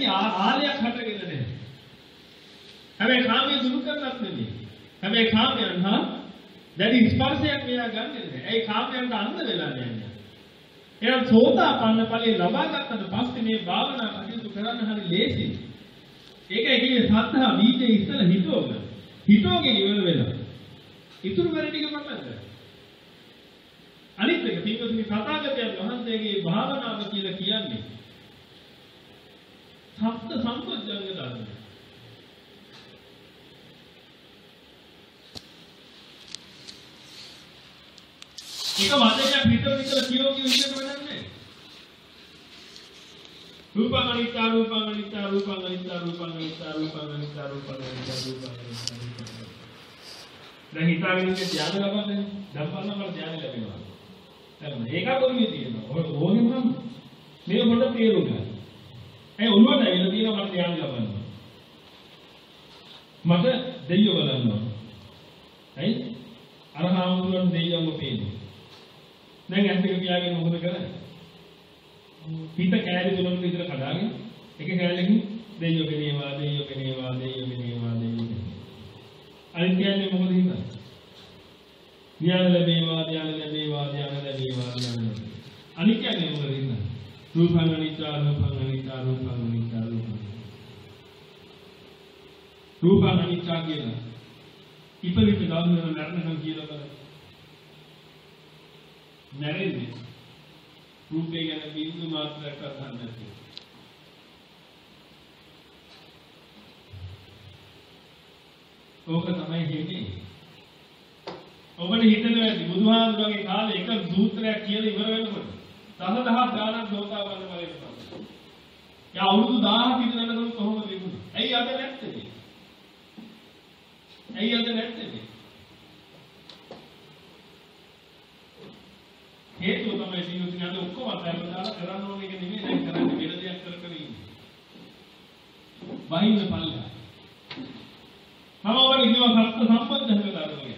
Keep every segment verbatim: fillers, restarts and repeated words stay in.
ආලයක් හටගෙන නැහැ. හැබැයි කාමයේ දුරු කරන්නත් නෙමෙයි. හැබැයි කාමයන් හා දැඩි ස්පර්ශයක් මෙයා ගන්නෙ නැහැ. ඒ කාමයන්ට අන්ධ වෙලා නැහැ. එහෙනම් සෝතාපන්න ඵලයේ ලබා ගන්නට පස්සේ මේ භාවනා කටයුතු කරන්න හරි ලේසි. ඒකයි කියන්නේ සත්‍තා බීජේ ඉස්සල හිතෝග. හිතෝගේ ඉවර වෙලා. ඉතුරු වෙන ටික පටන් ගන්න. අනිත් එක පිටුතුනි සතාගතයන් වහන්සේගේ භාවනාව කියලා කියන්නේ සප්ත සම්පොඥංග ධර්ම. එක වදයක් හිතව විතර කියෝ කියෝ ඉන්න බඩන්නේ. රූපංගනිතා රූපංගනිතා රූපංගනිතා රූපංගනිතා රූපංගනිතා රූපංගනිතා රූපංගනිතා. දැන් හිතාගෙන ඉන්නේ ධ්‍යාන ලබන්නේ. ධම්පන්න වල ධ්‍යාන ලැබෙනවා. දැන් මේක කොහොමද තියෙනවා? ඕනෙම නම් මේ පොඩ තේරුම් ගන්න. ඒ ඔළුවට ඇවිල්ලා තියෙනවා මට ධ්‍යාන ලබන්න. මට දෙයියෝ බලනවා. හරි? අරහාමුදුරන් දෙයියෝම පේනවා. දැන් ඇස් දෙක පියාගෙන මොකද කරන්නේ? හිත කෑලි තුනක් විතර කඩාගෙන එක කෑල්ලකින් දෙයියෝ කෙනේවා දෙයියෝ කෙනේවා දෙයියෝ කෙනේවා දෙයියෝ කෙනේවා. අනිත් කියන්නේ මොකද හිතන්නේ? ධ්‍යාන ලැබේවා ධ්‍යාන ලැබේවා ධ්‍යාන ලැබේවා ධ්‍යාන ලැබේවා. අනිත් කියන්නේ මොකද හිතන්නේ? රූපංගනිතා රූපංගනිතා රූපංගනිතා රූපංගනිතා. රූපංගනිතා කියන ඉපරිත ගාමන නරණකම් කියලා බලන්න. නැරෙන්නේ රූපේ ගැන බිඳු මාත්‍රයක් අහන්න නැති. ඕක තමයි හේතුව. ඔබට හිතෙනවා ඇති බුදුහාමුදුරන්ගේ කාලේ එක සූත්‍රයක් කියලා ඉවර වෙනකොට දසදහස් ගාණක් ලෝකාවන්න බලයට පස්සේ. යා අවුරුදු දහයක් ඉඳනකොට කොහොමද වෙන්නේ? ඇයි අද නැත්තේ? ඇයි අද නැත්තේ? හේතුව තමයි සිංහතුනි අද ඔක්කොම අතහැරලා කරන්න ඕනේ එක නෙමෙයි දැන් කරන්නේ වෙන දෙයක් කර කර ඉන්නේ. වහින්න පල්ලා. තමවල කියනවා සත්‍ය සම්පන්නක ධර්මය.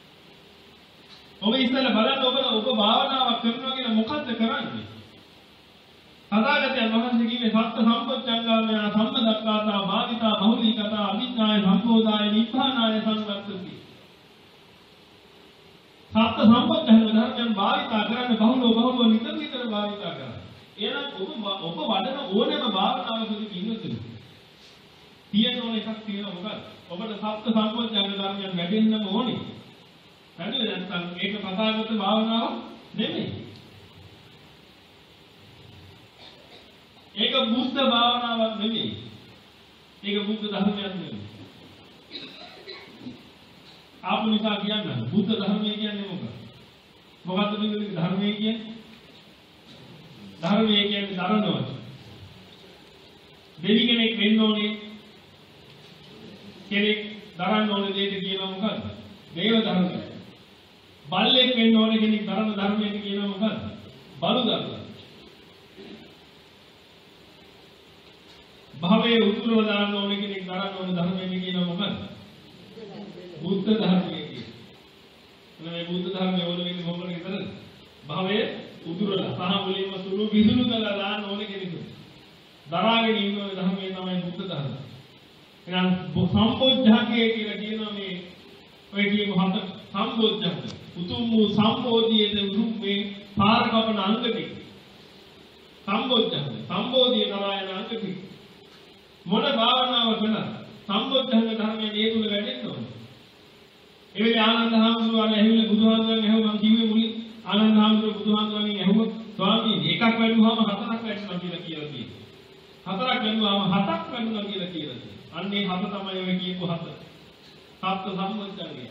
ඔබ ඉස්සෙල්ලා බලන්න ඔබ ඔබ භාවනාවක් කරනවා කියන මොකද්ද කරන්නේ? සදාගතයන් වහන්සේ කිව්වේ සත්‍ය සම්පොච්චංගාමය සම්මදක්කාතා භාවිතා බහුලීකතා අවිඥාය සම්පෝදාය නිබ්බානාය සංවත්තති. සත්‍ය සම්පොච්චංග ධර්මයන් භාවිතා කරන්න බහුලව බහුලව නිතර නිතර භාවිතා කරන්න. එහෙනම් ඔබ ඔබ වඩන ඕනෑම භාවනාවකදී ඉන්නතුනි. තියෙන ඕන එකක් තියෙනවා මොකක්ද? ඔබට සත්‍ය සම්පොච්චංග ධර්මයන් වැඩෙන්නම ඕනේ. හරිද? නැත්නම් ඒක පතාගත භාවනාව නෙමෙයි. ඒක බුද්ධ භාවනාවක් නෙමෙයි. ඒක බුද්ධ ධර්මයක් නෙමෙයි. ආපු නිසා කියන්නේ බුද්ධ ධර්මය කියන්නේ මොකක්ද? මොකක්ද මේ ධර්මය කියන්නේ? ධර්මය කියන්නේ දරනවා. දෙවි කෙනෙක් වෙන්න ඕනේ. කෙනෙක් දරන්න ඕනේ දෙයට කියනවා මොකක්ද? දේව ධර්මය. බල්ලෙක් වෙන්න ඕනේ කෙනෙක් දරන ධර්මයට කියනවා මොකක්ද? බලු ධර්මය. භවයේ උතුරව දාන්න ඕනේ කෙනෙක් දරන්න ඕනේ ධර්මයට කියනවා මොකක්ද? බුද්ධ ධර්මය කියන. මේ බුද්ධ ධර්මය වල වෙන්නේ මොකක්ද කියලාද? භවයේ උතුරලා සහ මුලින්ම සුළු විසුළු කරලා දාන්න ඕනේ කෙනෙකුට. දරාගෙන ඉන්න ධර්මය තමයි බුද්ධ ධර්මය. එහෙනම් සම්පෝඥාකේ කියලා කියනවා මේ ඔය කියමු හත සම්පෝඥාක. උතුම් වූ සම්පෝධියේ රූපේ පාර කපන අංග ටික. සම්පෝඥාක. සම්පෝධිය නායන අංග ටික. මොන භාවනාව කළා? සම්පෝඥාක ධර්මයේ මේ තුල වැඩෙන්න ඕනේ. ඒ වෙලේ ආනන්ද හාමුදුරුවෝ ඇහිවිල බුදුහාමුදුරන් ඇහුව මම කිව්වේ මුලින් ආනන්ද හාමුදුරුවෝ බුදුහාමුදුරන්ගෙන් ඇහුවා ස්වාමීනි එකක් වැඩුවාම හතරක් වැඩිනවා කියලා කියලා තියෙනවා. හතරක් වැඩුවාම හතක් වැඩිනවා කියලා කියලා තියෙනවා. අන්නේ හත තමයි ඔය කියපු හත. සත්‍ය සම්පෝඥාකේ.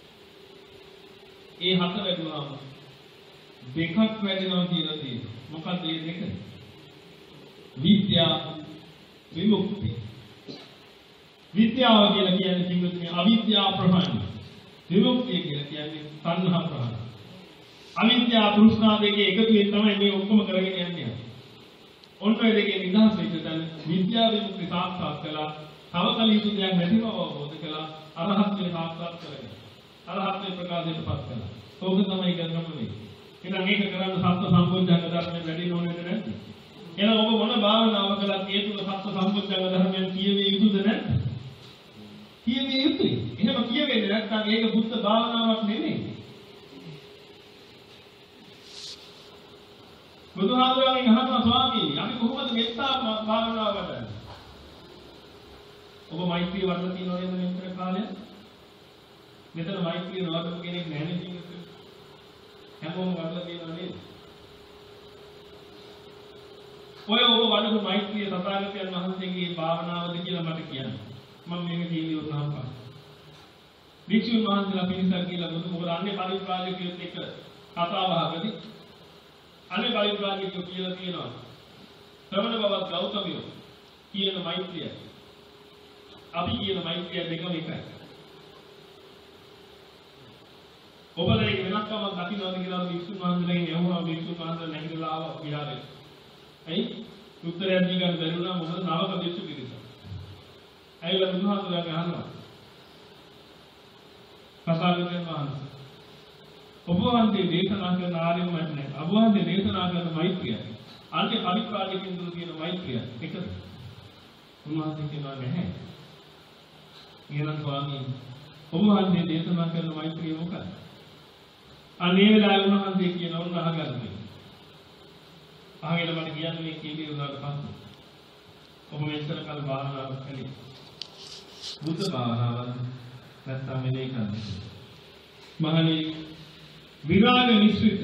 ඒ හත වැඩුවාම දෙකක් වැඩිනවා කියලා තියෙනවා. මොකක්ද මේ දෙක? විද්‍යා විමුක්ති. විද්‍යාව කියලා කියන්නේ කිව්වොත් අවිද්‍යාව ප්‍රහාණය. විමුක්තිය කියලා කියන්නේ තණ්හා ප්‍රහාණය. අවිද්‍යාව තෘෂ්ණා දෙකේ එකතුවෙන් තමයි මේ ඔක්කොම කරගෙන යන්නේ. ඔන්න ඔය දෙකේ නිදහස් වෙච්ච තැන විද්‍යාව විමුක්ති සාක්ෂාත් කළා. තව කලියුතු දෙයක් නැති බව අවබෝධ කළා. අරහත්ත්වේ සාක්ෂාත් කරගන්න. අරහත්ත්වේ ප්‍රකාශයටපත් කළා. ඕක තමයි ගන්නම වෙන්නේ. එහෙනම් ඒක කරන්න සත්‍ය සම්පෝඥාක ධර්මයෙන් වැඩි නොවන්නේද නැද්ද? එහෙනම් ඔබ මොන භාවනාව කළත් ඒ තුල සත්‍ය සම්පෝඥාක සම්බොජ්ජංග ධර්මයන් කියවේ යුතුද නැද්ද? කියවේ යුතුයි. එහෙම කියවෙන්නේ නැත්නම් ඒක බුද්ධ භාවනාවක් නෙමෙයි. බුදුහාමුදුරන්ගෙන් අහනවා ස්වාමීනි අපි කොහොමද මෙත්තා භාවනාව වඩන්නේ? ඔබ මෛත්‍රිය වඩලා තියෙනව නේද මෙතන කාලේ? මෙතන මෛත්‍රිය නොවඩපු කෙනෙක් නැහැ නේද? හැමෝම වඩලා තියෙනව නේද? ඔය ඔබ වඩපු මෛත්‍රිය තථාගතයන් වහන්සේගේ භාවනාවද කියලා මට කියන්න. මම මේක කියලියොත් අහපන්. වික්ෂුන් වහන්සේලා පිරිසක් කියලා බුදු මොකද අන්නේ පරිත්‍රාජකයොත් එක්ක කතා බහකදී අනේ පරිත්‍රාජකයෝ කියලා තියෙනවා. ශ්‍රවණ බවත් ගෞතමියෝ කියන මෛත්‍රිය. අපි කියන මෛත්‍රිය දෙකම එකයි. ඔබලා ඒක වෙනස්කමක් දකින්නවද කියලා වික්ෂුන් වහන්සේලාගෙන් යවුවා වික්ෂුන් වහන්සේලා නැගිටලා ආවා විහාරේ. ඇයි? උත්තරයක් දී ගන්න බැරි වුණා මොකද නවක වික්ෂු පිරිස. ඇයිලා බුදුහාමුදුරන්ගේ අහනවා. තථාගතයන් වහන්සේ ඔබ වහන්සේ දේශනා කරන ආර්යම නැහැ. ඔබ වහන්සේ දේශනා කරන මෛත්‍රිය. අන්‍ය පරිත්‍රාජකයන් දුර තියෙන මෛත්‍රිය එකද? උන්වහන්සේ කියනවා නැහැ. ඊළඟ ස්වාමීන් ඔබ වහන්සේ දේශනා කරන මෛත්‍රිය මොකක්ද? අනේ වෙලාවේ උන්වහන්සේ කියන උන් අහගන්න. අහගෙන මට කියන්න මේ කීකේ උනාට පස්සේ ඔබ මෙච්චර කල් භාවනාව කළේ බුද්ධ භාවනාව නැත්තම් මෙලේ කරන්නේ. මහණේ විරාග නිස්සිත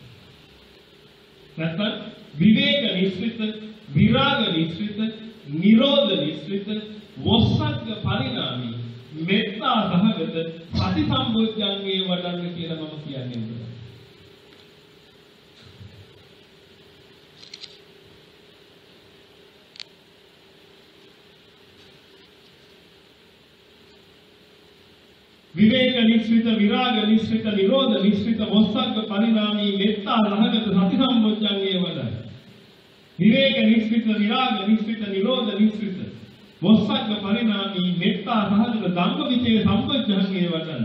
නැත්තම් විවේක නිස්සිත විරාග නිස්සිත නිරෝධ නිස්සිත වස්සග්ග පරිණාමී මෙත්තා සහගත සති සම්බොජ්ජංගේ වඩන්න කියලා මම කියන්නේ. විවේක නිස්සිත විරාග නිස්සිත නිරෝධ නිස්සිත වස්සග්ග පරිණාමී මෙත්තා සහගත සති සම්බොජ්ජංගේ වඩන්න. විවේක නිස්සිත විරාග නිස්සිත නිරෝධ නිස්සිත වස්සග්ග පරිණාමී මෙත්තා සහගත ධම්මවිචේ සම්බොජ්ජංගේ වඩන්න.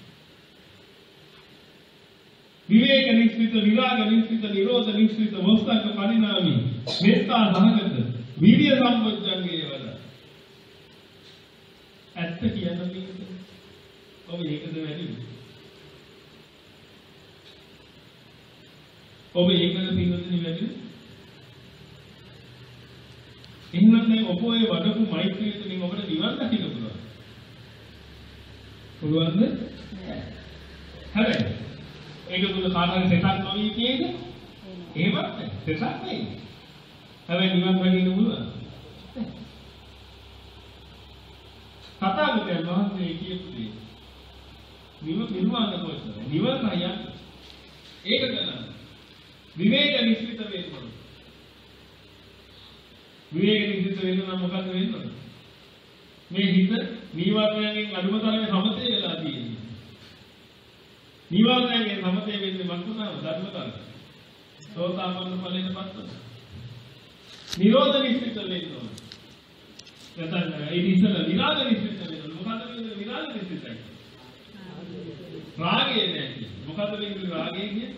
විවේක නිස්සිත විරාග නිස්සිත නිරෝධ නිස්සිත වස්සග්ග පරිණාමී මෙත්තා සහගත වීර්ය සම්බොජ්ජංගේ වඩන්න. ඇත්ත කියන්නේ ඔබ ඒකද වැඩි? ඔබ ඒකද පින්වතුනි වැඩි? එහෙනම් මේ ඔබ ඔය වඩපු මෛත්‍රිය තුලින් ඔබට නිවන් දකින්න පුළුවන්. පුළුවන්ද? හැබැයි ඒක තුල කාටහරි සෙටක් නොවී තියෙද? එහෙමත් නැහැ. සෙටක් නෙයි. හැබැයි නිවන් දකින්න පුළුවන්. තථාගතයන් වහන්සේ කියපු දේ නිව නිර්වාණ කොටස නිවන යන්නේ ඒක කරන්නේ විවේක නිස්සිත වෙන්න ඕන. විවේක නිස්සිත වෙන්න නම් මොකද වෙන්න ඕන? මේ හිත නීවරණයෙන් අනුමතරනේ සමතේ වෙලා තියෙන්නේ. නීවරණයෙන් සමතේ වෙන්නේ මක්කුණාම ධර්මතාවය. සෝතාපන්න ඵලයට පත් වෙනවා. නිරෝධ නිස්සිත වෙන්න ඕන. නැත්නම් ඒ ඉස්සල විරාග නිස්සිත වෙන්න ඕන. මොකද වෙන්නේ විරාග නිස්සිතයි? රාගය නැහැ. මොකද වෙන්නේ රාගය කියන්නේ?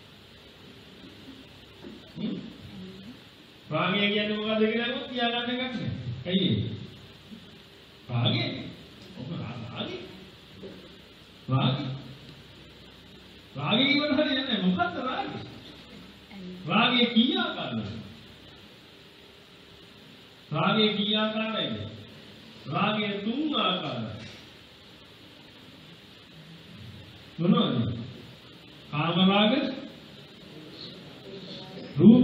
හ්ම් රාගය කියන්නේ මොකද කියලා නෝ කියාගන්න එකක් නෑ. ඇයි ඒ? රාගය. ඔබ රාගය. රාගය. රාගය කියන හරියන්නේ නැහැ. මොකක්ද රාගය? රාගය කී ආකාරද? රාගය කී ආකාරයිද? රාගය තුන් ආකාරයි. මොනවද? කාම රාග, රූප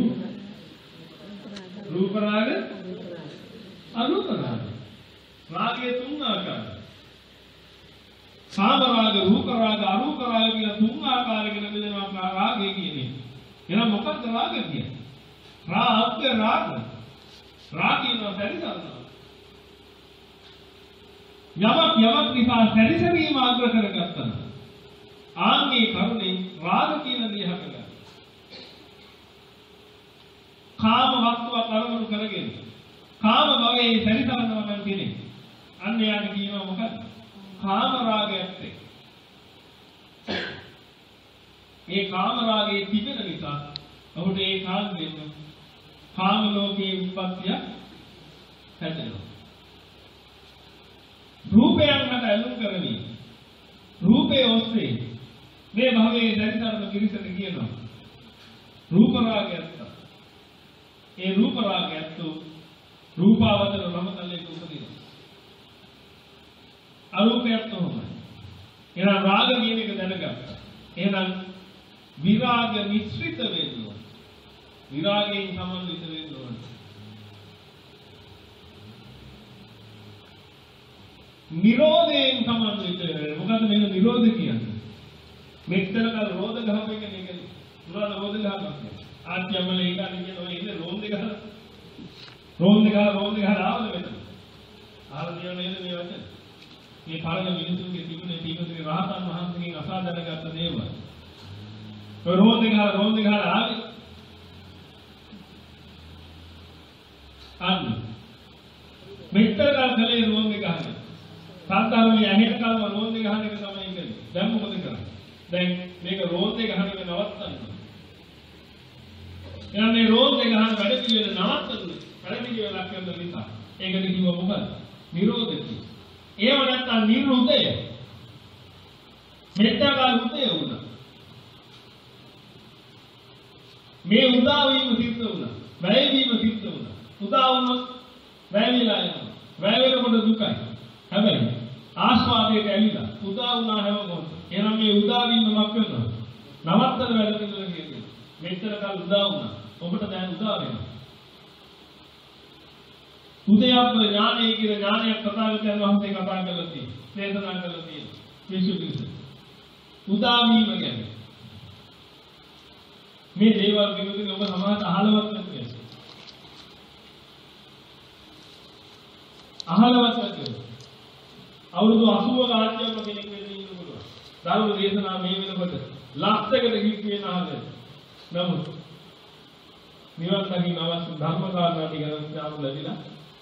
රූප රාග, අරූප රාග. රාගයේ තුන් ආකාරයි. කාම රාග, රූප රාග, අරූප රාග කියන තුන් ආකාරයකින් බෙදෙනවා රාගය කියන්නේ. එහෙනම් මොකක්ද රාග කියන්නේ? රාග රාග. රාගිනව පරිසරනවා. යමක් යමක් නිසා පරිසරීම ආග්‍රහ කරගත්තා. ආන්ගේ කරුණේ රාග කියන දේ හටගන්නවා. කාම වස්තුව කරමුණු කරගෙන කාම භවයේ පරිසරනවා නම් කියන්නේ අන්න යාට කියනවා මොකක්ද? කාම රාගයත් එක්ක. මේ කාම රාගයේ තිබෙන නිසා ඔහුට ඒ කාම දෙන්න කාම ලෝකයේ උත්පත්තිය හැදෙනවා. ඇලුම් කරමි. රූපේ ඔස්සේ මේ භවයේ දැරිතරම කිරිසට කියනවා. රූප රාගයත්. ඒ රූප රාගයත් රූපාවචර රමතලයේ උපදිනවා. අරූපයත් තමයි. එහෙනම් රාග කියන එක දැනගත්තා. එහෙනම් විරාග මිශ්‍රිත වෙන්න ඕන. විරාගයෙන් සමන්විත වෙන්න ඕන. නිරෝධයෙන් සමන්විත වෙන්න. මොකද මේක නිරෝධ කියන්නේ? මෙච්චර කල් රෝධ ගහපු එක නෙක. පුරාණ රෝධ ගහපු. ආත්‍යමල ඒකනේ කියන ඔය ඉන්නේ රෝධ ගහලා. රෝධ ගහලා රෝධ ගහලා ආවද මෙතන? ආවද නේද මේ වචන? මේ පරණ මිනිසුන්ගේ තිබුණේ තීව්‍රයේ රහතන් වහන්සේගෙන් අසා දැනගත්ත දේවල්. ඔය රෝධ ගහලා රෝධ ගහලා ආවේ. අන්න. මෙච්චර කල් කලේ රෝධ ගහන්නේ. සාධාරණව ඇහෙන කල්ම රෝධ ගහන එක තමයි කරන්නේ. දැන් මොකද කරන්නේ? දැන් මේක රෝධ ගහන එක නවත්තන්න. එයා මේ රෝධ ගහන වැඩ පිළිවෙල නවත්තන්න. වැඩ පිළිවෙලක් කරන නිසා. ඒකද කිව්ව මොකද? නිරෝධ කිව්ව. ඒව නැත්තම් නිරුද්ධය. මෙත්තකල් උදේ වුණා. මේ උදා වීම සිද්ධ වුණා. වැය වීම සිද්ධ වුණා. උදා වුණොත් වැය වෙලා යනවා. වැය වෙනකොට දුකයි. හැබැයි ආස්වාදයට ඇවිල්ලා උදා වුණා හැම මොහොතේ. එහෙනම් මේ උදා වීම මොකක් වෙනවද? නවත්තන වැඩ පිළිවෙල කියන්නේ. මෙච්චරකල් උදා වුණා. ඔබට දැන් උදා වෙනවා. උදයප්ප ඥානයේ කියන ඥානයක් තථාගතයන් වහන්සේ කතා කරලා තියෙනවා. දේශනා කරලා තියෙනවා. විසුද්ධිස. උදා වීම කියන්නේ. මේ දේවල් විමුක්තිය ඔබ සමාජ අහලවත් නැති. අහලවත් නැති. අවුරුදු අසූවක ආච්චියම කෙනෙක් වෙන්න ඉන්න පුළුවන්. ධර්ම දේශනා මේ වෙනකොට ලක්ෂයකට හිත් වෙන ආකාරය. නමුත් නිවන් දකින්න අවශ්‍ය ධර්ම කාරණා ටික ගන්න ලැබිලා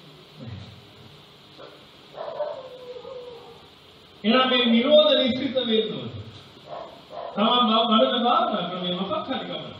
එනම් මේ නිරෝධ නිශ්චිත වෙන්න ඕනේ. තමන් බලන භාවනා ක්‍රමය මොකක් හරි ගන්න.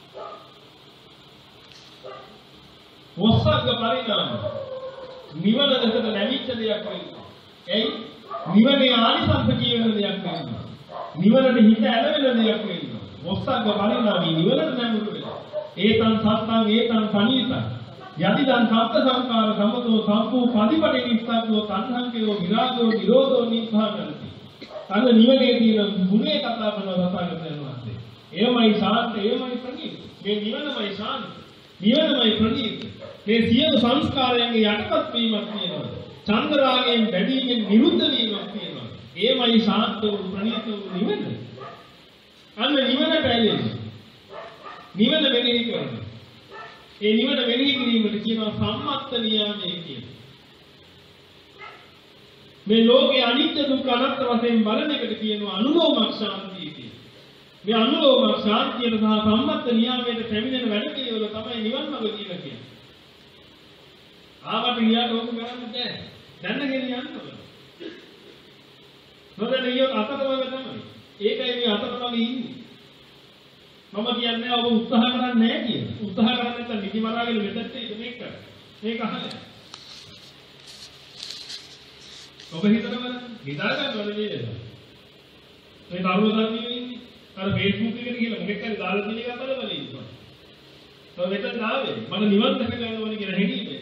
වස්සග්ග පරිණාම නිවන දෙකට නැමිච්ච දෙයක් වෙනවා. එයි නිවනේ ආනිසංස කියන දෙයක් වෙනවා. නිවනට හිත ඇලවෙන දෙයක් වෙනවා. වස්සග්ග පරිණාමී නිවනට නැමුණු වෙනවා. ඒතං සත්තං ඒතං පනීතං යදිදං සත්ත සංකාර සමතෝ සම්පූ පදිපටි නිස්සග්ගෝ තණ්හංකයෝ විරාගෝ නිරෝධෝ නිබ්බානති. අන්න නිවනේ තියෙන ගුණේ කතා කරන රසායනයන් වහන්සේ. එයමයි ශාන්ත, එයමයි ප්‍රණීත. මේ නිවනමයි ශාන්ත. නිවනමයි ප්‍රණීත. මේ සියලු සංස්කාරයන්ගේ යටපත් වීමක් තියෙනවා. චන්ද්‍රාගයෙන් බැඳීමෙන් නිරුද්ධ වීමක් තියෙනවා. එයමයි ශාන්ත වූ ප්‍රණීත වූ නිවන. අන්න නිවනට ඇලෙන්නේ. නිවන මෙනෙහි කරනවා. ඒ නිවන මෙනෙහි කිරීමට කියනවා සම්මත්ත නියාමයේ කියලා. මේ ලෝකේ අනිත්‍ය දුක්ඛ අනාත්ම වශයෙන් බලන එකට කියනවා අනුලෝමක් ශාන්තිය කියලා. මේ අනුලෝමක් ශාන්තියට සහ සම්මත්ත නියාමයට පැමිණෙන වැඩ පිළිවෙල තමයි නිවන් මාර්ග කියලා කියන්නේ. ආවට ගියාට ඕක කරන්න බෑ. දැනගෙන යන්න ඕන. නොදැන ගියොත් අතරමඟ තමයි. ඒකයි මේ අතරමඟ ඉන්නේ. මම කියන්නේ ඔබ උත්සාහ කරන්නේ නැහැ කියලා. උත්සාහ කරන්නේ නැත්නම් නිදි මරාගෙන මෙතෙත් ඒක මේක කර. මේක අහන්න. ඔබ හිතනවා හිතා ගන්නවද නේද? මේ කරුණ දන්නේ ඉන්නේ. අර Facebook එකට ගිහලා මොකෙක් හරි දාලා තියෙන එක බලබල ඉන්නවා. තව මෙතන ආවේ මම නිවන් දැක ගන්න ඕනේ කියලා හැංගීමේ.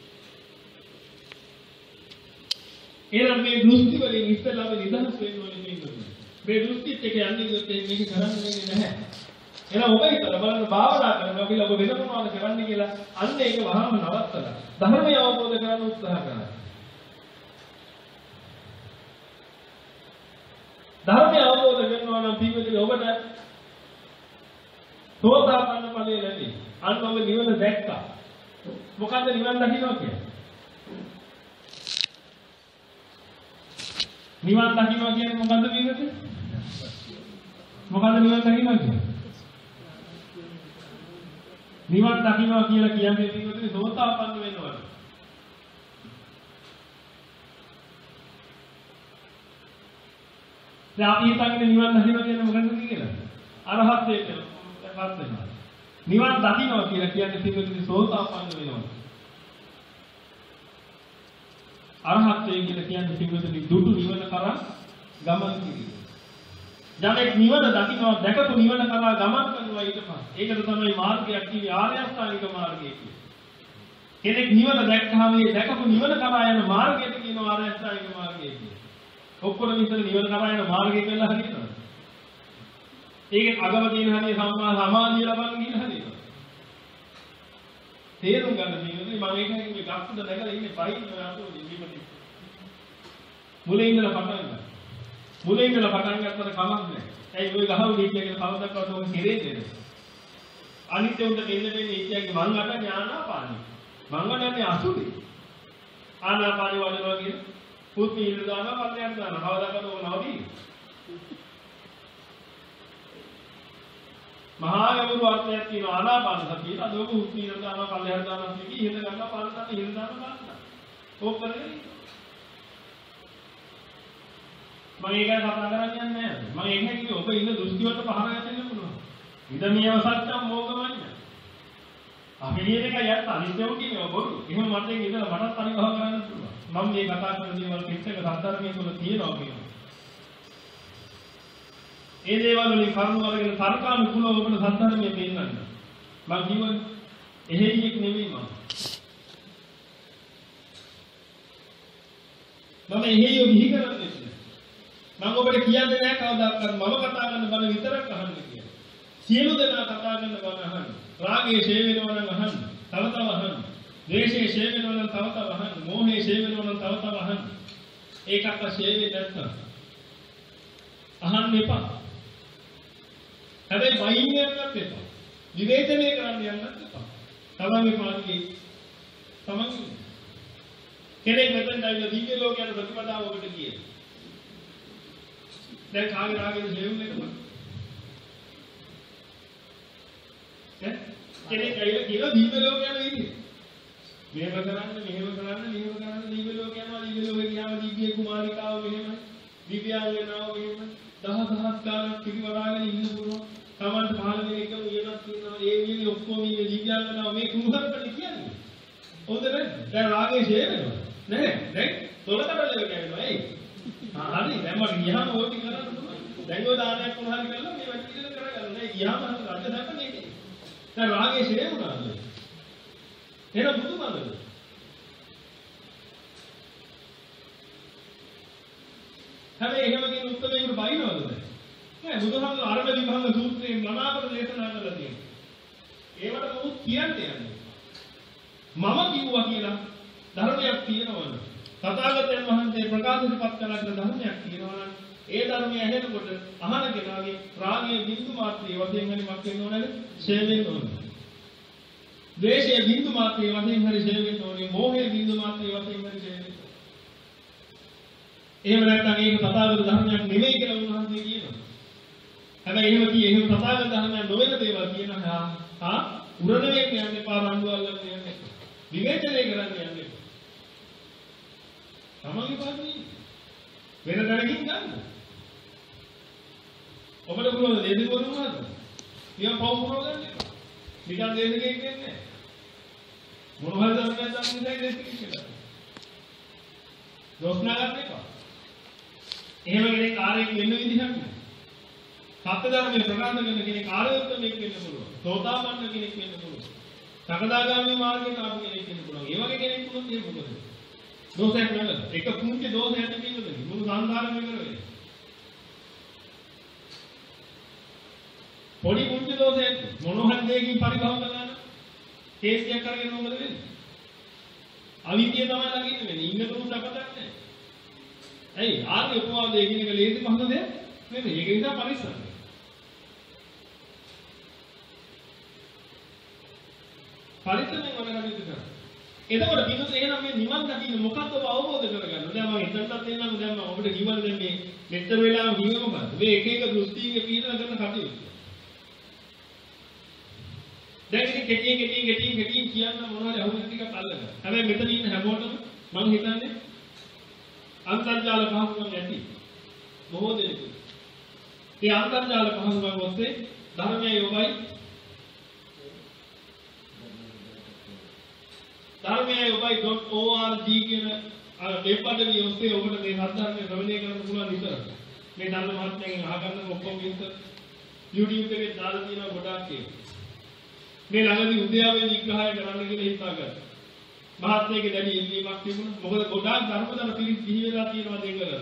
එහෙනම් මේ දෘෂ්ටි වලින් ඉස්සෙල්ලාම නිදහස් වෙන්න ඕනේ කියන්නේ. මේ දෘෂ්ටිත් එක යන්නේ ඉතින් මේක කරන්න වෙන්නේ නැහැ. එහෙනම් ඔබ හිතලා බලන්න භාවනා කරනවා කියලා ඔබ වෙන මොනවද කරන්නේ කියලා අන්න ඒක වහාම නවත්තලා ධර්මය අවබෝධ කරගන්න උත්සාහ කරනවා. ධර්මය අවබෝධ කරනවා නම් පිළිවෙල ඔබට සෝතාපන්න ඵලය ලැබෙයි. අන්න ඔබ නිවන දැක්කා. මොකද්ද නිවන් දකින්නවා කියන්නේ? නිවන් දකින්නවා කියන්නේ මොකද්ද කියන්නේ? මොකද්ද නිවන් දකින්නවා කියන්නේ? නිවන් දකින්නවා කියලා කියන්නේ පිටුනේ සෝතාපන්න වෙනවා. දැන් අපි හිතන්නේ නිවන් දකින්නවා කියන්නේ මොකක්ද කියලා? අරහත්ත්වයට පත් වෙනවා. නිවන් දකින්නවා කියලා කියන්නේ පිටුනේ සෝතාපන්න වෙනවා. අරහත්ත්වය කියලා කියන්නේ පිටුපිට දුටු නිවන කරා ගමන් කිරීම. යමෙක් නිවන දකින්නවා දැකපු නිවන කරා ගමන් කරනවා ඊට පස්සේ. ඒකද තමයි මාර්ගයක් කියන්නේ ආර්ය අෂ්ටාංගික මාර්ගය කියන්නේ. කෙනෙක් නිවන දැක්කහම ඒ දැකපු නිවන කරා යන මාර්ගයට කියනවා ආර්ය අෂ්ටාංගික මාර්ගය කියලා. ඔක්කොම විතර නිවන කරා යන මාර්ගය කියලා හරියනවා. ඒකේ අගම තියෙන හරිය සම්මා සමාධිය ලබන්න කියන හරියනවා. තේරුම් ගන්න තියෙන්නේ මම ඒකයි මේ ගස්තුද දැකලා ඉන්නේ පයින් යනකොට ජීවිතේ. මුලින් ඉඳලා පටන් ගන්න. මුලින් ඉඳලා පටන් ගන්නතර කමක් නැහැ. ඇයි ඔය ගහව දීපියගෙන කවදාවත් ඔක කෙරෙන්නේ නැහැ. අනිත් උන්ට දෙන්න දෙන්නේ ඉතියාගේ මං අට ඥානාපානි. මං අටන්නේ අසුරේ. ආනාපානි වඩනවා කියන පුත් පීල දානවා පල්ලයට දානවා. කවදාවත් ඕක නවදී. මහා ගැඹුරු අර්ථයක් තියෙන ආනාපාන සතිය. අද ඔක පුත් පීල දානවා පල්ලයට දානවා කියන්නේ ඉහෙද ගන්නවා පල්ල දාන්න ඉහෙද දානවා ගන්න. ඕක කරන්නේ. මම ඒක කතා කරන්නේ නැහැ. මම ඒක කියන්නේ ඔබ ඉන්න දෘෂ්ටි වලට පහර ගැටෙන්න පුළුවන්. ඉදමියව සත්‍යම් මොගමඤ්ඤ. අපි කියන එක යත් අනිත්‍යව කියනවා බොරු. එහෙම මට ඒක ඉඳලා මටත් පරිභව කරන්න පුළුවන්. මම මේ කතා කරන දේවල් පිටක සත්‍යර්මයේ තුල තියෙනවා කියනවා. ඒ දේවල් වලින් කරුණු වලගෙන තර්කානුකූලව ඔබට සත්‍යර්මයේ පෙන්නන්න. මම කියවනේ එහෙයියෙක් නෙවෙයි මම. මම එහෙයිය විහි කරන්නේ මම ඔබට කියන්නේ නැහැ කවදාවත් මම කතා කරන බණ විතරක් අහන්න කියලා. සියලු දෙනා කතා කරන බණ අහන්න. රාගයේ ෂේ වෙනවා නම් අහන්න. තව තව අහන්න. ද්වේෂයේ ෂේ වෙනවා නම් තව තව අහන්න. මෝහයේ ෂේ වෙනවා නම් තව තව අහන්න. ඒකත් ෂේ වෙන්නේ නැත්නම් අහන්න එපා. හැබැයි වයින් යන්නත් එපා. විවේචනය කරන්න යන්නත් එපා. තමන්ගේ පාඩුවේ තමන් කෙනෙක් මෙතන දැවිලා දිව්‍ය ලෝකයට ප්‍රතිපදාව ඔබට කියනවා. දැන් කාගේ රාගෙද හේවුනේ තමයි. ඈ කෙනෙක් ඇවිල්ලා කියනවා දිව්‍ය ලෝක යන ඉන්නේ. මෙහෙම කරන්න මෙහෙම කරන්න මෙහෙම කරන්න දිව්‍ය ලෝක යනවා දිව්‍ය ලෝකේ ගියාම දිව්‍ය කුමාරිකාව මෙහෙමයි. දිව්‍යාංගනාව මෙහෙමයි. දහ දහස් ගානක් පිරිවරාගෙන ඉන්න පුළුවන්. තමන්ට පහළ වෙන එකම උයනක් තියෙනවා. ඒ විදිහේ ඔක්කොම මේ දිව්‍යාංගනාව මේ කුමාරකනේ කියන්නේ. හොඳ නැහැ. දැන් රාගේ ෂේ වෙනවා. නෑ දැන් තොලකටල කියනවා එයි. හරි දැන් මට ගියාම ඕක කරන්න පුළුවන්. දැන් ඔය දානයක් කොහොමද කරලා මේ වැඩි විදිහට කරගන්න. නෑ ගියාම රජ දැක්ක මේකේ. දැන් රාගේ ෂේ වුණාද? එහෙනම් බුදුමඟද? හැබැයි එහෙම කියන උත්තරේකට බයිනවද? නෑ බුදුහාමුදුරුවෝ අරබ විභංග සූත්‍රයේ මනාකොට දේශනා කරලා තියෙනවා. ඒවට මොකුත් කියන්නේ නැහැ. මම කිව්වා කියලා ධර්මයක් තියෙනවද? තථාගතයන් වහන්සේ ප්‍රකාශයටපත් කළ ධර්මයක් තියෙනවා නම් ඒ ධර්මය ඇහෙනකොට අහන කෙනාගේ රාගයේ බිඳු මාත්‍රයේ වශයෙන් හරි මත් වෙන්න ඕනද? ෂේ වෙන්න ඕනද? ද්වේෂයේ බිඳු මාත්‍රයේ වශයෙන් හරි ෂේ වෙන්න ඕනේ. මෝහයේ බිඳු මාත්‍රයේ වශයෙන් හරි ෂේ වෙන්න ඕනේ. එහෙම නැත්නම් ඒක තථාගත ධර්මයක් නෙමෙයි කියලා උන්වහන්සේ කියනවා. හැබැයි එහෙම කියේ එහෙම තථාගත ධර්මයක් නොවන දේවල් කියනවා. ආ උරණවේ කියන්නේ පාරම්බු අල්ලන්න යන්නේ. විවේචනය කරන්න යන්නේ. තමන්ගේ පාඩුවේ වෙන දැනකින් ගන්න. ඔබට පුළුවන් දෙන්නේ කොහොමද? නිකන් පව් කරව ගන්න එපා. නිකන් දෙන්නේ කියන්නේ නැහැ. මොනවද ධර්මයක් දන්නේ නැහැ දෙන්නේ කියලා. දොස් නගන්න එපා. එහෙම කෙනෙක් ආරෙක් වෙන්න විදිහක් නැහැ. සත්‍ය ධර්මයේ ප්‍රකාශ කරන කෙනෙක් ආරෝපණයක් වෙන්න පුළුවන්. සෝතාපන්න කෙනෙක් වෙන්න පුළුවන්. සකදාගාමී මාර්ගයට ආපු කෙනෙක් වෙන්න පුළුවන්. ඒ වගේ කෙනෙක් වුණොත් ඒක මොකද? දෝෂයක් නෙවෙයි. එක පුංචි දෝෂයක් තියෙනවද? මුළු සංසාරෙම කරවෙන්නේ. පොඩි පුංචි දෝෂයක් මොනවා හරි දෙයකින් පරිභව කරනවා. කේස්යක් කරගෙන මොකද වෙන්නේ? අවිද්‍ය තමයි ළඟින් වෙන්නේ. ඉන්න තුරු සපතක් නැහැ. ඇයි? ආර්ය උපවාදයේ කියන එක ලේසි පහසු දෙයක් නෙවෙයි. ඒක නිසා පරිස්සම්. පරිස්සමෙන් වල කටයුතු කරන්න. එතකොට පිටුත් එහෙනම් මේ නිවන් දකින්න මොකක්ද ඔබ අවබෝධ කරගන්න. දැන් මම හිතන්නත් එන්නම් දැන් මම ඔබට කිව්වනේ දැන් මේ මෙච්චර වෙලාව කිව්වේ මොකද්ද? මේ එක එක දෘෂ්ටියේ පිටන කරන කටයුතු. දැන් ඉතින් කෙටියෙන් කෙටියෙන් කෙටියෙන් කෙටියෙන් කියන්න මොනවද අහුවෙන ටිකක් අල්ලගන්න. හැබැයි මෙතන ඉන්න හැමෝටම මම හිතන්නේ අන්තර්ජාල පහසුකම් ඇති. බොහෝ දෙනෙකුට. ඒ අන්තර්ජාල පහසුකම් ඔස්සේ ධර්මයේ යොබයි ධර්මයේ ඔබයි .org කියන අර මේ පදේ ඔස්සේ ඔබට මේ සද්ධර්මයේ ශ්‍රවණය කරන්න පුළුවන් විතරයි. මේ ධර්ම මහත්මයන්ගෙන් අහගන්න ඔක්කොම විතර YouTube එකේ දාලා තියෙනවා ගොඩාක් ඒක. මේ ළඟදී උද්‍යාවේ විග්‍රහය කරන්න කියලා හිතාගත්තා. මහත්මයේගේ දැඩි ඉල්ලීමක් තිබුණා. මොකද ගොඩාක් ධර්මදර පිළිස් කිහි වෙලා තියෙනවා දෙකලම.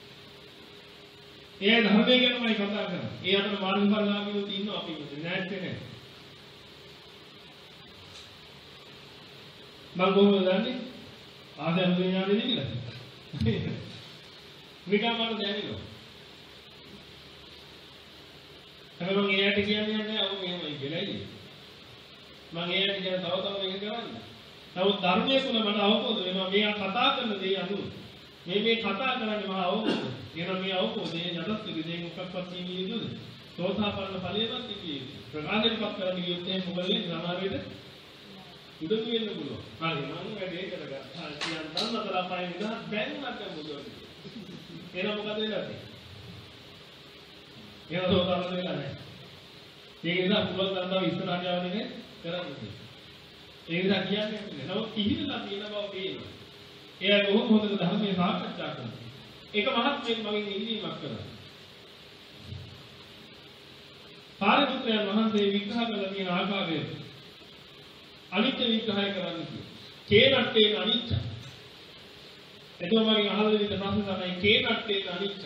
ඒ ධර්මයේ ගැනමයි කතා කරන්නේ. ඒ අතර මාර්ගඵලලාභීවෝ ඉන්නවා අපි නැත්තේ නෑ. මම කොහොමද දන්නේ? ආදම් විඥානේ නෙමෙයි. නිකන් මට දැනෙනවා. හැබැයි මම එයාට කියන්නේ නැහැ අවු මෙහෙමයි කියලා ඉන්නේ. මම එයාට කියන තව තව මේක කරන්නේ. නමුත් ධර්මයේ තුල මට අවබෝධ වෙනවා මෙයා කතා කරන දේ අනුව. මේ මේ කතා කරන්නේ මම අවබෝධ. එනවා මේ අවබෝධයේ යටත් විදේ මොකක්වත් කියන්නේ නේද? සෝතාපන්න ඵලයේවත් කියන්නේ. ප්‍රකාශයටපත් කරන්න ගියොත් එහෙනම් මොකද සමහර වෙලට උදව් වෙන්න පුළුවන්. හරි මම වැඩේ කරගත්තා. කියන්න දන්නතර අපයි නිදා දැන් මට මොකද? එහෙනම් මොකද වෙලා තියෙන්නේ? එහෙනම් සෝතාපන්න වෙලා නැහැ. ඒක නිසා පුළුවන් තරම් තව ඉස්සරහට යවන්නේ කරන්නේ. ඒ නිසා කියන්නේ නැහැ. නමුත් කිහිල්ලලා තියෙන බව පේනවා. එයා කොහොම හොඳට ධර්මයේ සාකච්ඡා කරනවා. ඒක මහත්මයෙක් මගෙන් ඉල්ලීමක් කළා. පාරිපුත්‍රයන් වහන්සේ විග්‍රහ කළ තියෙන ආකාරයට අනිත්‍ය විග්‍රහය කරන්න කිව්වා. කේනට්ටේ අනිච්ච. එතකොට මගෙන් අහලා දෙන්න ප්‍රශ්න තමයි කේනට්ටේ අනිච්ච.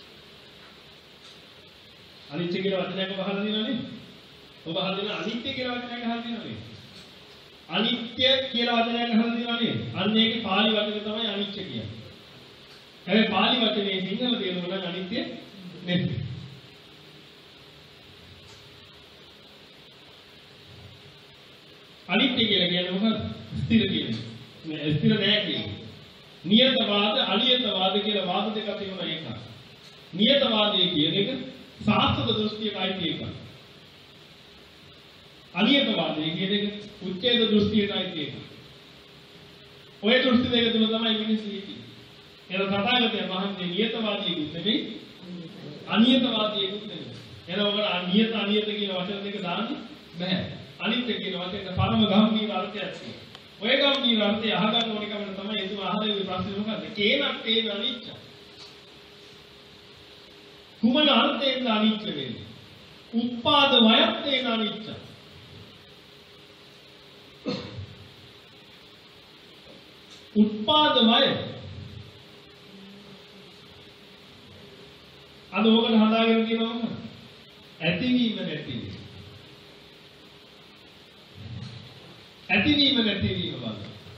අනිත්‍ය කියලා වචනයක් ඔබ අහලා තියෙනවනේ. ඔබ අහලා දෙන අනිත්‍ය කියලා වචනයක් අහලා තියෙනවනේ. අනිත්‍ය කියලා වචනයක් අහලා තියෙනවනේ. අන්න ඒකේ පාලි වචනේ තමයි අනිත්‍ය කියන්නේ. හැබැයි පාලි වචනේ සිංහල තේරුම නම් අනිත්‍ය නෙමෙයි. අනිත්‍ය කියලා කියන්නේ මොකක්ද? ස්ථිර කියන්නේ. මේ ස්ථිර නෑ කියන්නේ. නියතවාද අනියතවාද කියලා වාද දෙකක් තියෙනවා එකක්. නියතවාදයේ කියන එක සාස්ත්‍ව දෘෂ්ටියයි එකක්. අනියතවාදයේ කියන එක උච්ඡේද දෘෂ්ටියයි එකක්. ඔය දෘෂ්ටි දෙක තුන තමයි මිනිස්සු ඉන්නේ. එහෙනම් තථාගතයන් වහන්සේ නියතවාදීකුත් නෙමෙයි අනියතවාදීකුත් නෙමෙයි. එහෙනම් ඔකට අනියත අනියත කියන වචන දෙක දාන්නේ බෑ. අනිත්‍ය කියන වචනේ පරම ගම්භීර අර්ථයක් තියෙනවා. ඔය ගම්භීර අර්ථය අහගන්න ඕන එකම තමයි එතුමා අහලා ඉන්න ප්‍රශ්නේ මොකද්ද? කේනක් තේන අනිච්ච. කුමන අර්ථයෙන්ද අනිච්ච වෙන්නේ? උත්පාද වයක් තේන අනිච්ච. උත්පාද වය. අද ඕකට හදාගෙන කියනවා මොකක්ද? ඇතිවීම නැතිවීම. ඇතිවීම නැතිවීම බලන්න.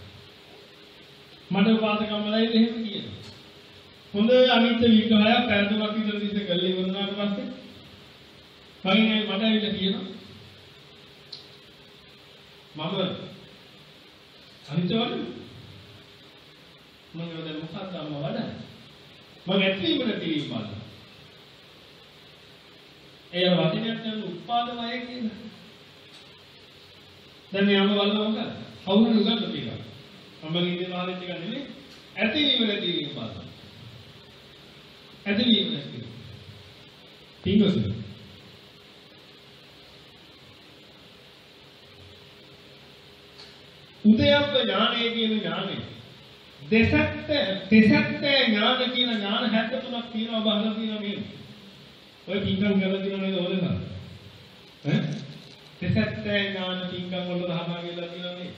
මට වාදකම්මලයි එහෙම කියනවා. හොඳ අනිත්‍ය විග්‍රහයක් පැහැදිලිවක් විතර දිස්සේ ගල්ලේ ඉවරනාට පස්සේ කයින් මට ඇවිල්ලා කියනවා මම අනිත්‍ය වඩන මම දැන් මොකක්ද අම්ම වඩන මම ඇතිවීම නැතිවීම බලන්න. ඒ වචනයක් නම් උත්පාද වය කියන දැන් මේ අම්ම බලනවා මොකද? කවුරුන් උගන්වන්න තියෙනවා. අම්මගේ ඉන්නේ මානෙත් එක නෙමෙයි. ඇතිවීම නැතිවීම බලන්න. ඇතිවීම නැතිවීම. පින්වතුනි. උදයප්ප ඥානය කියන ඥානෙ දෙසත්ත දෙසත්ත ඥාන කියන ඥාන හැත්තෑ තුනක් තියෙනවා බහලා තියෙනවා නේද? ඔය පින්කම් කරලා තියෙනව නේද ඕලෙම? ඈ දෙසත්ත ඥාන පින්කම් වල සහභාගී වෙලා තියෙනවා නේද?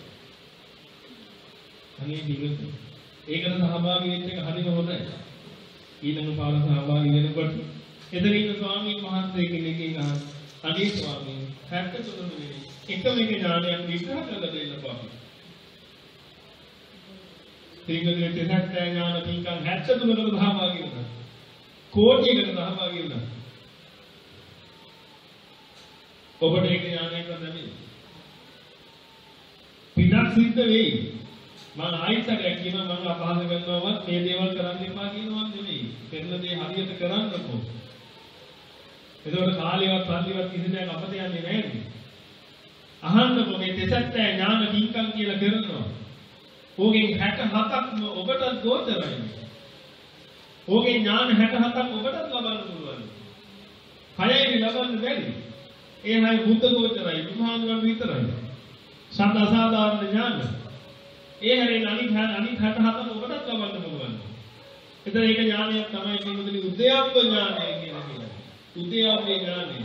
අනේ දිගට ඒකට සහභාගී වෙච්ච එක හරිම හොඳයි. ඊළඟ පාර සහභාගී වෙනකොට එතන ඉන්න ස්වාමීන් වහන්සේ කෙනෙක්ගෙන් අහන අනේ ස්වාමීන් හැත්තෑ තුන නෙවෙයි එකම එක ඥානයක් විග්‍රහ කරලා දෙන්න බෑ. තේගලේ දෙසත්ත ඥාන පින්කම් හැත්තෑ තුනකට සහභාගී වෙනවා. කෝටියකට සහභාගී වෙනවා. ඔබට ඒක ඥානයක් නැමෙයි. පිනක් සිද්ධ වෙයි. මම ආයිසරයක් කියනවා මම අපහාස කරනවවත් මේ දේවල් කරන්න එපා කියනවා නෙමෙයි. කරන දේ හරියට කරන්නකෝ. ඒකෝට කාලේවත් සල්ලිවත් කිසි දෙයක් අපත යන්නේ නැහැ. අහන්නකෝ මේ දෙසත්ත ඥාන පින්කම් කියලා කරනවා. ඕකෙන් හැට හතක්ම ඔබට ගෝචරයි. ඕකේ ඥාන හැට හතක් ඔබටත් ලබන්න පුළුවන්. කයයි ලබන්න බැරි. ඒ හැයි බුද්ධ ගෝචරයි බුදුහාමුදුරන් විතරයි. සම්දා සාධාරණ ඥාන. ඒ හැරෙන් අනිත් අනිත් හැට හතක් ඔබටත් ලබන්න පුළුවන්. එතන ඒක ඥානයක් තමයි පින්වතුනි උද්‍යප්ප ඥානය කියලා කියන්නේ. උද්‍යප්ප ඥානය.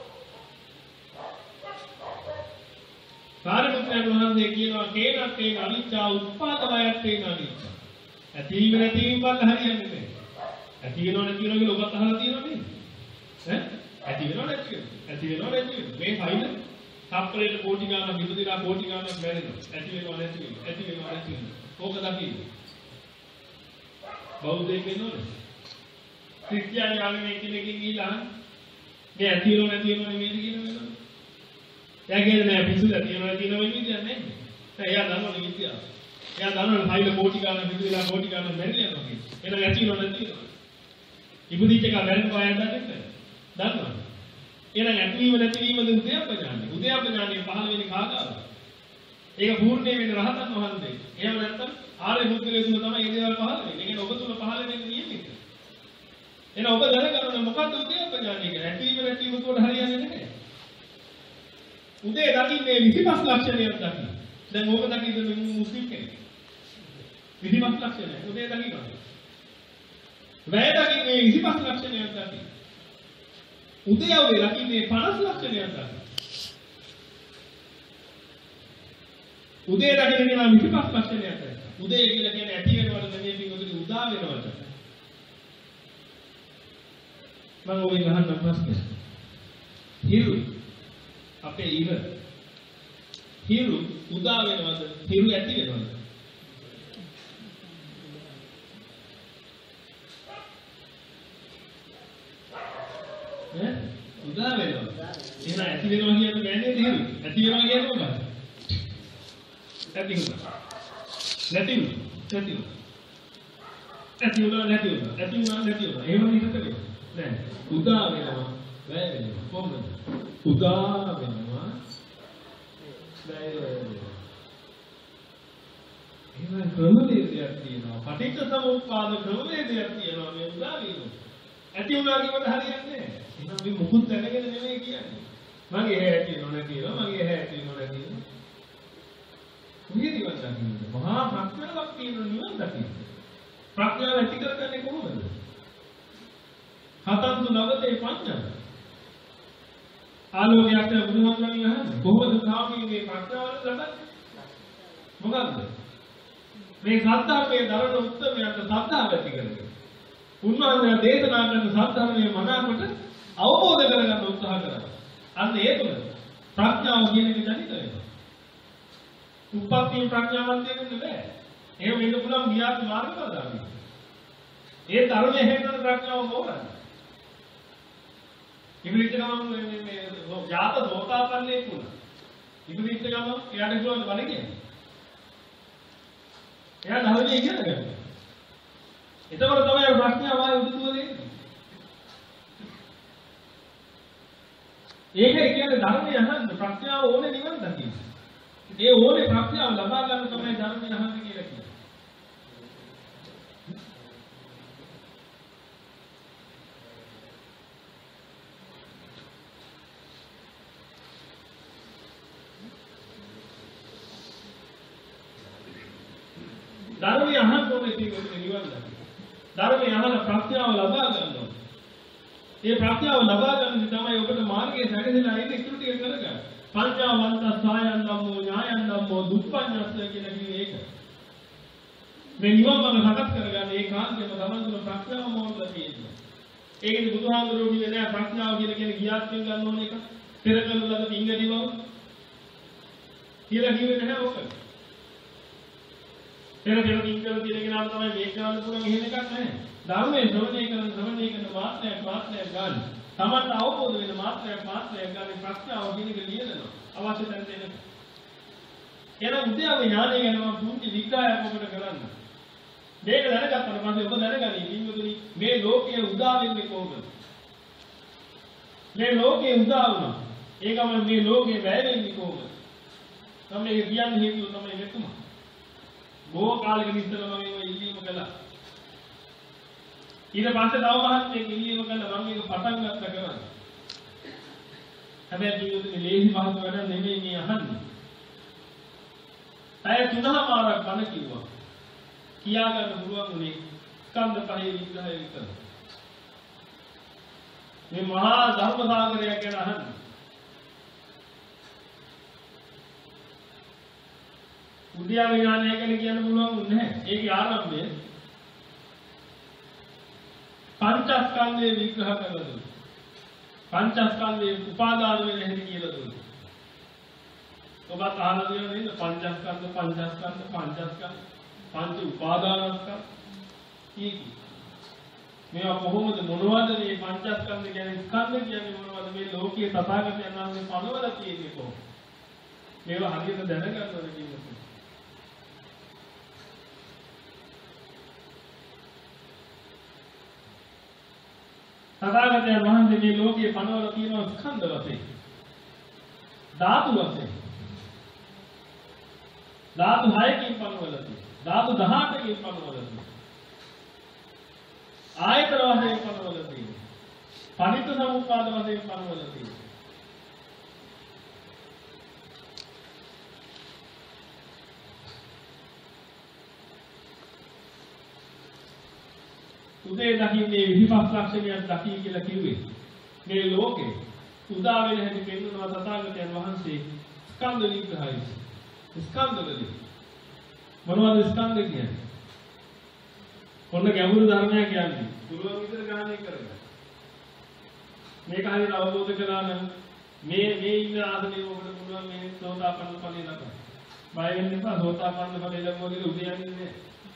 සාරිපුත්‍රයන් වහන්සේ කියනවා කේනක් ඒ අනිච්චා උත්පාදවයත් ඒ අනිච්චා. ඇතිවීම නැතිවීම බල හරියන්නේ නැහැ. ඇති වෙනව නැති වෙනව කියලා ඔබත් අහලා තියෙනව නේද? ඈ ඇති වෙනව නැති වෙනව. ඇති වෙනව නැති වෙනව. මේ ෆයිල් තප්පරේට කෝටි ගාණක් විදුලිලා කෝටි ගාණක් මැරෙනවා. ඇති වෙනව නැති වෙනව. ඇති වෙනව නැති වෙනව. ඕක දකින්න. බෞද්ධයෙක් වෙනවද? ක්‍රිස්තියානි ආගමේ කෙනෙක්ගෙන් ගිහිලා මේ ඇති වෙනව නැති වෙනව නෙමෙයි කියන වෙනවද? එයා කියන්නේ නෑ පිසුද ඇති වෙනව නැති වෙනව විදියක් නැහැ. දැන් එයා දන්නවනේ විද්‍යාව. එයා දන්නවනේ ෆයිල් කෝටි ගාණක් විදුලිලා කෝටි ගාණක් මැරිලා යනවා කියන්නේ. එහෙනම් ඇති වෙනව නැති වෙනව. ඉපදිච්ච එක වැරෙන්න බයයක් නැද්ද? දන්නවද? එහෙනම් ඇතිවීම නැතිවීමද උද්‍යප්ප ඥානය. උද්‍යප්ප ඥානය පහළ වෙන්නේ කාගාවද? ඒක පූර්ණේ වෙන්නේ රහතන් වහන්සේ. එහෙම නැත්නම් ආර්ය බුද්ධලේ තුල තමයි මේ දේවල් පහළ වෙන්නේ. ඒ කියන්නේ ඔබ තුල පහළ වෙන්නේ නියමිත. එහෙනම් ඔබ දැනගන්න මොකක්ද උද්‍යප්ප ඥානය කියන්නේ? ඇතිවීම නැතිවීම උඩ හරියන්නේ නැහැ. උදේ දකින්නේ විසිපස් ලක්ෂණයක් දකින්න. දැන් ඕක දකින්න මුස්ලිම් කෙනෙක්. විසිපස් ලක්ෂණය උදේ දකින්නවා. වැය දකින්නේ විසිපස් ලක්ෂණයක් දකින්න. උදේවගේ දකින්නේ පනස් ලක්ෂණයක් දකින්න. උදේ දකින්න කියන විසිපස් ලක්ෂණයක් දකින්න. උදේ කියලා කියන්නේ ඇති වෙනවද නෙමෙයි පිටුදුනි උදා වෙනවද? මම ඔය ගහන්න ප්‍රශ්නය. හිරු අපේ ඉර හිරු උදා වෙනවද? හිරු ඇති වෙනවද? ඈ උදා වෙනවා. එහෙනම් ඇති වෙනවා කියන්නේ බෑනේ හිරු. ඇති වෙනවා කියන්නේ මොකක්ද? ඇති වෙනවා. නැති වෙනවා. නැති වෙනවා. ඇති වෙනවා නැති වෙනවා. ඇති වෙනවා නැති වෙනවා. එහෙම හිතකද? නෑ. උදා වෙනවා. වැය වෙනවා. කොහොමද? උදා වෙනවා. වැය වෙනවා. එහෙනම් ක්‍රමවේදයක් තියෙනවා. පටිච්ච සමුප්පාද ක්‍රමවේදයක් තියෙනවා මේ උදා වීම. ඇති වුණා කියවට හරියන්නේ නෑ. එහෙනම් මේ මුකුත් දැනගෙන නෙමෙයි කියන්නේ. මගේ ඇහැ ඇති වෙනව නැති වෙනවා. මගේ ඇහැ ඇති වෙනව නැති වෙනවා. කොහේද ඉවත් දකින්නේ? මහා ප්‍රඥාවක් තියෙන නිවන් දකින්න. ප්‍රඥාව ඇති කරගන්නේ කොහොමද? හතන්තු නවතේ පඤ්ඤා. ආලෝකයක් බුදුහාමුදුරන්ගෙන් අහන්නේ කොහොමද ස්වාමීන් මේ ප්‍රඥාව ලබන්නේ? මොකද්ද? මේ සත්‍යයේ දරන උත්තරමයට සත්‍යාව ඇති කරගන්න. උන්වහන්සේ දේශනා කරන සත්‍යයේ මනාකොට අවබෝධ කරගන්න උත්සාහ කරනවා. අන්න ඒ තුල ප්‍රඥාව කියන එක ජනිත වෙනවා. උපපත්ති ප්‍රඥාවන්ත වෙන්න බෑ. එහෙම වෙන්න පුළුවන් මියාත් මාර්ගඵලදාමී. ඒ ධර්මයේ හැදෙන ප්‍රඥාව මොකක්ද? ඉබ්‍රිත් ගමන් මේ මේ ජාත සෝතාපන්නේ වුණා. ඉබ්‍රිත් ගමන් එයාට කිව්වද බණ කියන්නේ? එයා ධර්මයේ ඉගෙන ගන්න. එතකොට තමයි ප්‍රඥාව ආයෙ උදුතුව දෙන්නේ. ඒකේ කියන්නේ ධර්මය අහන්න ප්‍රඥාව ඕනේ නිවන් දකින්න. ඒ ඕනේ ප්‍රඥාව ලබා ගන්න තමයි ධර්මය අහන්න කියලා කියන්නේ. ධර්මය අහන්න ඕනේ තියෙන්නේ නිවන් දකින්න. ධර්මය අහන ප්‍රඥාව ලබා ගන්න ඕනේ. මේ ප්‍රඥාව ලබා ගන්න තමයි ඔබට මාර්ගයේ සැකසෙලා ඉන්නේ ඉතුරු ටික කරගන්න. පඤ්චාවන්ත සායන් ධම්මෝ ඥායන් ධම්මෝ දුප්පඤ්ඤස්ස කියලා කිව්වේ ඒක. මේ නිවන් මඟ සකස් කරගන්න ඒ කාන්තේම තමන් තුළ ප්‍රඥාව මොකද තියෙන්නේ. ඒකනේ බුදුහාමුදුරුවෝ කියන්නේ නෑ ප්‍රඥාව කියලා කියන්නේ ගියාත්ෙන් ගන්න ඕන එක. පෙර කළ ලද පිංගඩි බව. කියලා කිව්වේ නැහැ ඕක. පෙර පෙර පිංගල තියෙන කෙනාට තමයි මේක ගන්න පුළුවන් එහෙම එකක් නැහැ. ධර්මයේ ශ්‍රවණය කරන ශ්‍රවණය කරන මාත්‍රයක් මාත්‍රයක් ගන්න. තමන්ට අවබෝධ වෙන මාත්‍රයක් මාත්‍රයක් ගන්න ප්‍රඥාව කියන එක ලියනවා. අවශ්‍ය තැනට එන. එන උද්‍යාවේ ඥානය ගැන මම පුංචි විග්‍රහයක් ඔබට කරන්න. මේක දැනගත්තට පස්සේ ඔබ දැනගනි කිංගුතුනි මේ ලෝකයේ උදා වෙන්නේ කොහොමද? මේ ලෝකයේ උදා වුණා. ඒකම මේ ලෝකේ වැය වෙන්නේ කොහොමද? මම මේක කියන්න හේතුව තමයි මෙතුම. බොහෝ කාලෙක ඉස්සෙල්ලා මම මේ ඉල්ලීම කළා. ඊට පස්සේ තව මහත්මයෙක් ඉල්ලීම කළා මම මේක පටන් ගත්ත කරන්නේ. හැබැයි කිව්වොත් මේ ලේසි මහත් වැඩ නෙමෙයි මේ අහන්නේ. අය තුනමාරක් බණ කිව්වා. කියා ගන්න පුළුවන් උනේ ස්කන්ධ පහේ විග්‍රහය විතරයි. මේ මහා ධර්ම සාගරය ගැන අහන්න. උද්‍යාන විඥානය ගැන කියන්න පුළුවන් නැහැ. ඒකේ ආරම්භය පංචස්කන්ධයේ විග්‍රහ කරලා දුන්නා. පංචස්කන්ධයේ උපාදාන වෙන හැටි කියලා දුන්නා. ඔබත් අහලා තියෙනවා නේද? පංචස්කන්ධ පංචස්කන්ධ පංචස්කන්ධ පංච උපාදානස්කන්ධ කීකි. මේවා කොහොමද මොනවද මේ පංචස්කන්ධ කියන්නේ? ස්කන්ධ කියන්නේ මොනවද? මේ ලෝකයේ තථාගතයන් වහන්සේ පනවලා තියෙන්නේ කොහොමද? මේවා හරියට දැනගන්න ඕනේ කියන්නේ. තථාගතයන් වහන්සේ මේ ලෝකයේ පනවලා තියෙන ස්කන්ධ වශයෙන් ධාතු වශයෙන් ධාතු හයකින් පනවලා තියෙනවා. ධාතු දහඅටකින් පනවලා තියෙනවා. ආයතන වශයෙන් පනවලා තියෙනවා. පනිත සමුප්පාද වශයෙන් පනවලා තියෙනවා. උදේ දකින්නේ විහිපස් ලක්ෂණයක් දකි කියලා කිව්වේ. මේ ලෝකේ උදා වෙන හැටි පෙන්වනවා තථාගතයන් වහන්සේ ස්කන්ධ විග්‍රහයි. ස්කන්ධ වලින් මොනවද ස්කන්ධ කියන්නේ? ඔන්න ගැඹුරු ධර්මයක් කියන්නේ. පුළුවන් විතර ගානේ කරගන්න. මේක හරියට අවබෝධ කරලා නම් මේ මේ ඉන්න ආසනේ ඔබට පුළුවන් මේ සෝතාපන්න ඵලෙ ලබන්න. බය වෙන්න එපා. සෝතාපන්න ඵලෙ ලැබුවොත් උදේ යන්නේ නැහැ.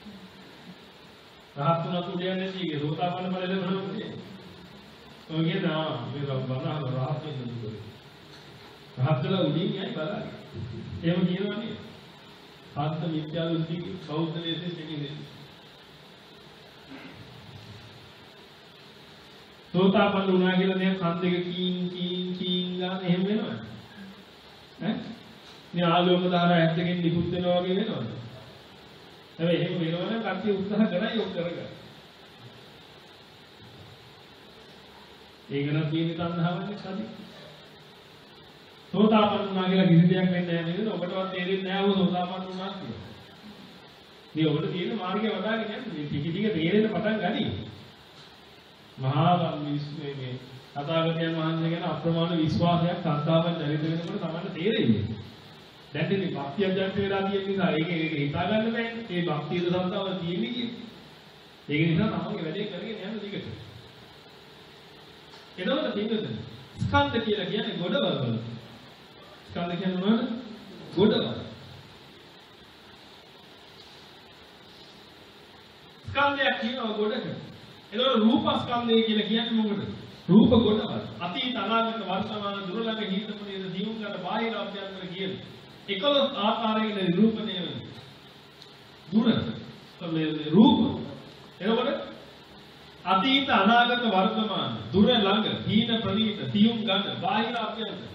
රහත් වුණත් උදේ යන්නේ නැහැ. සෝතාපන්න ඵලෙ ලැබුණොත් උදේ. ඔය කියනවා මේ බබනා රහත් වෙන්න දුකේ. රහත් වෙලා උදේ යයි බලන්න. එහෙම කියනවා නේද? ආත්ම විද්‍යාව උද්දී බෞද්ධ දේශේ කියන්නේ. සෝතාපන්න වුණා කියලා දැන් කන් දෙක කීන් කීන් කීන් ගන්න එහෙම වෙනවද? ඈ? මේ ආලෝක ධාරා ඇස් දෙකෙන් නිකුත් වෙනවා වගේ වෙනවද? හැබැයි එහෙම වෙනවනම් කට්ටිය උත්සාහ කරයි ඔක් කරගන්න. ඒක නම් තියෙන තණ්හාවනේ සාදි. සෝතාපන්න වුණා කියලා කිසි දෙයක් වෙන්නේ නැහැ නේද? ඔබටවත් තේරෙන්නේ නැහැ ඔබ සෝතාපන්න වුණා කියලා. මේ ඔබට තියෙන මාර්ගය වඩාගෙන යන්න මේ ටික ටික තේරෙන්න පටන් ගනී. මහා විශ්වයේ තථාගතයන් වහන්සේ ගැන අප්‍රමාණ විශ්වාසයක් ශ්‍රද්ධාවෙන් ජනිත වෙනකොට තමයි තේරෙන්නේ. දැන් ඉතින් භක්තිය ජනිත වෙලා තියෙන නිසා ඒක ඒක හිතා ගන්න බෑනේ. මේ භක්තියද ශ්‍රද්ධාව තියෙන්නේ කියන්නේ. ඒක නිසා තමන්ගේ වැඩේ කරගෙන යන්න දිගට. එතකොට පින්නතුනි ස්කන්ධ කියලා කියන්නේ ගොඩවල් වල. ස්කන්ධ කියන්නේ මොනවද? ගොඩවල්. ස්කන්ධයක් කියනවා ගොඩක. එතකොට රූපස්කන්ධය කියලා කියන්නේ මොකද? රූප ගොඩවල්. අතීත අනාගත වර්තමාන දුර ළඟ හිතපොනේ දියුම් කර බාහිර අභ්‍යන්තර කියන එකොළොස් ආකාරයකට නිරූපණය වෙන දුර මේ රූප. එතකොට අතීත අනාගත වර්තමාන දුර ළඟ හීන ප්‍රනීත දියුම් ගන්න බාහිර අභ්‍යන්තර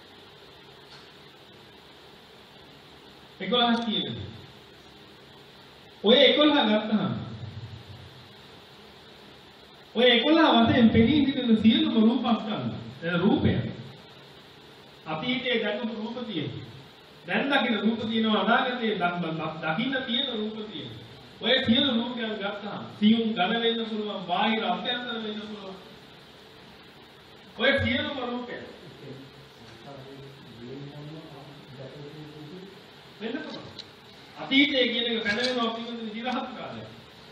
එකොළහ කියන්නේ. ඔය එකොළහ ගත්තහම ඔය එකොළහ වශයෙන් පෙනී සිටින සියලුම රූපස්කන්ධ එන රූපය අතීතයේ දැකපු රූප තියෙනවා. දැන් දකින්න රූප තියෙනවා අනාගතයේ දකින්න තියෙන රූප තියෙනවා. ඔය සියලු රූපයන් ගත්තාම සියුම් ඝන වෙන්න පුළුවන් බාහිර අභ්‍යන්තර වෙන්න පුළුවන්. ඔය සියලුම රූපයන් වෙන්න පුළුවන්. අතීතයේ කියන එක පැන වෙනවා පිළිබඳ විරහත් කාලයක්.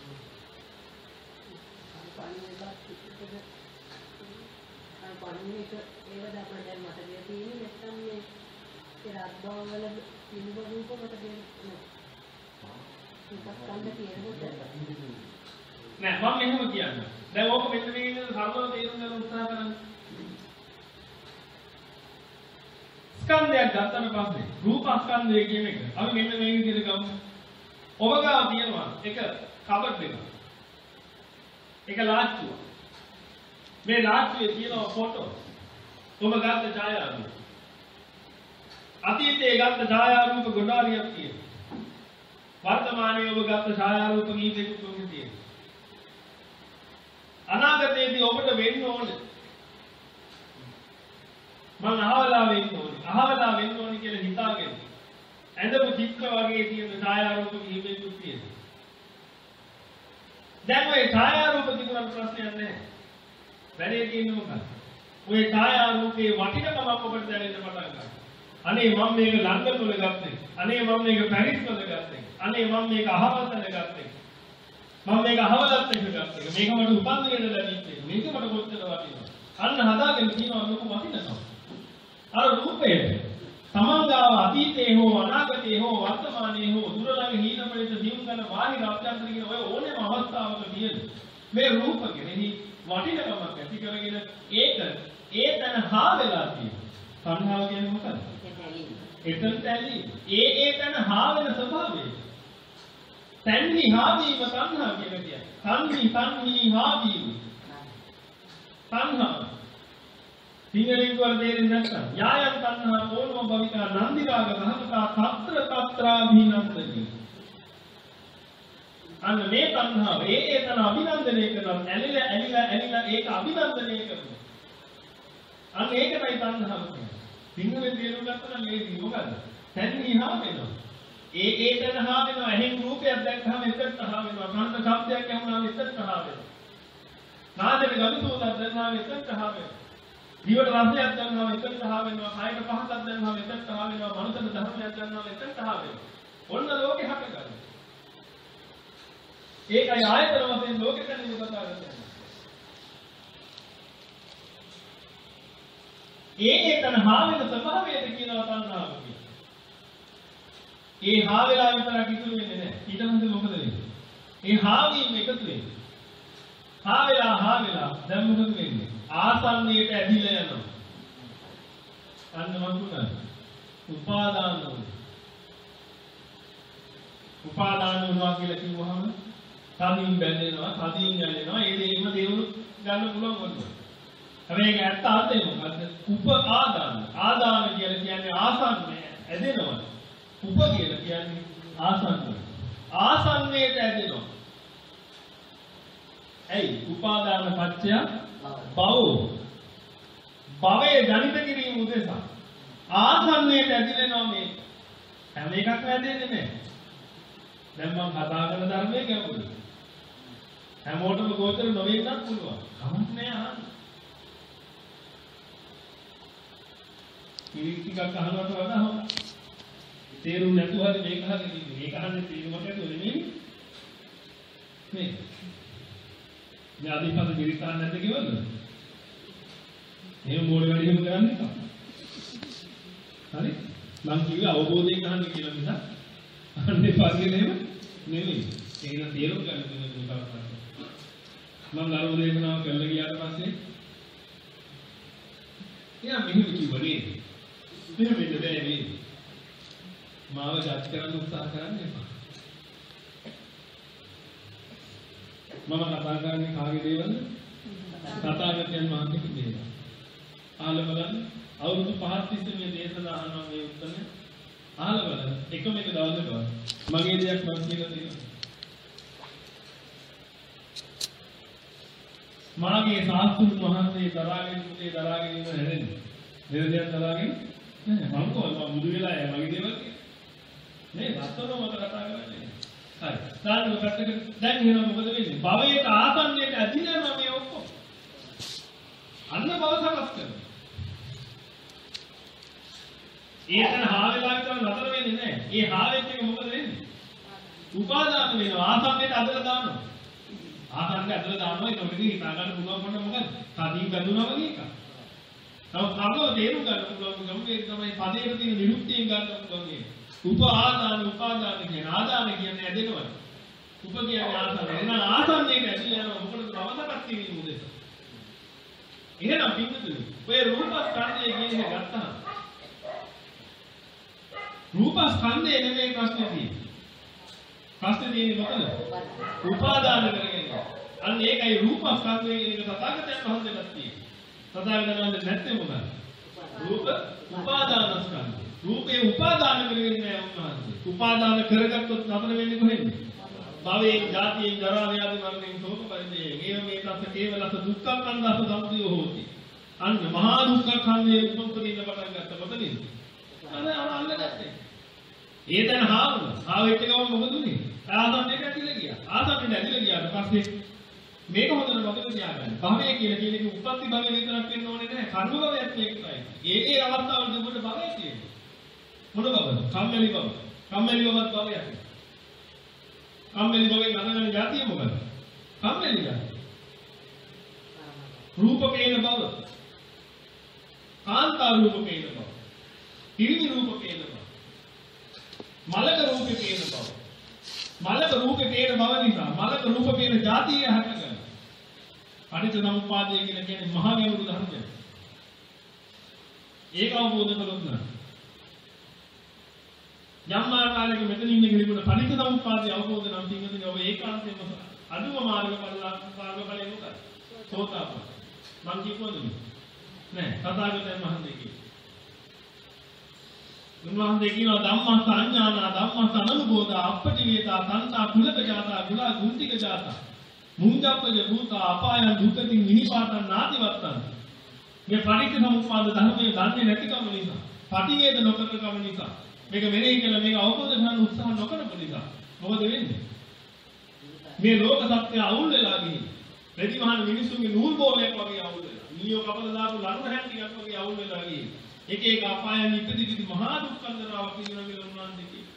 පණිවිඩ ඒව දැක්ම දැන් මට දෙය තියෙන්නේ නැත්නම් මේ ඒ රාජ්‍යවල නිබ රූප මට දෙන්නේ නෑ මම එහෙම කියන්නේ. දැන් ඕක මෙන්න මේ විදිහට සරලව තේරුම් ගන්න උත්සාහ කරන්න. ස්කන්ධයක් ගත්තම පස්සේ රූපස්කන්ධය කියන එක අපි මෙන්න මේ විදිහට ගමු. ඔබ ගාව තියෙනවා එක කබඩ් එකක්. එක ලාච්චුවක්. මේ ලාච්චුවේ තියෙන ෆොටෝ ඔබ ගත්ත ඡායාරූප. අතීතයේ ගත්ත ඡායාරූප ගොඩාරියක් තියෙනවා. වර්තමානයේ ඔබ ගත්ත ඡායාරූප කීපයකට ඔබ තියෙනවා. අනාගතයේදී ඔබට වෙන්න ඕනේ මම අහවලා වෙන්න ඕනේ අහවලා වෙන්න ඕනේ කියලා හිතාගෙන ඇඳපු චිත්‍ර වගේ තියෙන ඡායාරූප කීපයකට තියෙනවා. දැන් ඔය ඡායාරූප තිබුණාට ප්‍රශ්නයක් නැහැ. වැඩේ තියෙන්නේ මොකක්ද? ඔය ඡායාරූපේ වටිනකමක් ඔබට දැනෙන්න පටන් ගන්නවා. අනේ මම මේක ලන්ඩන් වල ගත්තේ. අනේ මම මේක පැරිස් වල ගත්තේ. අනේ මම මේක අහවල් වල ගත්තේ. මම මේක අහවලත් එක ගත්තේ. මේක මට උපන්දින ලැබිච්චේ. මේක මට කොච්චර වටිනවද? අන්න හදාගෙන තියෙනවා ලොකු වටිනකම. අර රූපයේ තමන්ගාව අතීතේ හෝ අනාගතේ හෝ වර්තමානයේ හෝ දුර ළඟ හීනපරිත දියුම් කරන බාහිර අභ්‍යන්තර කියන ඔය ඕනෑම අවස්ථාවක තියෙන මේ රූප කෙරෙහි වටිනකමක් ඇති කරගෙන ඒක ඒ තන හා වෙලා තියෙනවා. සංහාව කියන්නේ මොකක්ද? එතන තැලි. ඒ ඒ තන හා වෙන ස්වභාවය. තන්හි හා වීම සංහාව කියලා කියන්නේ. තන්හි තන්හි හා වීම. සංහාව. සිංහලෙන් වල තේරෙන්නේ නැත්නම් යායන් තණ්හා කෝණෝ භවිකා නන්දි රාග රහකතා తත්‍ර తත්‍රාභිනන්දති. අන්න මේ තණ්හාව ඒ ඒ තන අභිනන්දනය කරනවා. ඇලිලා ඇලිලා ඇලිලා ඒක අභිනන්දනය කරනවා. අන්න ඒකයි තණ්හාව කියන්නේ. සිංහලෙන් තේරුම් ගත්තා නම් මේක මොකද්ද? තන්හි හා වෙනවා. ඒ ඒ තන හා වෙනවා. එහෙන් රූපයක් දැක්කම එතනට හා වෙනවා. කන්ද ශබ්දයක් ඇහුණාම එතනට හා වෙනවා. නාදයට ගවිසෝදක් දැනනවා එතනට හා වෙනවා. ජීවිත රසයක් ගන්නවා එතනට හා වෙනවා. කායික පහසක් ගන්නවා එතනට හා වෙනවා. මනසට ධර්මයක් ගන්නවා එතනට හා වෙනවා. ඔන්න ලෝකේ හට ගන්නවා. ඒකයි ආයතන වශයෙන් ලෝකෙ ගැන කතා කරන්නේ. ඒ ඒතන හා වෙන ස්වභාවයට කියනවා තණ්හාව කියලා. ඒ හා වෙලා විතරක් ඉතුරු වෙන්නේ නැහැ. ඊට පස්සේ මොකද වෙන්නේ? ඒ හා වීම එකතු වෙන්නේ. හා වෙලා හා වෙලා දැන් මොකද වෙන්නේ? ආසන්නයට ඇදිලා යනවා. අන්න මඟුණා. උපාදාන වුණා. උපාදාන වුණා කියලා කිව්වහම තදින් බැඳෙනවා, තදින් යැලෙනවා. ඒ දෙයම දේවල් ගන්න පුළුවන් වුණා. හැබැයි ඒක ඇත්ත අර්ථය මොකද්ද? උපාදාන. ආදාන කියලා කියන්නේ ආසන්නය ඇදෙනවා. උප කියලා කියන්නේ ආසන්නය. ආසන්නයට ඇදෙනවා. ඇයි? උපාදාන පත්‍ය භව. භවයේ ජනිත කිරීම උදෙසා ආසන්නයට ඇදිලෙනවා මේ. හැම එකක්ම ඇදෙන්නේ නැහැ. දැන් මම කතා කරන ධර්මයේ ගැඹුරු. හැමෝටම ගෝචර නොවෙන්නත් පුළුවන්. කමක් නෑ අහන්න. කිරි ටිකක් අහනවට වඩා හොඳයි. තේරුම් නැතුව හරි මේක හරි කිව්වේ. මේක අහන්නේ තේරුමක් නැතුව නෙමෙයි. මේ. මේ අදිපත කිරිතාන් නැද්ද කිව්වද? එහෙම මොඩ වැඩිම කරන්නේ නැහැ. හරි? මම කිව්වේ අවබෝධයෙන් අහන්න කියලා නිසා අන්නේ පාන්නේ නෙමෙයි. නෙමෙයි. ඒක තේරුම් ගන්න දෙන්න උදව් කරනවා. මම ධර්ම දේශනාව කරලා ගියාට පස්සේ එයා මෙහෙම කිව්වා නේද? මෙහෙම වෙන්න බෑ නේද? මාව ජජ් කරන්න උත්සාහ කරන්න එපා. මම කතා කරන්නේ කාගේ දේවල්ද? තථාගතයන් වහන්සේගේ දේවල්. අහලා බලන්න අවුරුදු පහක් තිස්සේ මේ දේශනා අහනවා මේ උත්තරේ. අහලා බලන්න එකම එක දවසක මගේ දෙයක් මම කියලා දෙනවා. මාගේ සාස්තුන් වහන්සේ දරාගෙන මුලේ දරාගෙන ඉන්න හැදෙන්නේ. මේ දෙයක් දරාගෙන නෑ මම කොහොමද බුදු වෙලා යයි මගේ දේවල් නේ රත්තරෝ මත කතා කරන්නේ. හරි. දාන්න පැත්තකට දැන් එහෙනම් මොකද වෙන්නේ? භවයට ආසන්නයට ඇදිලා මේ ඔක්කොම. අන්න භව සකස් කරනවා. ඒකන හා වෙලා විතර නතර වෙන්නේ නැහැ. ඒ හා වෙච්ච එක මොකද වෙන්නේ? උපාදාන වෙනවා. ආසන්නයට අදලා දානවා. ආසන්නයට අදලා දානවා ඒක මොකද හිතා ගන්න පුළුවන් කොට මොකද? කදින් බඳුනා වගේ එකක්. තව කර්මව තේරුම් ගන්න පුළුවන් ගම ඒක තමයි පදේට තියෙන විරුක්තියෙන් ගන්න පුළුවන් මේ. උපාදාන උපාදාන කියන ආදාන කියන්නේ ඇදෙනවා. උප කියන්නේ ආසන්න. එන ආසන්නයට ඇදලා යනවා මොකද අවසකත් කිරීම උදෙසා. එහෙනම් පින්නතුනි ඔය රූපස්කන්ධය කියන එක ගත්තාම රූපස්කන්ධය නෙමෙයි ප්‍රශ්නේ තියෙන්නේ. ප්‍රශ්නේ තියෙන්නේ මොකද? උපාදාන කරගෙන. අන්න ඒකයි රූපස්කන්ධය කියන එක තථාගතයන් වහන්සේලාට තියෙන්නේ. තථාගතයන් වහන්සේ නැත්තේ මොකද? රූප උපාදානස්කන්ධය. රූපේ උපාදාන කරගෙන නෑ උන්වහන්සේ. උපාදාන කරගත්තොත් නතර වෙන්නේ කොහෙන්ද? භවයෙන්, ජාතියෙන්, ජරා, ව්‍යාධි, මරණයෙන්, ශෝක පරිදේ. මේව මේ තත් කේවලස දුක්ඛකන්දස සම්පියෝ හෝති. අන්න මහා දුක්ඛකන්දේ උපපදින්න පටන් ගත්ත මොකදින්? අර අර අල්ලගත්තේ. ඒ දැන් හාවුන. හාවෙච්ච ගමන් මොකද උනේ? ආසන්නේට ඇදිලා ගියා. ආසන්නේට ඇදිලා ගියාට පස්සේ මේක හොඳට මතක තියාගන්න. භවය කියලා කියන එක උපත්ති භවය විතරක් වෙන්න ඕනේ නැහැ. කර්ම භවයත් ඒකයි. ඒ ඒ අවස්ථාවල දුකට භවය තියෙනවා. මොන භවද? කම්මැලි භව. කම්මැලි භවත් භවයක්. කම්මැලි භවයෙන් අදගෙන જાතිය මොකද? කම්මැලි જાතිය. රූප පේන භව. කාන්තා රූප පේන භව. පිරිමි රූප පේන භව. මලක රූප පේන භව. මලක රූප පේන භව නිසා මලක රූප පේන જાතිය හටගන්න. පටිච්චසමුප්පාදය කියලා කියන්නේ මහා ගැඹුරු ධර්මයක්. ඒක අවබෝධ කරගන්න ඕන. යම් ආකාරයක මෙතන ඉන්න කෙනෙකුට පටිච්චසමුප්පාදය අවබෝධ නම් තියෙන්නේ ඔබ ඒකාන්තයෙන්ම අදුම මාර්ගඵල මාර්ගඵලෙ මොකක්ද? සෝතාපන්න. මං කියපුවද නෑ තථාගතයන් වහන්සේ කිව්වා. උන්වහන්සේ කියනවා ධම්මස්ස අඥානා ධම්මස්ස අනුභෝධ අපටිවේතා සංසා කුලක ජාතා ගුලා ගුන්තික ජාතා මුංජප්පජ භූතා අපායන් දුක්ඛින් විනිපාතං නාතිවත්තං. මේ පටිච්චසමුප්පාද ධර්මයේ දන්නේ නැතිකම නිසා පටිවේද නොකරකම නිසා මේක මෙලෙහි කියලා මේක අවබෝධ කරගන්න උත්සාහ නොකරපු නිසා මොකද වෙන්නේ? මේ ලෝක සත්‍ය අවුල් වෙලා ගිහින් ප්‍රතිමහාන මිනිසුන්ගේ නූල් බෝලයක් වගේ අවුල් වෙලා නියෝ කපලා දාපු ලණු හැන්ටියක් වගේ අවුල් වෙලා ගිහින් එක එක අපායන් ඉපදිදි මහා දුක්ඛන්දරාවක් කියනවා කියලා උන්වහන්සේ කියනවා.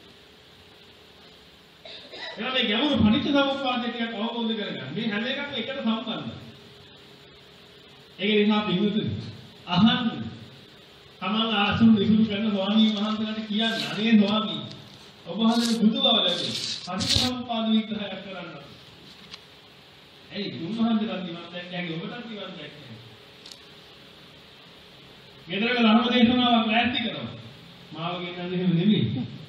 එහෙනම් මේ ගැඹුරු පටිච්චසමුප්පාදය ටිකක් අවබෝධ කරගන්න. මේ හැම එකක්ම එකට සම්බන්ධයි. ඒක නිසා පිළිතුරු අහන්න. තමන් ආසුරු විසුරු කරන ස්වාමීන් වහන්සේලාට කියන්නේ අනේ ස්වාමී ඔබ වහන්සේ බුදු බව ලැබෙයි. පටිච්චසමුප්පාද විග්‍රහයක් කරන්න. ඇයි උන්වහන්සේලා නිවන් දැක්කේ ඔබටත් නිවන් දැක්කේ. ගෙදරක ධර්ම දේශනාවක් ලෑස්ති කරනවා. මාව ගෙන්නන්නේ එහෙම නෙමෙයි.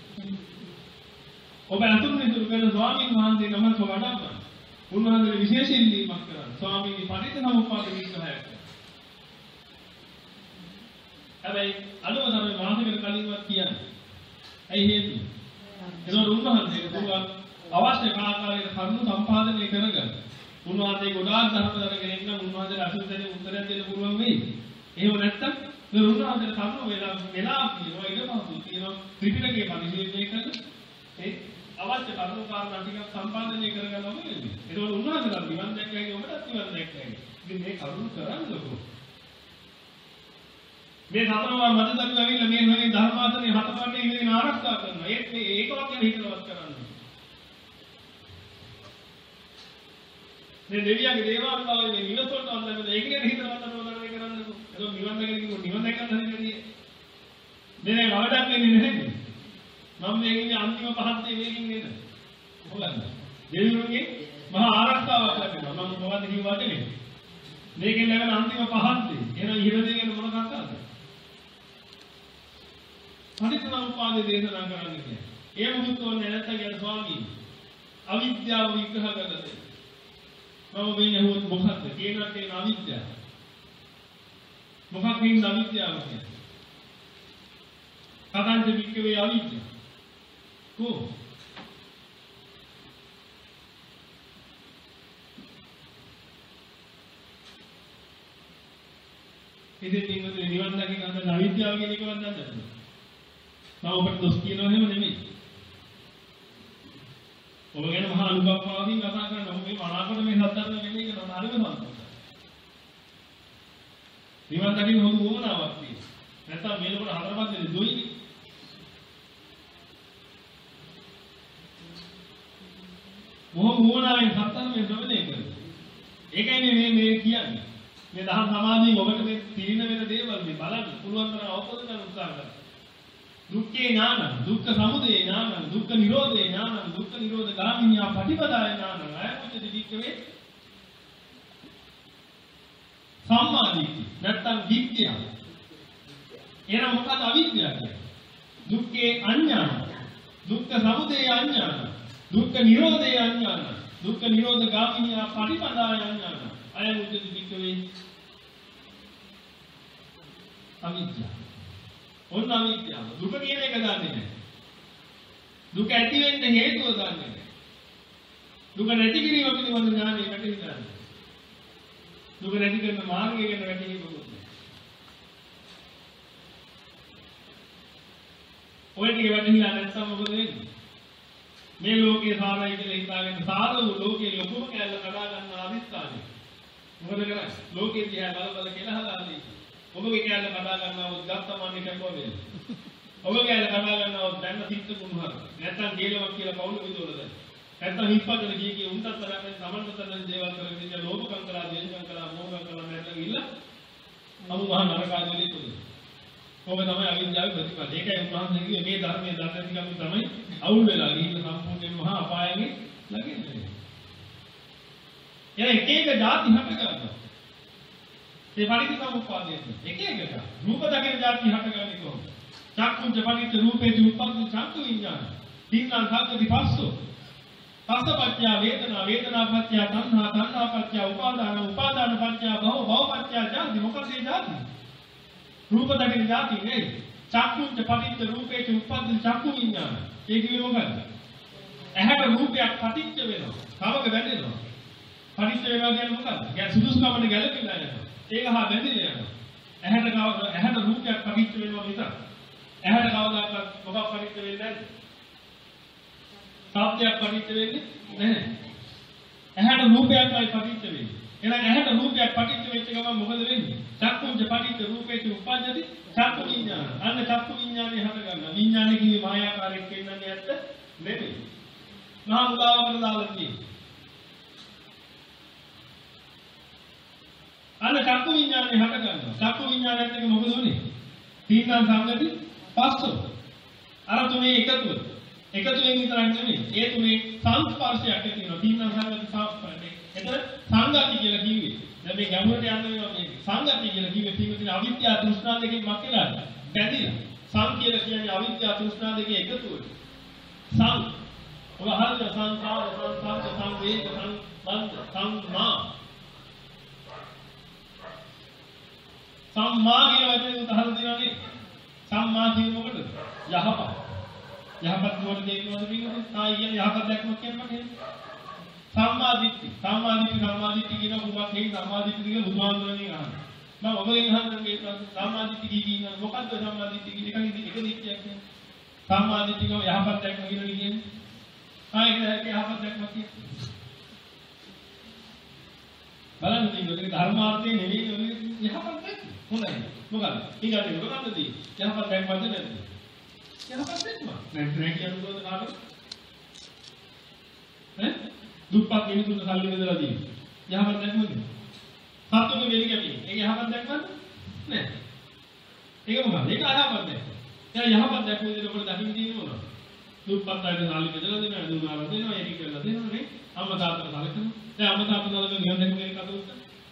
ඔබ අතුරු නිතුරු කරන ස්වාමීන් වහන්සේ නමක් වඩාපන්. උන්වහන්සේ විශේෂ ඉල්ලීමක් කරනවා. ස්වාමීනි පටිච්චසමුප්පාද විග්‍රහයක් කරන්න. හැබැයි අනුව තමයි මාසෙකට කලින්වත් කියන්නේ. ඇයි හේතුව? ඒනොත් උන්වහන්සේට පුළුවන් අවශ්‍ය ආකාරයක කරුණු සම්පාදනය කරගන්න. උන්වහන්සේ ගොඩාක් ධර්ම දරගෙන ඉන්න උන්වහන්සේට අසුතෙන් උත්තරයක් දෙන්න පුළුවන් වෙයි. එහෙම නැත්නම් මේ උන්වහන්සේට කරුණු වෙලා වෙලා කියනවා ඊට පස්සේ කියනවා ත්‍රිපිටකයේ පරිශීලනය කරන ඒ අවශ්‍ය කරුණු කාරණා ටික සම්පාදනය කරගන්න ඕනේ. ඒකෝල උන්වහන්සේලා නිවන් දැක්කයි ඔබටත් නිවන් දැක්කයි. ඉතින් මේ කරුණු කරන්නකො මේ සතරවා මතදරු ඇවිල්ලා මේ වගේ ධර්මාසනේ හතපටේ ඉඳගෙන ආරක්ෂා කරනවා. ඒත් මේ ඒකවත් ගැන හිතනවත් කරන්නේ. මේ දෙවියන්ගේ දේවාලවල මේ නිවසොල්ට අල්ලගෙන ඒක ගැන හිතනවත් කරනවා කරන්නේ. ඒක නිවන් දැකගෙන කිව්වොත් නිවන් දැක්කත් හරියන්නේ. මේ නේ වඩක් වෙන්නේ නැහැ. මම මේ ඉන්නේ අන්තිම පහත්තේ මේකින් නේද? මොකක්ද? දෙවියන්ගේ මහා ආරක්ෂාවක් ලැබෙනවා. මම මොකද්ද කිව්වද නෙමෙයි. මේකෙන් ලැබෙන අන්තිම පහත්තේ. එහෙනම් ඉහිර දෙගෙන මොන කතාවද? පටිච්චසමුප්පාද දේශනා කරන්න කියන්නේ. ඒ මොකද ඕනේ නැත්නම් කියන ස්වාමීන් අවිද්‍යාව විග්‍රහ කරලා මම මේ යහුවත් මොකක්ද? කියනවා කියන අවිද්‍යාව. මොකක්ද මේ අවිද්‍යාව කියන්නේ? කතාන්ත වික්කවේ අවිද්‍යාව. කො ඉතින් මේ නිවන් දකින්න ගන්න අවිද්‍යාව කියන එකවත් දන්නේ නැහැ. මම ඔබට දොස් කියනවා එහෙම නෙමෙයි. ඔබ ගැන මහා අනුකම්පාවකින් කතා කරනවා. මේ මනාකොට මේ සත්‍යය නෙමෙයි කරනවා. හරිම සන්තෝෂයි. නිවන් දකින්න හොඳ වුණාවක් තියෙනවා. නැත්තම් මේකට හතරපත් දෙන්නේ දොයිනේ. මොහොම වුණාවෙන් සත්‍යය මේ ප්‍රවේදේ කරනවා. ඒකයි මේ මේ කියන්නේ. මේ දහම් සමාධියෙන් ඔබට මේ තීන වෙන දේවල් මේ බලන්න පුළුවන් තරම් අවබෝධ කරගන්න උත්සාහ කරන්න. දුක්ඛේ ඥාන, දුක්ඛ සමුදය ඥාන, දුක්ඛ නිරෝධේ ඥාන, දුක්ඛ නිරෝධ ගාමිනියා පටිපදාය ඥාන. අයමුච්ච දික්කවේ සම්මාදිට්ඨි නැත්තම් විද්‍ය. එන මොකද අවිද්‍යාව කියන්නේ? දුක්ඛේ අඥාන, දුක්ඛ සමුදය අඥාන, දුක්ඛ නිරෝධේ අඥාන, දුක්ඛ නිරෝධ ගාමිනියා පටිපදාය ඥාන. අයමුච්ච දික්කවේ අවිද්‍යාව. ඔන්න අවිද්‍යාව. දුක කියන එක දන්නේ නැහැ. දුක ඇති වෙන්න හේතුව දන්නේ නැහැ. දුක නැති කිරීම පිළිබඳ ඥානය නැතිලා. දුක නැති කරන මාර්ගය ගැන වැටහීමකුත් නැහැ. ඔය ටික වැටහිලා නැත්නම් මොකද වෙන්නේ? මේ ලෝකේ සාරයි කියලා හිතාගෙන සාර වූ ලෝකේ ලොකුම කැලල කඩා ගන්න අදිස්ථානේ. මොකද කරන්නේ? ලෝකේ දිහා බල බල කියලා හදාන්නේ. ඔබගේ කැලල කඩා ගන්නවොත් ගත්තමන්නේ කැපුවා වෙන්නේ. ඔබගේ කැලල කඩා ගන්නවොත් දැන්න සිත් කුණුහර. නැත්නම් ගේලවක් කියලා පවුල විදවල දැන්. නැත්නම් හිප්පතන ගිය ගිය උන්ටත් තරන්නේ සමන්තරන දේවල් කරගෙන ඉන්න ලෝභකම් කරලා දේශකම් කරලා මෝහකම් කරලා නැත්නම් ඉන්න අමු මහා නරකාදීලේ තුනේ. ඔබ තමයි අවිද්‍යාවේ ප්‍රතිපල. ඒකයි උන්වහන්සේ කිව්වේ මේ ධර්මයේ දර්ශනිකම් තමයි අවුල් වෙලා ගිහින් සම්පූර්ණයෙන්ම මහා අපායගේ ළඟින්නේ. එයා එක එක જાති හට ගන්නවා. ඒ පරිත්‍යාගෝපාදයෙන් එක එකට රූප දකින જાති හටගන්නේ කොහොමද? චක්කුංච පරිත්‍ය රූපේති උප්පත්ති චක්කු විඥාන. තීන්නම් සාගති පස්සෝ. පස්සපච්චය වේදනා වේදනාපච්චය තණ්හා තණ්හාපච්චය උපාදාන උපාදානපච්චය භව භවපච්චය ජාති. මොකද ඒ જાති? රූප දකින જાති නෙයි. චක්කුංච පරිත්‍ය රූපේති උප්පත්ති චක්කු විඥාන. ඒ කිව්වේ මොකද්ද? ඇහැට රූපයක් පටිච්ච වෙනවා. කවක බැඳෙනවා. පටිච්ච වෙනවා කියන්නේ මොකද්ද? ගැ සුදුසුකමට ගැලපෙලා යනවා. ඒක හා බැඳිලා යනවා. ඇහැට කව ඇහැට රූපයක් පටිච්ච වෙනවා විතර. ඇහැට කවදාකවත් මොකක් පටිච්ච වෙන්නේ නැද්ද? සාප්තයක් පටිච්ච වෙන්නේ නැහැ. ඇහැට රූපයක්යි පටිච්ච වෙන්නේ. එහෙනම් ඇහැට රූපයක් පටිච්ච වෙච්ච ගමන් මොකද වෙන්නේ? චක්කුංච පටිච්ච රූපේති උප්පජ්ජති චක්කු විඥාන. අන්න චක්කු විඥානේ හට ගන්නවා. විඥානේ කිව්වේ මායාකාරයක් වෙන්නන්නේ ඇත්ත නෙමෙයි. මහා මුලාවකට දාලා තියෙන්නේ. අන්න චක්කු විඥානේ හට ගන්නවා. චක්කු විඥානයත් එක්ක මොකද උනේ? තීන්නම් සංගති පස්සෝ. අර තුනේ එකතුව. එකතුවෙන් විතරක් නෙමෙයි. ඒ තුනේ සංස්පර්ශයක් ඇති වෙනවා. තීන්නම් සංගති සංස්පර්ශය. එතන සංගති කියලා කිව්වේ. දැන් මේ ගැඹුරට යන්න වෙනවා මේක. සංගති කියලා කිව්වේ තීන්නම් අවිද්‍යාව තෘෂ්ණා දෙකෙන් මක් වෙලාද? බැඳිලා. සං කියලා කියන්නේ අවිද්‍යාව තෘෂ්ණා දෙකේ එකතුව. සං ඔබ අහලා සංසාර සංසාර සංවේග සංබන්ධ සම්මා සම්මා කියන වචනේ උදාහරණ දෙනවා නේ. සම්මා කියන්නේ මොකටද? යහපත්. යහපත් වල දෙන්නවද කියන්නේ? ආ කියන්නේ යහපත් දැක්මක් කියනවා නේද? සම්මා දිට්ඨි. සම්මා දිට්ඨි සම්මා දිට්ඨි කියන උගක් හේ සම්මා දිට්ඨි කියන බුදුහාමුදුරනේ අහන්නේ. මම ඔබගෙන් අහන්නේ මේ සම්මා දිට්ඨි කියන්නේ මොකද්ද සම්මා දිට්ඨි කියන්නේ? එකයි එක දිට්ඨියක් කියන්නේ. සම්මා දිට්ඨි කියන යහපත් දැක්ම කියන්නේ. ආ ඒක යහපත් දැක්මක් කියන්නේ. බලන්න තියෙන්නේ ධර්මාර්ථයේ නෙවෙයි යහපත් දැක්ම. හොඳයි. මොකද? ඊගාට මොකක්ද තියෙන්නේ? යහපත් දැක්මද නැද්ද? යහපත් දැක්ම. නැත්නම් කියන්නේ මොකද කාටද? ඈ? දුප්පත් මිනිසුන්ට සල්ලි බෙදලා තියෙන්නේ. යහපත් දැක්මද? සතුටු වෙලි කැපීම. ඒක යහපත් දැක්මද? නෑ. ඒක මොකද? ඒක අයහපත් දැක්ම. දැන් යහපත් දැක්ම විදිහට ඔබට දකින්න තියෙන්නේ මොනවද? දුප්පත් අයට සල්ලි බෙදලා දෙනවා, දුන්නාලා දෙනවා, ඒක කරලා දෙනවා නේ. අම්මා තාත්තා සලකනවා. දැන් අම්මා තාත්තා සලකන නිවන් දැක්ම කියන කතාවද?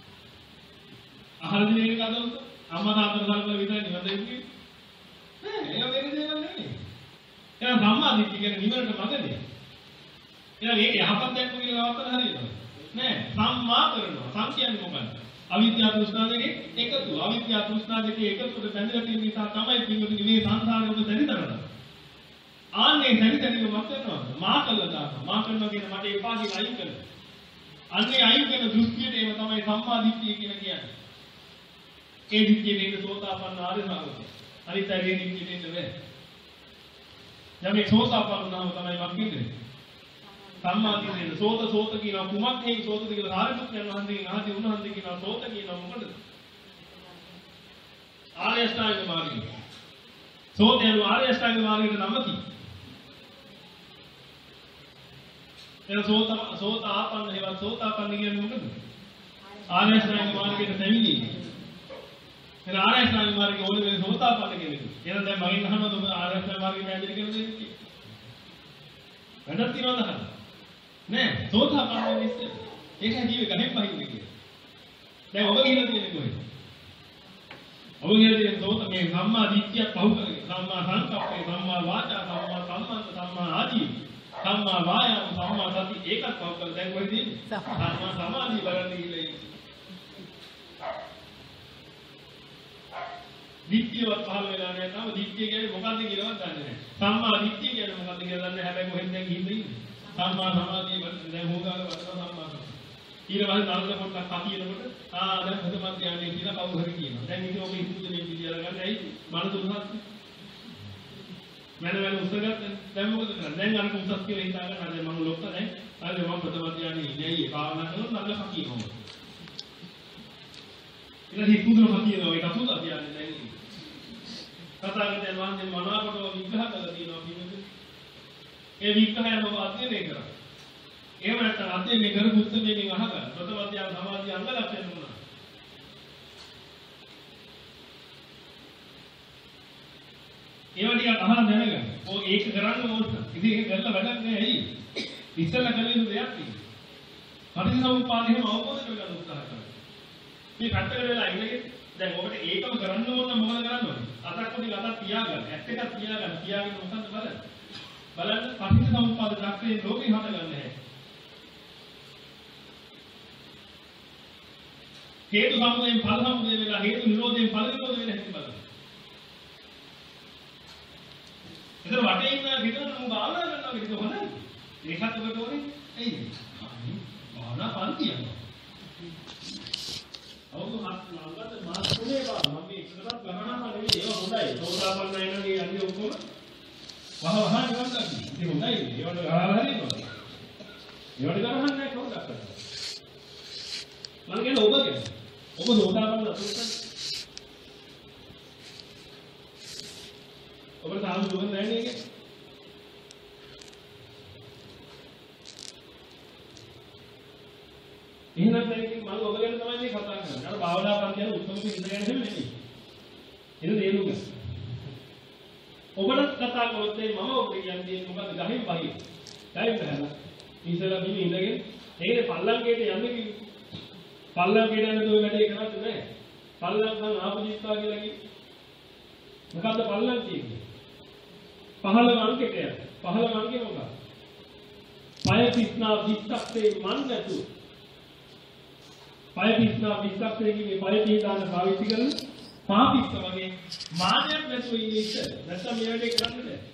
අහලා දිනේ කතාවද? අම්මා තාත්තා සලකලා විතරයි නිවන් දැක්කේ. නෑ, ඒක වෙන දේවල් නෙමෙයි. එහෙනම් සම්මා දිට්ඨිය කියන්නේ නිවනට මඟනේ. එහෙනම් මේක යහපත් දැක්ම කියලා නවත්තන හරියනවා. නෑ, සම්මා කරනවා. සම් කියන්නේ මොකක්ද? අවිද්‍යාව තෘෂ්ණා දෙකේ එකතු. අවිද්‍යාව තෘෂ්ණා දෙකේ එකතුවට බැඳලා තියෙන නිසා තමයි පින්වතුනි මේ සංසාරේ ඔබ සැරිසරනවා. ආන්නේ සැරිසරීම මත කරනවා. මා කළා දානවා. මා කරනවා කියන මට එපා කියලා අයින් කරනවා. අන්නේ අයින් කරන දෘෂ්ටියට ඒව තමයි සම්මා දිට්ඨිය කියලා කියන්නේ. ඒ දිට්ඨියේ ඉන්න සෝතාපන්න ආර්ය ශ්‍රාවකය. අනිත් අයගේ දිට්ඨියේ ඉන්න බෑ. දැන් මේ සෝතාපන්න වුණාම තමයි මක් කියන්නේ. සම්මා දිට්ඨියේ සෝත සෝත කියනවා කුමක් හේ සෝතද කියලා සාරිපුත්‍රයන් වහන්සේගෙන් අහදී උන්වහන්සේ කියනවා සෝත කියනවා මොකටද? ආර්ය අෂ්ටාංග මාර්ගය. සෝතය ආර්ය අෂ්ටාංග මාර්ගයේ නමකි. එන සෝත සෝත ආපන්න හේවත් සෝතාපන්න කියන්නේ මොකද? ආර්ය අෂ්ටාංග මාර්ගයට පැමිණීම. එන ආර්ය අෂ්ටාංග මාර්ගයේ ඕනේ වෙන සෝතාපන්න කෙනෙක්. එහෙනම් දැන් මගෙන් අහනවද ඔබ ආර්ය අෂ්ටාංග මාර්ගයේ පැහැදිලි කරන දෙයක් කියලා? වැඩක් තියනවද අහන්න? නෑ, සෝතාපන්න වෙන්නේ ඉස්සෙල්ලා. ඒකයි කිව්වේ ගහෙන් පහින්නේ කියලා. දැන් ඔබ කියලා තියෙන්නේ කොහෙද? ඔබ කියලා තියෙන්නේ සෝත මේ සම්මා දිට්ඨිය පහු කරගෙන සම්මා සංකප්පේ සම්මා වාචා සම්මා කම්මන්ත සම්මා ආජීව සම්මා වායාම සම්මා සති ඒකත් පහු කරලා දැන් කොහෙද ඉන්නේ? සම්මා සමාධි බලන්න කියලා ඉන්නේ. දිට්ඨියවත් පහළ වෙලා නැහැ තාම. දිට්ඨිය කියන්නේ මොකක්ද කියලාවත් දන්නේ නැහැ. සම්මා දිට්ඨිය කියන්නේ මොකක්ද කියලා දන්නේ නැහැ. හැබැයි කොහෙන්ද දැන් ගිහින් ඉන්නේ? සම්මා සමාධිය දැන් හොගාල වඩන සම්මා සමාධිය. ඊට පස්සේ නරක පොට්ටක් කපිනකොට ආ දැන් හදපත් යන්නේ කියලා කවුරු හරි කියනවා. දැන් ඉතින් ඔබ ඉතුරුදේ පිළියල ගන්න ඇයි? මනස උනහත්. මම මම උත්සගත දැන් මොකද කරන්නේ? දැන් අර උත්සස් කියලා හිතාගෙන අර මම ලොක්ක දැන් අර මම ප්‍රථම ධානයේ ඉන්නේ අයියේ භාවනා කරනකොට නල්ල කකියනවා. ඊට හිතුන කකියනවා ඒක අසුත ධානයේ දැන් ඉන්නේ. කතාවේදී වහන්සේ මනාවකට විග්‍රහ කරලා තියෙනවා කියන්නේ. ඒ විග්‍රහයම අධ්‍යයනය කරා. එහෙම නැත්නම් අධ්‍යයනය කරපු උත්තරයෙන් අහගන්න. ප්‍රථම ධානය සමාධිය අංග ලක්ෂණ මොනවාද? ඒවා ටිකක් අහලා දැනගන්න. ඔය ඒක කරන්න ඕන. ඉතින් ඒක කරලා වැඩක් නෑ ඇයි? ඉස්සෙල්ලා කළ යුතු දෙයක් තියෙනවා. පටිච්චසමුප්පාදයෙන් අවබෝධ කරගන්න උත්සාහ කරන්න. මේ පැත්තකට වෙලා ඉන්නේ දැන් ඔබට ඒකම කරන්න ඕන නම් මොකද කරන්න ඕනේ? අතක් උඩින් අතක් තියාගන්න. ඇස් එකක් තියාගන්න. තියාගෙන මොකද්ද බලන්න. බලන්න පටිච්චසමුප්පාද ධර්මයේ ලෝකේ හටගන්නේ නැහැ. හේතු සමුදයෙන් ඵල සමුදය වෙලා හේතු නිරෝධයෙන් ඵල නිරෝධ වෙන හැටි බලන්න. ඒතර වටේ ඉන්න විතර නම් භාවනා කරනවා කියන එක හොඳයි. ඒකත් ඔබට ඕනේ. එයි. භාවනා පන්තියක්. අවුරුදු හත් ළඟට මාස තුනේ බා මම එකකටත් ගණනක් නෙවෙයි ඒක හොඳයි. සෝදාපන්න වෙනදී යන්නේ ඔක්කොම වහ වහ නිවන් දකින්න. ඒක හොඳයි. ඒවට ගහලා හරිනවා. ඒවට ගහන්න නැහැ කවුද කරන්නේ. මම කියන්නේ ඔබ කියන්නේ. ඔබ සෝදාපන්න අසුත්තන් ඔබට තාම දුක නැහැ නේද? එහෙනම් දැන් ඉතින් මම ඔබ ගැන තමයි මේ කතා කරන්නේ. අර භාවනා පන්තියේ උත්සව පිළිඳ ගැන නෙමෙයි. ඒක තේරුම් ගන්න. ඔබට කතා කරොත් මම ඔබට කියන්නේ මොකද ගහින් බහින්. ගහින් බහලා. ඉතලා බිම ඉඳගෙන ඒකේ පල්ලංකේට යන්නේ කිව්වේ. පල්ලංකේට යන දෝ වැඩේ කරන්නේ නැහැ. පල්ලංකම් ආපදිස්සා කියලා කිව්වේ. මොකද්ද පල්ලංක කියන්නේ? පහළම අංකයට යන. පහළම අංකය මොකක්ද? පය පිස්නා විස්සක්සේ මන් නැතු. පය පිස්නා විස්සක්සේ කියන්නේ පය පිටාන පාවිච්චි කරන පාපිස්ස වගේ මානයක් නැතුව ඉන්නේ ඉතින්. නැත්තම් මේ වැඩේ කරන්නේ නැහැ.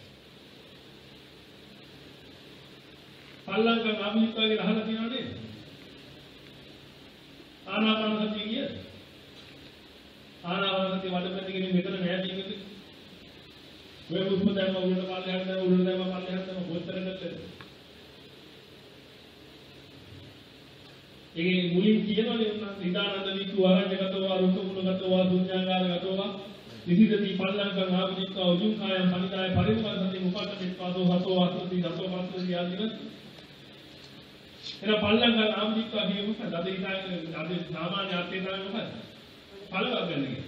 පල්ලංකම් ආපදිස්සා කියලා අහලා තියෙනව නේද? ආනාපාන සතිය කියන්නේ ආනාපාන සතිය වඩ පැති කෙනෙක් මෙතන නෑ තියෙන්නේ. ඔය මුස්ම දැම්ම උඩට පල්ලෙහාට දැම්ම උඩට දැම්ම පල්ලෙහාට දැම්ම කොච්චර කරද? ඒකේ මුලින් කියනවනේ නිදානන්ද වික්ඛු ආරඤ්‍යගතෝ රුක්ඛමුණගතෝ දුඤ්ඤාගාරගතෝ නිසිතති පල්ලංකං ආපදික්ඛා උජුං කායං පනිදාය පරිවර්තති උපකට්ඨිත්වාදෝ හතෝ වාසති දතෝ වාසති ආදීන එන පල්ලංකං ආපදික්ඛා කියමු දදිකායේ අද සාමාන්‍ය අර්ථය තමයි මොකක්ද? පළවක් ගන්න එක.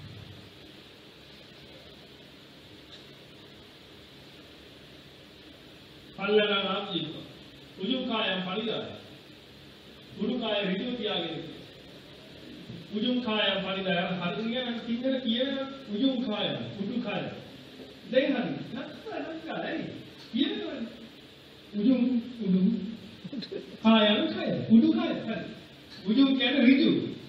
පල්ලංකං ආපදික්ඛා උජුං කායං පනිදාය උඩු කාය ඍජුව තියාගෙන උජුං කාය පරිදාය හරියට සිංහල කියන උජුං කාය උඩු කාය දැන් හරි නැත්නම් නෑ කියනවනේ උජුං උඩු කාය කාය උඩු කාය හරි උජුං කියන්නේ ඍජු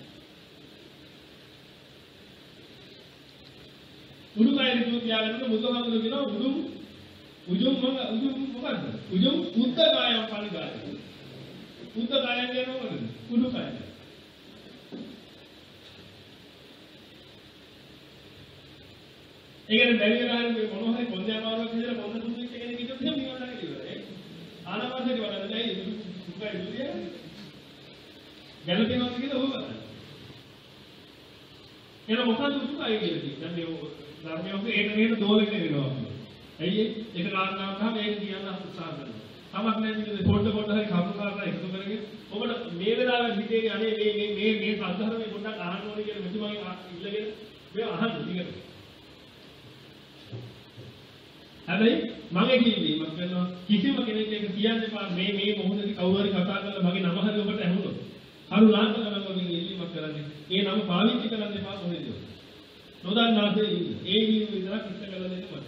උඩු කාය ඍජුව තියාගෙන බුදුහාමුදුරුවෝ කියනවා උඩු උජුං මොන උජුං මොකද්ද උජුං උද්ද කාය පරිදාය උද්ද කාය කියන්නේ මොකද උඩු කාය ඒකෙන් බැරි වෙලා හරි මේ මොනවා හරි කොන්දේ අමාරුවක් කියලා කොන්ද දුන්නු එක කෙනෙක් ඉතින් එහෙම නිවන් නැගිට ඉවරයි. ආනාපානසති වඩන්න දැයි දුකයි දුරිය. ගැලපෙනවා කියලා ඕක කරා. එන මොකද දුකයි කියලා කිව්වා. දැන් මේ ධර්මයෝගේ ඒක නේද දෝලක වෙනවා. ඇයි ඒක කාරණාවක් තමයි ඒක කියන්න උත්සාහ කරනවා. තමක් නැති පොඩ පොඩ හරි කරුණු කාරණා එකතු කරගෙන ඔබට මේ වෙලාවේ හිතේ අනේ මේ මේ මේ මේ සද්ධර්මයේ පොඩ්ඩක් අහන්න ඕනේ කියලා මෙතුමාගෙන් ඉල්ලගෙන මේ අහන්න ඉතින් හැබැයි මගේ කිව්වීමක් කරනවා කිසිම කෙනෙක් එක කියන්න එපා මේ මේ මොහොතේ කවුරු හරි කතා කරලා මගේ නම හරි ඔබට ඇහුනොත් අරු ලාංක කරනකොටින් ඉල්ලීමක් කරන්නේ ඒ නම පාවිච්චි කරන්න එපා කොහෙද නොදන්නාසේ ඒ වීම විතරක් ඉස්ස කරලා දෙන්න මට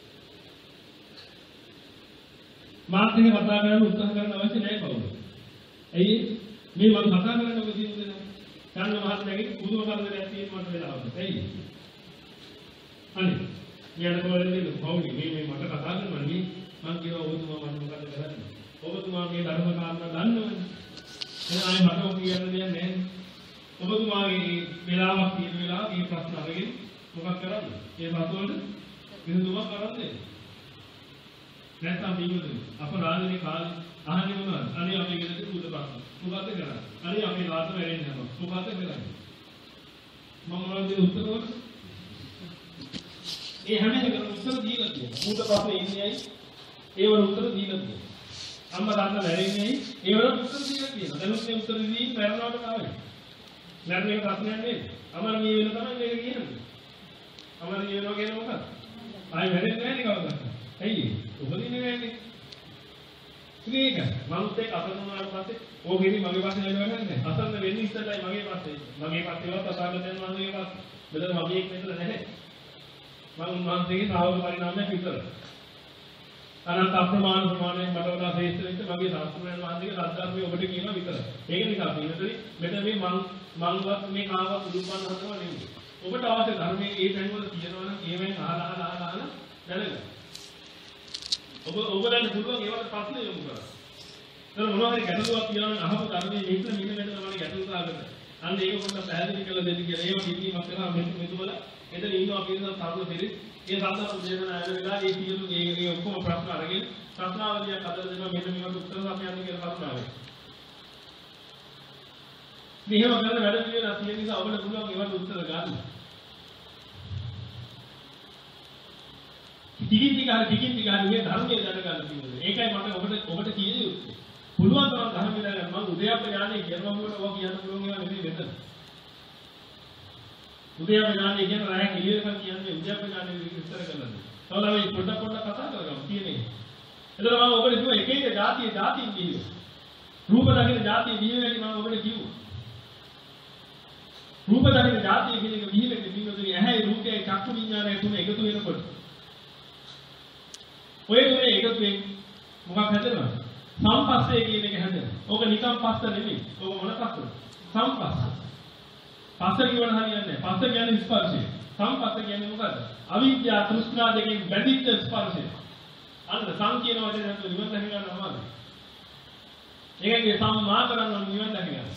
මාත් එක කතා කරන්න උත්සාහ කරන්න අවශ්‍ය නැහැ කවුරු ඇයි මේ මම කතා කරන්න ඔබ කියන දේ ගන්න මහත්මයාගේ පුදුම කරදරයක් තියෙන මට වෙලාවට ඇයි අනේ යන කොලෙන්නේ පෞලි මේ මේ මට කතා කරනවා නේ මම කියනවා ඔබතුමා මට මොකද කරන්නේ ඔබතුමා මේ ධර්ම කාරණා දන්නවනේ එහෙනම් ආයෙ මට ඔක කියන්න දෙයක් නැහැ ඔබතුමාගේ වෙලාවක් තියෙන වෙලාව මේ ප්‍රශ්න අරගෙන මොකක් කරන්නේ ඒ පස්වලට විසඳුමක් කරන්නේ නැත්නම් බිමුදුනි අපරාධනේ කාලේ අහන්නේ මොනවද? අනේ අපේ ගෙදර උඩ පාන. මොකද්ද කරන්නේ? අනේ අපේ ලාත වැරෙන්නේ නැහැ. මොකද්ද කරන්නේ? මම මොනවද උත්තර දුන්නේ? ඒ හැම එකකම උත්තර දීලා තියෙනවා. ඌට පස්සේ ඉන්නේ ඇයි? ඒවල උත්තර දීලා තියෙනවා. අම්මා තාත්තා වැරෙන්නේ ඇයි? ඒවල උත්තර දීලා තියෙනවා. දැනුත් මේ උත්තර දී මරණවට තමයි. මරණ එක ප්‍රශ්නයක් නෙවෙයි. අමරණීය වෙන තමයි මේක කියන්නේ. අමරණීය වෙනවා කියන්නේ මොකක්ද? ආයි වැරෙන්නේ නැහැ නේ කවදාවත්. ඇයි? උපදින්නේ නැහැනේ. මේක මනුත් එක්ක අසන්න වුණාට පස්සේ ඕකෙදි මගේ පස්සේ නේද වෙන්නේ? අසන්න වෙන්නේ ඉස්සෙල්ලයි මගේ පස්සේ. මගේ පස්සේවත් අසන්න දැන් මගේ පස්සේ. මෙතන මගේ එක් මෙතන නැහැ. මම උන්වහන්සේගේ සාවක පරිණාමයක් විතර. අනන්ත අප්‍රමාණ ප්‍රමාණයෙන් මට වඩා ශ්‍රේෂ්ඨ වෙච්ච මගේ සාස්ත්‍රඥයන් වහන්සේගේ රද්දාත්මය ඔබට කියනවා විතර. ඒක නිසා පින්නතරි මෙතන මේ මං මංවත් මේ කාවක් උදුම්පන්න හදනවා නෙමෙයි. ඔබට අවශ්‍ය ධර්මයේ ඒ තැන් වල තියෙනවා නම් ඒවෙන් අහලා අහලා අහලා අහලා දැනගන්න. ඔබ ඔබලන්ට පුළුවන් ඒවට ප්‍රශ්න යොමු කරන්න. ඒක මොනවා හරි ගැටලුවක් කියනවා නම් අහපු ධර්මයේ මේක මෙන්න මෙන්න තමයි ගැටලුව සාගත. අන්න ඒක පොඩ්ඩක් පැහැදිලි කරලා දෙන්න කියලා. ඒව කිව්වීමක් කරලා මෙන්න මෙතුවල එතන ඉන්නවා කියන සාධු පිළිත්. ඒ සාධු දෙන්න ආයෙ වෙලා ඒ සියලු ඒ ඒ ඔක්කොම ප්‍රශ්න අරගෙන ප්‍රශ්නාවලියක් අදලා දෙනවා මෙන්න මේකට උත්තර සපයන්න කියලා ප්‍රශ්නාවලිය. මෙහෙම කරන වැඩ පිළිවෙල තියෙන නිසා ඔබට පුළුවන් ඒවට උත්තර ගන්න. ටිකින් ටික හරි ටිකින් ටික හරි මේ ධර්මයේ දැනගන්න තියෙනවා. ඒකයි මම ඔබට ඔබට කියේ යුත්තේ. පුළුවන් තරම් ධර්මයේ දැනගන්න. මම උදේප්ප ඥානෙ කියනවා මොකද ඔය කියන්න පුළුවන් ඒවා නෙමෙයි මෙතන. උදේප්ප ඥානෙ කියන රාය කිලියකන් කියන්නේ උදේප්ප ඥානෙ විස්තර කරනවා. තවද අපි පොඩ පොඩ කතා කරගමු කියන්නේ. එතන මම ඔබට කිව්වා එක එක જાතිය જાතියින් කිව්වා. රූප දකින જાතිය විහිවෙලි මම ඔබට කිව්වා. රූප දකින જાතිය කියන එක විහිවෙලි විහිවෙලි ඇහැයි රූපයයි චක්කු විඥානය තුන එකතු වෙනකොට ඔය තුනේ එකතු වෙන මොකක් හැදෙනවද? සම්පස්සේ කියන එක හැදෙනවා. ඕක නිකම් පස්ස නෙමෙයි. ඕක මොන පස්සද? සම්පස්ස. පස්ස කියවන හරියන්නේ නැහැ. පස්ස කියන්නේ ස්පර්ශය. සම්පස්ස කියන්නේ මොකද්ද? අවිද්‍යාව තෘෂ්ණා දෙකෙන් බැඳිච්ච ස්පර්ශය. අන්න සම් කියන වචනේ නැත්නම් නිවන් දැක ගන්න අමාරුයි. ඒකගේ සම්මා කරනවා නිවන් දැක ගන්න.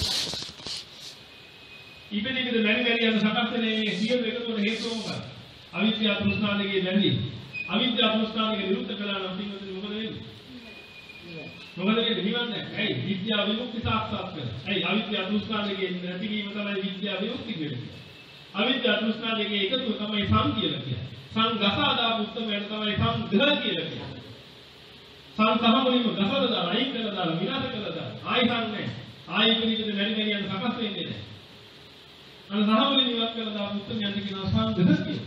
ඉපදෙන්නේ මැරි මැරි යන සකස් වෙනේ සියලු එකතු වෙන හේතුව මොකක්ද? අවිද්‍යාව තෘෂ්ණා දෙකේ බැඳී. අවිද්‍යාව තෘෂ්ණා දෙක නිරුද්ධ කළා නම් පින්වතුනි මොකද වෙන්නේ? මොකද වෙන්නේ? නිවන් නැහැ. ඇයි? විද්‍යාව විමුක්ති සාක්ෂාත් කරගන්න. ඇයි? අවිද්‍යාව තෘෂ්ණා දෙකේ නැතිවීම තමයි විද්‍යාව විමුක්ති කියන්නේ. අවිද්‍යාව තෘෂ්ණා දෙකේ එකතුව තමයි සම් කියලා කියන්නේ. සංගසාදා පුත්තමයට තමයි සංඝ කියලා කියන්නේ. සංසහමුලින්ම ගසවල දාලා අයින් කරලා දාලා විනාශ කරලා දාලා ආයි සංන්නේ. ආයි පිළිකද මැරි මැරි යන සකස් වෙන්නේ නැහැ. අන සහමුලින් ඉවත් කරලා දාලා පුත්තමයන්ට කියනවා සංඝ කියලා.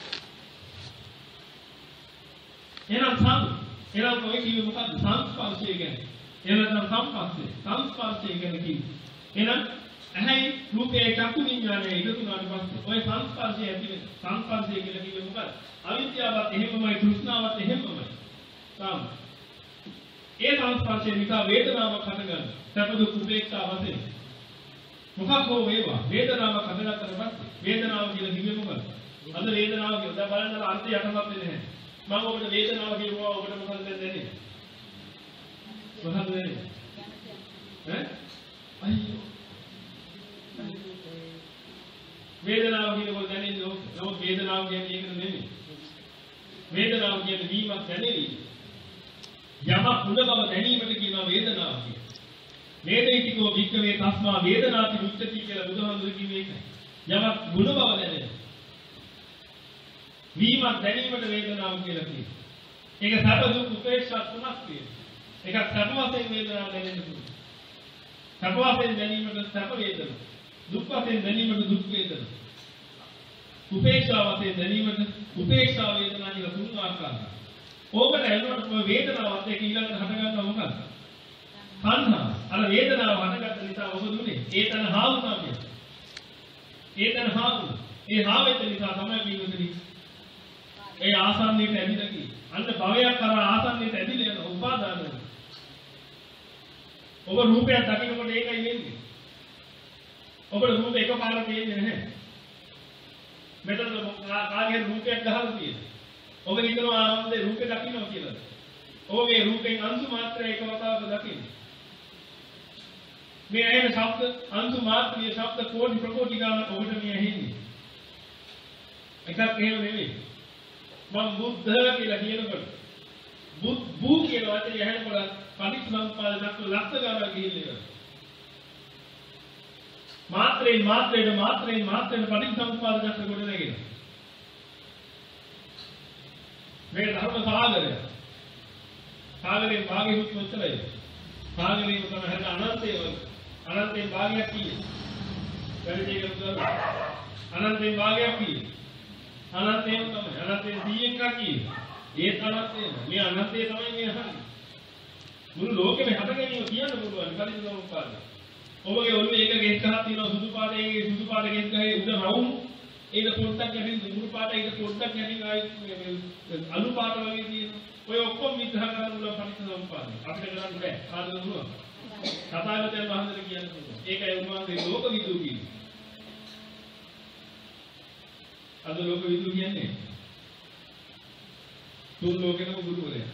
එහෙනම් සම් එහෙනම් ඔය කිව්වේ මොකද්ද? සංස්පර්ශය කියන්නේ. එහෙනම් සම්පස්සේ සංස්පර්ශය කියන්නේ කිව්වේ. එහෙනම් ඇහැයි රූපේ චක්කු විඥානය එකතු වුණාට පස්සේ ඔය සංස්පර්ශය ඇති වෙන සංස්පර්ශය කියලා කිව්වේ මොකද්ද? අවිද්‍යාවත් එහෙමමයි තෘෂ්ණාවත් එහෙමමයි. සාම. ඒ සංස්පර්ශය නිසා වේදනාවක් හටගන්නවා. සැප දුක් උපේක්ෂා වශයෙන්. මොකක් හෝ වේවා වේදනාවක් හටගත්තට පස්සේ වේදනාව කියලා කිව්වේ මොකද්ද? අද වේදනාව කියලා දැන් බලන්න අර්ථය යටපත් වෙන්නේ නැහැ. මම ඔබට වේදනාව කියනවා ඔබට මොකද දැනෙන්නේ? මොකද දැනෙන්නේ? ඈ? අයියෝ. වේදනාව කියනකොට දැනෙන්නේ ඔව් වේදනාව කියන්නේ ඒක නෙමෙයි. වේදනාව කියන්නේ වීමක් දැනෙවි. යමක් උඩ බව දැනීමට කියනවා වේදනාව කියලා. වේදිතෝ වික්කවේ තස්මා වේදනාති මුච්චති කියලා බුදුහාමුදුරු කිව්වේ ඒකයි. යමක් උඩ බව දැනෙනවා. වීමක් දැනීමට වේදනාව කියලා කියනවා. ඒක සැප දුක් උපේක්ෂා තුනක් තියෙනවා. එකක් සැප වශයෙන් වේදනාව දැනෙන්න පුළුවන්. සැප වශයෙන් දැනීමට සැප වේදනාව. දුක් වශයෙන් දැනීමට දුක් වේදනාව. උපේක්ෂා වශයෙන් දැනීමට උපේක්ෂා වේදනාව කියලා තුන් ආකාරයක්. ඕකට ඇලුනට මේ වේදනාවත් එක්ක ඊළඟට හටගන්නවා මොකක්ද? තණ්හා. අර වේදනාව හටගත්ත නිසා ඔබ දුන්නේ ඒ තණ්හාව තමයි. ඒ තණ්හාව. ඒ හාවෙත් නිසා තමයි පින්වතුනි ඒ ආසන්නයට ඇදිලා කි. අන්න භවයක් කරා ආසන්නයට ඇදිලා යන උපාදාන වෙනවා. ඔබ රූපයක් දකිනකොට ඒකයි වෙන්නේ. ඔබට රූප එකපාරට පේන්නේ නැහැ. මෙතන කාගේ රූපයක් ගහලා තියෙනවා. ඔබ හිතනවා ආනන්දේ රූපේ දකින්නවා කියලා. ඔබ මේ රූපෙන් අංශු මාත්‍රය එක වතාවක දකින්නේ. මේ ඇහෙන ශබ්ද අංශු මාත්‍රිය ශබ්ද කෝටි ප්‍රකෝටි ගාන ඔබට මේ ඇහෙන්නේ. එකක් එහෙම නෙවෙයි. මම බුද්ධ කියලා කියනකොට බූ කියන වචනේ ඇහෙනකොට පටිච්චසමුප්පාද දක්ව ලක්ෂ ගානක් ගිහිල්ලා මාත්‍රේ මාත්‍රේට මාත්‍රේ මාත්‍රේට පටිච්චසමුප්පාද දක්ව කොට නැගෙන මේ ධර්ම සාගරය සාගරේ භාගයේ උත්තරයි සාගරේ උත්තර හැට අනන්තයේ අනන්තයේ භාගයක් කීයේ වැඩි දෙයක් උත්තර අනන්තයේ භාගයක් කීයේ අනන්තයෙන් තමයි අනන්තයෙන් සීයෙන් කීයේ ඒත් අනන්තයෙන් මේ අනන්තය තමයි මේ අහන්නේ මුළු ලෝකෙම හට ගැනීම කියන්න පුළුවන් පටිච්චසමුප්පාද ඔබගේ ඔළුවේ එක ගෙස් ගහක් තියෙනවා සුදු පාටේ සුදු පාට ගෙස් ගහේ උඩ රවුම් ඒක පොඩ්ඩක් යටින් දුරු පාට ඒක පොඩ්ඩක් යටින් ආයි අලු පාට වගේ තියෙනවා ඔය ඔක්කොම විග්‍රහ කරන්න පුළුවන් පටිච්චසමුප්පාද අපිට කරන්න බෑ කාටද පුළුවන් කතාවතෙන් වහන්සේට කියන්න පුළුවන් ඒකයි උන්වහන්සේ ලෝක විදු කියන්නේ අද ලෝක විදු කියන්නේ තුන් ලෝකෙම ගුරුවරයා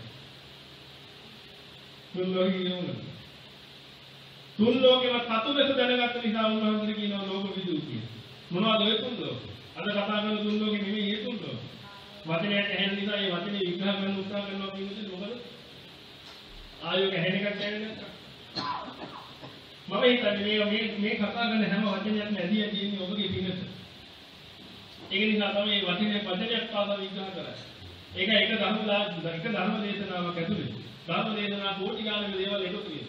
තුන් ලෝකෙම තුන් ලෝකෙම සතුටට දැනගත්ත නිසා උන්වහන්සේ කියනවා ලෝක විදු කියලා මොනවද ඔය තුන් ලෝක අද කතා කරන තුන් ලෝකෙ නෙමෙයි ඒ තුන් ලෝක වචනයක් ඇහෙන නිසා ඒ වචනේ විග්‍රහ කරන්න උත්සාහ කරනවා කියන්නේ මොකද ආයෝක ඇහෙන එකක් කියන්නේ මම හිතන්නේ මේ මේ මේ කතා කරන හැම වචනයක්ම ඇදී තියෙන්නේ ඔබගේ පිනට ඒක නිසා තමයි මේ වචනේ වචනයක් පාසා විග්‍රහ කරන්නේ ඒක එක ධර්ම එක ධර්ම දේශනාවක් ඇතුලේ ධර්ම දේශනා කෝටි ගානක දේවල් එකතු වෙනවා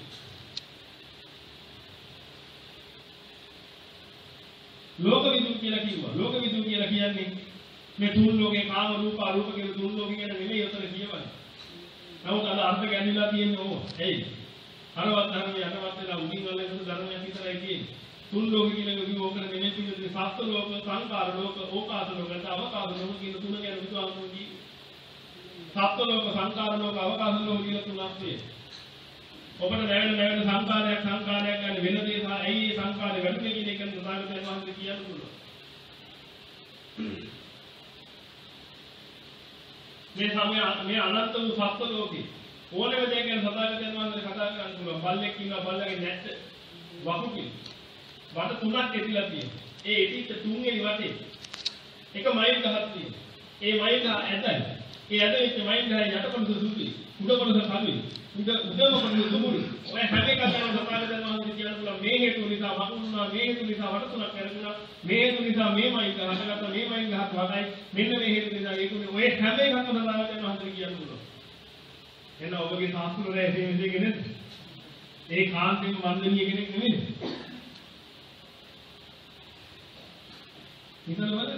ලෝක විදු කියලා කිව්වා ලෝක විදු කියලා කියන්නේ මේ තුන් ලෝකේ කාම රූප අරූප කියලා තුන් ලෝකේ ගැන නෙමෙයි උතන කියවන්නේ නමුත් අද අර්ථ ගැනීමලා තියෙන්නේ ඕක එයි හරවත් ධර්මයේ අටවත් වෙලා උඩින් වලට ධර්මයක් විතරයි කියන්නේ තුන් ලෝක කියලා කිව්ව ඕක නෙමෙයි කියන්නේ සත්ත්ව ලෝක සංකාර ලෝක ඕකාස ලෝක අවකාශ ලෝක කියන තුන ගැන විද්වාන්තුන්ගේ සත්ත්ව ලෝක සංකාර ලෝක අවකාශ ලෝක කියලා තුනක් තියෙනවා ඔබට නැවෙන නැවෙන සංකාරයක් සංකාරයක් ගන්න වෙන දේ සහ ඇයි ඒ සංකාරය වැඩිම කියන එක තථාගතයන් වහන්සේ කියන්න පුළුවන් මේ සමය මේ අනන්ත වූ සත්ත්ව ලෝකේ ඕනෙම දෙයක් ගැන තථාගතයන් වහන්සේ කතා කරන්න පුළුවන් බල්ලෙක් ඉන්නවා බල්ලගේ නැට්ට වකුකින් වට තුනක් ඇතිලා තියෙනවා ඒ ඉතිත් තුන්වෙනි වටේ එක මයිල් ගහක් තියෙනවා ඒ මයිල් ගහ ඇදයි ඒ ඇද වෙච්ච මයිල් ගහේ යටකොටස සුදුයි උඩ කොටස කළුයි උඩ උඩම කොටස දුමුරු ඔය හැම එකක්ම තථාගතයන් වහන්සේ කියන්න පුළුවන් මේ හේතු නිසා වකුණුනා මේ හේතු නිසා වට තුනක් කරගුණා මේ හේතු නිසා මේ මයිල් ගහ හටගත්තා මේ මයිල් ගහක් වගයි මෙන්න මේ හේතු නිසා ඒකුනේ ඔය හැම එකක්ම තථාගතයන් වහන්සේ කියන්න පුළුවන් එන ඔබගේ සාස්ත්‍රය ඇසේ මෙසේ කෙනෙක් ඒ කාන්තේම වන්දනීය කෙනෙක් නෙමෙයි හිතලා බලන්න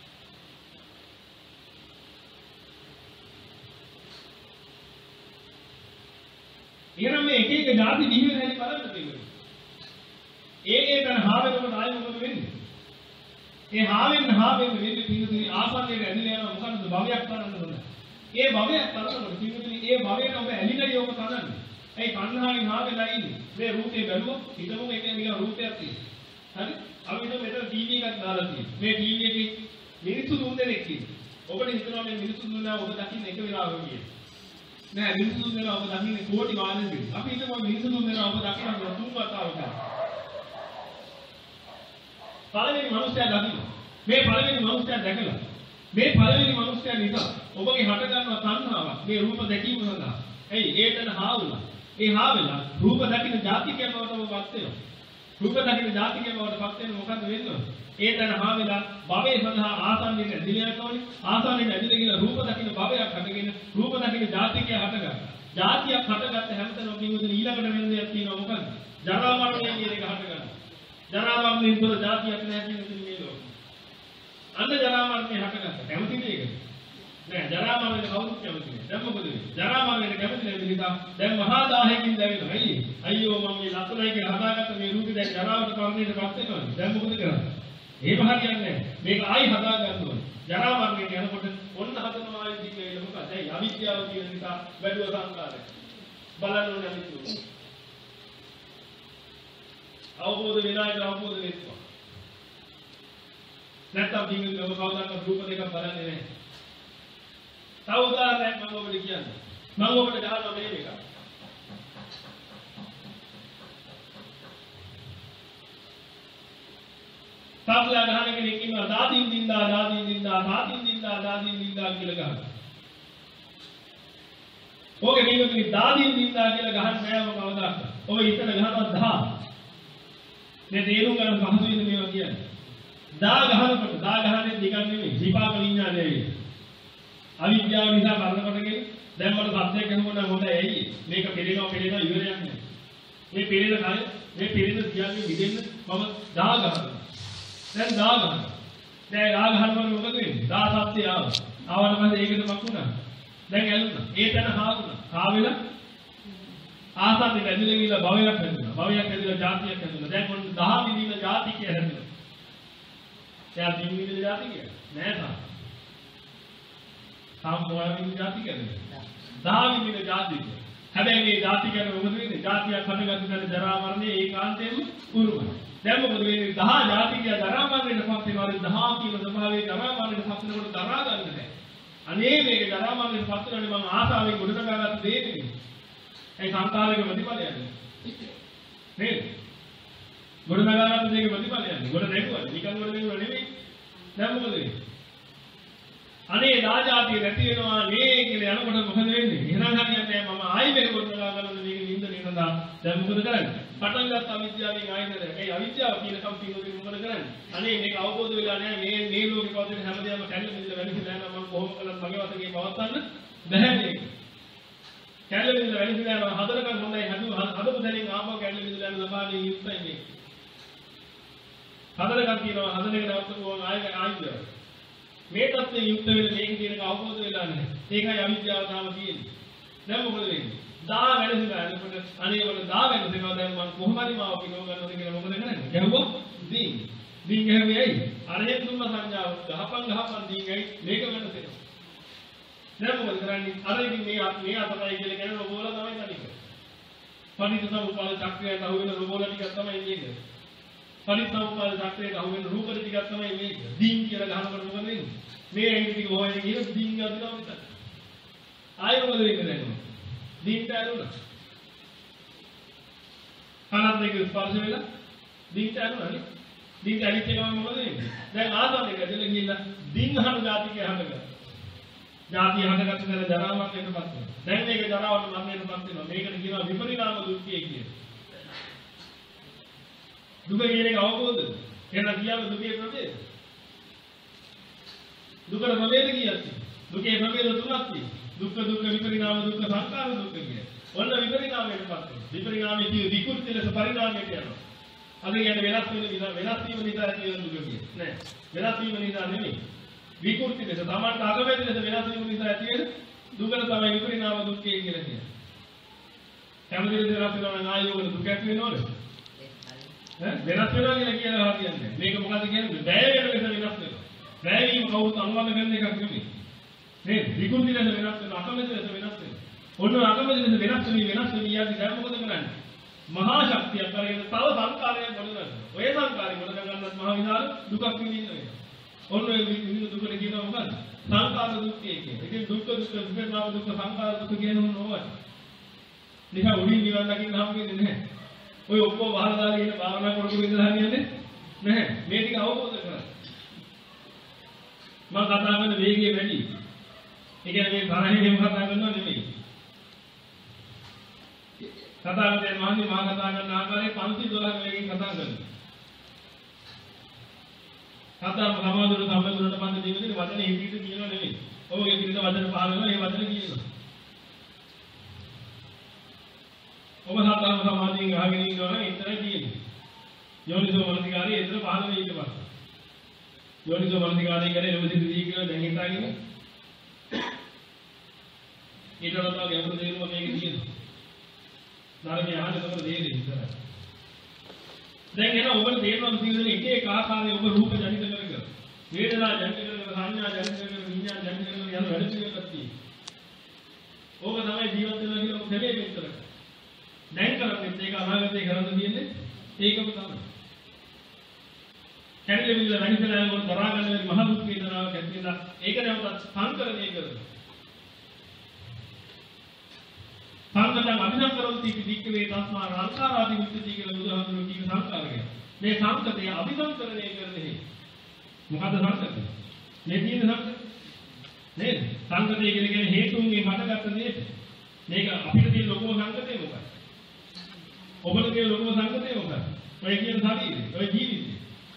එහෙනම් මේ එක එක ಜಾති දිවි වෙන හැටි බලන්න තියෙනවා. ඒ ඒ තන හාවෙනකොට ආයෙ මොකද වෙන්නේ? ඒ හාවෙන් හාවෙන් වෙන්නේ පිටුදී ආසන්නයේ ඇදලා යන මොකද්ද භවයක් කරන්න ඕන. ඒ භවයක් කරනකොට පිටුදී ඒ භවයට ඔබ ඇලිලා යෝග කරන්නේ. ඒ කන්හාවෙන් හාවෙලා ඉන්නේ. මේ රූපේ බැලුවොත් හිතමු ඒක නිකන් රූපයක් තියෙනවා. හරි? අපි හිතමු මෙතන ටීවී එකක් දාලා තියෙනවා. මේ ටීවී එකේ මිනිස්සු තුන් දෙනෙක් ඉන්නවා. ඔබට හිතනවා මේ මිනිස්සු තුන්ලා ඔබ දකින්න එක වෙලාවක කියලා. නෑ මිනිස්සු තුන් දෙනා ඔබ දකින්නේ කෝටි වාරෙකින්. අපි හිතමු මිනිස්සු තුන් දෙනා ඔබ දකින්න තුන් වතාවකට. පළවෙනි මනුස්සයා දකින්න. මේ පළවෙනි මනුස්සයා දැකලා මේ පළවෙනි මනුස්සයා නිසා ඔබගේ හට ගන්න තණ්හාවක් මේ රූප දැකීම සඳහා. එයි ඒතන හා වුණා. ඒ හා වෙලා රූප දකින්න જાතිකයන් බවට ඔබපත් වෙනවා. රූප දකින්න જાතිකයන් බවට පත් වෙන මොකද්ද වෙන්නේ? ඒතන හා වෙලා භවයේ සඳහා ආසන්නයෙන් ඇදිලා යනෝනේ. ආසන්නයෙන් ඇදිලා ගිහලා රූප දකින්න භවයක් හටගෙන රූප දකින්න જાතිකය හටගන්නවා. જાතියක් හටගත්ත හැමතැනම කිව්වොත් ඊළඟට වෙන දෙයක් තියෙනවා මොකද්ද? ජරා මරණය කියන එක හටගන්නවා. ජරා මරණයෙන් තොර જાතියක් නැහැ කියන මේ ලෝකෙ. අන්න ජරා මරණය හටගත්තා. කැමතිද ඒක? නෑ ජරා මරණයට කවුරුත් කැමති නෑ. දැන් මොකද වෙන්නේ? ජරා මරණයට කැමති නැති නිසා දැන් මහා දාහයකින් දැවෙනවා. අයියේ. අයියෝ මම මේ ලස්සනයි කියලා හදාගත්ත මේ රූපේ දැන් ජරාවට මරණයට පත් වෙනවා. දැන් මොකද කරන්නේ? ඒක හරියන්නේ නැහැ. මේක ආයි හදා ගන්න ඕනේ. ජරා මරණයට යනකොට ඔන්න හදනවා ආයි දික් වෙලා මොකද? ඒ අවිද්‍යාව කියන නිසා වැඩුව සංකාරය. බලන්න ඕනේ අවිද්‍යාව. අවබෝධ වෙනාට අවබෝධ වෙත්වා. නැත්තම් දිනුනේ ඔබ කවදාවත් රූප දෙකක් බලන්නේ නැහැ. තව උදාහරණයක් මම ඔබට කියන්නේ. මම ඔබට ගහනවා මේ එක. සාපලා ගහන කෙනෙක් ඉන්නවා දාදීන් දින්දා දාදීන් දින්දා දාදීන් දින්දා දාදීන් දින්දා කියලා ගහනවා. ඕකේ මේකේ දාදීන් දින්දා කියලා ගහන්න නෑ ඔබ කවදාවත්. ඔබ ඉතන ගහනවා දහ. මේ තේරුම් ගන්න පහසුයිද මේවා කියන්නේ. දා ගහනකොට දා ගහන්නේ නිකන් නෙමෙයි. විපාක විඥානයයි. අවිද්‍යාව නිසා කරනකොටගෙන දැන් මට සත්‍යයක් අහුවොත් නම් හොඳයි ඇයි? මේක පිළිනවා පිළිනවා ඉවරයක් නෑ. මේ පිළින කය මේ පිළින කියන්නේ විදෙන්න මම දා ගහනවා. දැන් දා ගහනවා. දැන් දා ගහනකොට මොකද වෙන්නේ? දා සත්‍ය ආවා. ආවට පස්සේ ඒකද මක් වුණා. දැන් ඇලුනා. ඒ තැන හාරුණා. හා වෙලා ආසන්න ඇදලා ගිහලා භවයක් හැදුණා. භවයක් හැදලා ජාතියක් හැදුණා. දැන් මොන දහ විදින ජාතිකය හැදුණා. දැන් දින විදින ජාතිකය නෑ තා. තාම මොනවා විදින ජාතිකයද? දහ විදින ජාතිකය. හැබැයි මේ ජාතිකයන මොකද වෙන්නේ? ජාතියක් හටගන්න දැන ජරා මරණය ඒකාන්තයෙන්ම උරුමයි. දැන් මොකද වෙන්නේ? දහ ජාතිකය ජරා මරණයට පත් වෙනවා. දහ කියන ස්වභාවයේ ජරා මරණයට පත් වෙනකොට දරා ගන්න බෑ. අනේ මේක ජරා මරණයට පත් වෙනනේ මම ආසාවෙන් ගොඩනගාගත්ත දේ නෙමෙයි. ඒ සංකාරයක ප්‍රතිඵලයද? නේද? ගොඩනගාගත්ත දේක ප්‍රතිඵලයද? ගොඩ නැගුවා. නිකන් ගොඩ නැගුවා නෙමෙයි. දැන් මොකද වෙන්නේ? අනේ රාජාතිය නැති වෙනවා නේ කියලා යනකොට මොකද වෙන්නේ? එහෙනම් හරියන්නේ මම ආයි මේක ගොඩනගා ගන්න මේක නින්ද නේනදා. දැන් මොකද කරන්නේ? පටන් ගත්ත අවිද්‍යාවෙන් ආයිද? ඒ අවිද්‍යාව කියන කම් පින්නෝදී මොකද කරන්නේ? අනේ මේක අවබෝධ වෙලා නැහැ. මේ මේ ලෝකේ පවතින හැමදේම කැල්ල මිදලා වැඩිලා නැහැ නම් මම කොහොම කළත් මගේ වතේ පවත්වන්න බැහැ මේක. කැල්ල මිදලා වැඩිලා නැහැ මම හදනකම් හොඳයි හදු හදපු දෙනින් ආපහු කැල්ල මිදලා යන ලබානේ යුක්තයි මේ. හදනකම් කියනවා හදන එක නවත්තපුවම ආයෙ ආයිද. මේ තත්ත්වයේ යුක්ත වෙන මේක කියන අවබෝධ වෙලා නැහැ. ඒකයි අවිද්‍යාව තාම තියෙන්නේ. දැන් මොකද වෙන්නේ? දා වැඩිලා යනකොට අනේ වල දා වැඩිලා දැන් මම කොහොම හරි මාව පිනව ගන්නවද කියලා මොකද කරන්නේ? ගැහුවා දීන්. දීන් ගැහුවේ ඇයි? අරහෙන් දුන්න සංඥාව ගහපන් ගහපන් දීන් ඇයි මේක වෙනසෙනවා. දැන් මොකද කරන්නේ? අර ඉතින් මේ මේ අතපය කියලා කියන රෝබෝලා තමයි කන්නේ. පරිත්‍සමුපාද චක්‍රයට අහු වෙන රෝබෝලා ටිකක් තමයි මේක. පරිත්‍සමුපාද චක්‍රයට අහු වෙන රූප ටිකක් තමයි මේක. දීන් කියලා ගහනකොට මොකද වෙන්නේ? මේ ඇඟි ටික හොයන්නේ කියන දීන් අදිනවා විතර. ආයෙ මොකද වෙන්නේ දැන්? දීන්ට ඇරුණා. කනත් එක ස්පර්ශ වෙලා දීන්ට ඇරුණා නේ. දීන්ට ඇරිච්ච ගමන් මොකද වෙන්නේ? දැන් ආසන්න එක ඇදලා ගිහිල්ලා දීන් අහන જાතිකේ හදගත්තා. જાතිය හදගත්ත දර ජරා මරණයටපත් වෙනවා. දැන් මේක ජරාවට මරණයටපත් වෙනවා. මේකට කියනවා විපරිණාම දුක්ඛය කියලා. දුක කියන එක අවබෝධද? එහෙනම් කියන්නේ දුකේ ප්‍රභේද? දුකේ ප්‍රභේද කියන්නේ. දුකේ ප්‍රභේද තුනක් තියෙනවා. දුක්ඛ දුක්ඛ විපරිණාම දුක්ඛ සංඛාර දුක්ඛ කියන්නේ. ඔන්න විපරිණාමයටපත් වෙනවා. විපරිණාමයේ කිය විකෘති ලෙස පරිණාමයට යනවා. අද කියන්නේ වෙනස් වෙන නිසා වෙනස් වීම නිසා ඇති වෙන දුක කියන්නේ. නෑ. වෙනස් වීම නිසා නෙමෙයි. විකෘති ලෙස තමන්ට අගමැති ලෙස වෙනස් වීම නිසා ඇති වෙන දුකට තමයි විපරිණාම දුක්ඛය කියලා කියන්නේ. කැමති විදිහට වෙනස් වෙනවා නම් ආයෝගන දුක ඇති වෙනවද? ඈ වෙනස් වෙනවා කියලා කියනවා කියන්නේ. මේක මොකද්ද කියන්නේ? වැය වෙන ලෙස වෙනස් වෙනවා. වැය වීම කවුරුත් අනුමත කරන එකක් නෙමෙයි. නේද? විකෘති ලෙස වෙනස් වෙනවා, අකමැති ලෙස වෙනස් වෙනවා. ඔන්න අකමැති ලෙස වෙනස් වෙවි වෙනස් වෙවි යද්දී දැන් මොකද කරන්නේ? මහා ශක්තියක් කරගෙන තව සංකාරයක් ගොඩනගනවා. ඔය සංකාරය ගොඩනග ගන්නත් මහ විශාල දුකක් විඳින්න වෙනවා. ඔන්න ඔය විඳින දුකට කියනවා මොකද්ද? සංකාර දුක්ඛය කියන්නේ. ඒකේ දුක්ඛ දුක්ඛ විපරිණාම දුක්ඛ සංකාර දුක්ඛ කියන ඕනෝවයි. නිකන් උඩින් නිවන් දකින්න හම් වෙන්නේ නැහැ. ඔය ඔක්කොම වහලා දාලා ඉන්න භාවනා කරපු ඉඳලා හරියන්නේ නැහැ. මේ ටික අවබෝධ කරගන්න. මම කතා කරන වේගය වැඩි. ඒ කියන්නේ මේ තරහින් එහෙම කතා කරනවා නෙමෙයි. කතා කරන්නේ මහන්නේ මහා කතා කරන ආකාරයේ පන්සිල් දොළහක වේගෙන් කතා කරනවා. කතා සමාදුර සම්බන්ධුරට පන්ද දෙවිදේ වචන හිතීට කියනවා නෙමෙයි. ඔයගේ පිළිද වචන පහල වෙනවා ඒ වචන කියනවා. ඔබ සාධාරණ සමාධියෙන් අහගෙන ඉන්නවා නම් ඒතරයි කියන්නේ. යෝනිසෝ මනසිකාරය ඒතර පහල වෙයි ඊට පස්සේ. යෝනිසෝ මනසිකාරය කියන්නේ රොබසිදී කියලා දැන් හිතාගෙන ඊට වඩා ගැඹුරු දෙයක් මේක තියෙනවා. ධර්මයේ අහන්න තමයි දෙන්නේ ඉස්සරහ. දැන් එන ඔබට තේරෙනවා තියෙන එක එක ආකාරයේ ඔබ රූප ජනිත කරගෙන වේදනා ජනිත කරගෙන සංඥා ජනිත කරගෙන විඤ්ඤාණ ජනිත කරගෙන යන වැඩ පිළිවෙලක් තියෙනවා. ඕක තමයි ජීවත් වෙනවා කියලා ඔබ දෙලේ විතර. දැන් කරන්නේ ඒක අනාගතේ කරන්න තියෙන්නේ ඒකම තමයි. කැඩෙල විදිහට වැඩිසලා යනකොට දරා ගන්න මහ දුක් වේදනාවක් ඇති වෙනවා. ඒක නැවතත් සංකරණය කරනවා. සංකතං අභිසංකරොන්ති පිටික්කවේ තස්මා රාංකාරාදි විච්ඡති කියලා බුදුහාමුදුරුවෝ කියන සංකාරය. මේ සංකතය අභිසංකරණය කරන්නේ. මොකද්ද සංකතය? මේ තියෙන සංකතය. නේද? සංකතය කියන්නේ හේතුන්ගේ මතගත දේ. මේක අපිට තියෙන ලොකුම සංකතය මොකක්ද? ඔබට තියෙන ලොකුම සංකතය මොකක්ද? ඔය කියන ශරීරය, ඔය ජීවිතය.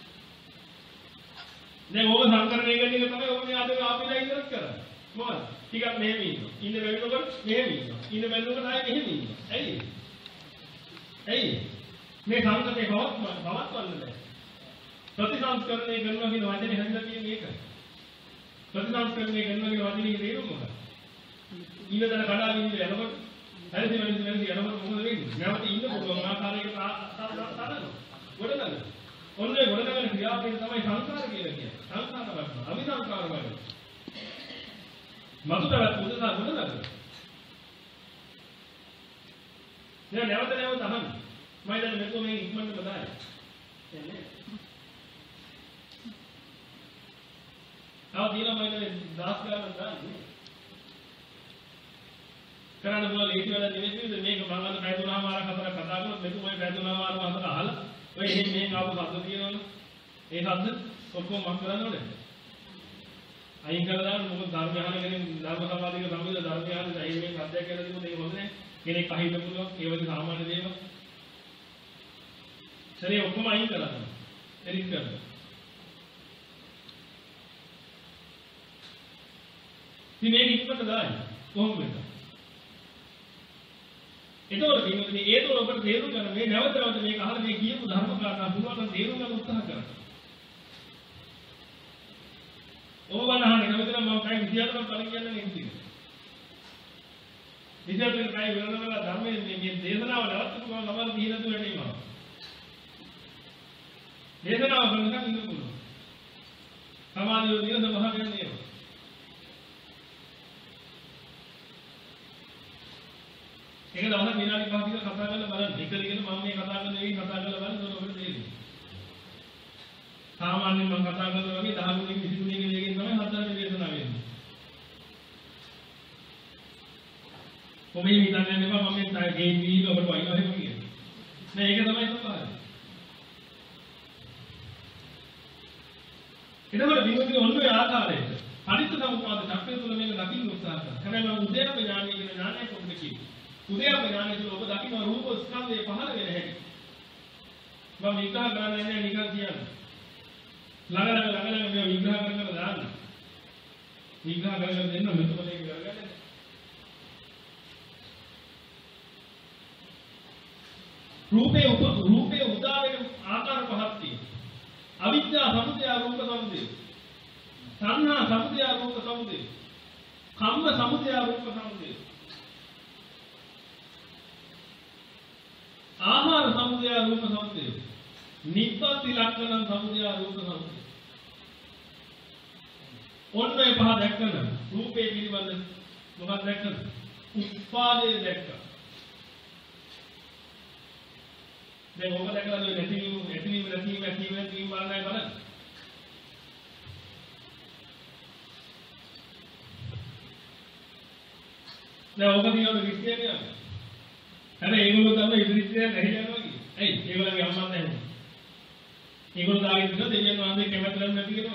දැන් ඕක සංකරණය කරන එක තමයි ඔබ මේ අද ආපිලා ඉඳලා කරන්නේ. මොකද? ටිකක් මෙහෙම ඉන්නවා. ඉන්න බැරිනකොට මෙහෙම ඉන්නවා. ඉන්න බැරිනකොට ආයෙ මෙහෙම ඉන්නවා. ඇයි? ඇයි? මේ සංකතේ පවත් පවත්වන්න බෑ. ප්‍රතිසංස්කරණය කරනවා කියන වචනේ හැදලා තියෙන්නේ මේක. ප්‍රතිසංස්කරණය කරනවා කියන වචනේ තේරුම මොකක්ද? ඊළඟට කඩාගෙන ඉන්න යනකොට හරිද වෙනද වෙනද යනකොට මොකද වෙන්නේ? නැවත ඉන්න පුළුවන් ආකාරයකට තාරනවා. ගොඩනගන. ඔන්නේ ගොඩනගන ක්‍රියාවලිය තමයි සංස්කාර කියලා කියන්නේ. සංස්කාර වර්ණ, අවිසංස්කාර වර්ණ. මතුටවත් උදසා ගොඩනගන. දැන් නැවත නැවත අහන්න. මම දැන් මෙතන මේ ඉක්මනට බදායි. එන්නේ. ආව දිනා මම දැන් දාස් ගන්න දාන්නේ. කරන්න පුළුවන් ඒක වල නෙවෙයි මේක මම අද පැය තුනමාරක් හතර කතා කරලා මෙතු ඔය පැය තුනමාරක් හතර අහලා ඔය එහෙන් මෙහෙන් ආපු શબ્ද තියෙනවනේ ඒ શબ્ද ඔක්කොම මම කරන්න ඕනේ අයින් කරලා දාන්න මොකද ධර්ම අහන කෙනෙක් ධර්ම සමාධික සම්බන්ධ ධර්ම අහන අයින් මේ සත්‍යයක් කියලා දෙමුද ඒක හොඳ නැහැ කෙනෙක් අහින්න පුළුවන් ඒ වගේ සාමාන්‍ය දේවල් සරේ ඔක්කොම අයින් කරලා දාන්න එරික් කරන්න ඉතින් මේක ඉක්මනට දාන්න කොහොමද එතකොට මේ ඒතකොට ඔබට තේරුම් ගන්න මේ නැවත නැවත මේක අහලා මේ කියපු ධර්ම කාරණා පුළුවන් තේරුම් ගන්න උත්සාහ කරන්න. ඔබ බලහන් කැමති නම් මම කයි විද්‍යාත්මක පරිච්ඡේදයක් කියන්නේ නෙමෙයි. විද්‍යාත්මක කයි වෙනවල ධර්මයේ මේ මේ දේශනාව නැවතුම් ගමන් ලබන දීනතු වෙන්නේම. දේශනාව කරනකම් ඉන්න පුළුවන්. සමාධිය දින සමහර වෙන්නේ. ඒක දවසක් විනාඩි පහක් විතර කතා කරලා බලන්න. එක දිගට මම මේ කතා කරන දේ කතා කරලා බලන්න ඕන ඔබට තේරෙන්නේ. සාමාන්‍යයෙන් මම කතා කරනවා වගේ දහ ගුණයකින් විසි ගුණයකින් වේගෙන් තමයි හතරවෙනි දේශනාව වෙන්නේ. කොහේ හිතන්නේ නැපා මම මේ ගේම් වීල ඔබට වයින්නවා එහෙම කියන්නේ. නෑ ඒක තමයි ස්වභාවය. එතකොට විමුක්තිය ඔන්නේ ආකාරයට පරිත්‍ත සමුපාද චක්‍රය තුළ මේක දකින්න උත්සාහ කරනවා. හැබැයි මම උදේම ඥානය කියන ඥානය කොහොමද කියන්නේ? උදේම ඥානය තුළ ඔබ දකින්න රූප ස්කන්ධය පහළ වෙන හැටි. මම විග්‍රහ කරන්නේ නැහැ නිකන් කියන්නේ. ළඟ ළඟ ළඟ ළඟ මේ විග්‍රහ කර කර දාන්න. විග්‍රහ කර කර දෙන්න මෙතන මේක කරගන්න. රූපේ උප රූපේ උදා වෙන ආකාර පහක් තියෙනවා. අවිද්‍යා සමුදය රූප සමුදය. සංහා සමුදය රූප සමුදය. කම්ම සමුදය රූප සමුදය. ආහාර සමුදය රූප සමුදය. නිබ්බති ලක්ෂණ සමුදය රූප සමුදය. ඔන්නේ පහ දැක්කම රූපේ පිළිබඳ මොකක්ද දැක්කම? උත්පාදේ දැක්කා. දැන් ඔබ දැකලා මේ නැතිවීම නැතිවීම නැතිවීම නැතිවීම නැතිවීම බලන්නයි බලන්න. දැන් ඔබ දිනවල විශ්ලේෂණය කරනවා. හැබැයි ඒගොල්ලෝ තමයි ඉදිරියට නැහිලා යනවා කියන්නේ. ඇයි? ඒගොල්ලන්ගේ අම්මා නැහැ. ඒගොල්ලෝ දාගෙන ඉන්න දෙවියන් වහන්සේ කැමැත්තෙන් නැති කියනවා.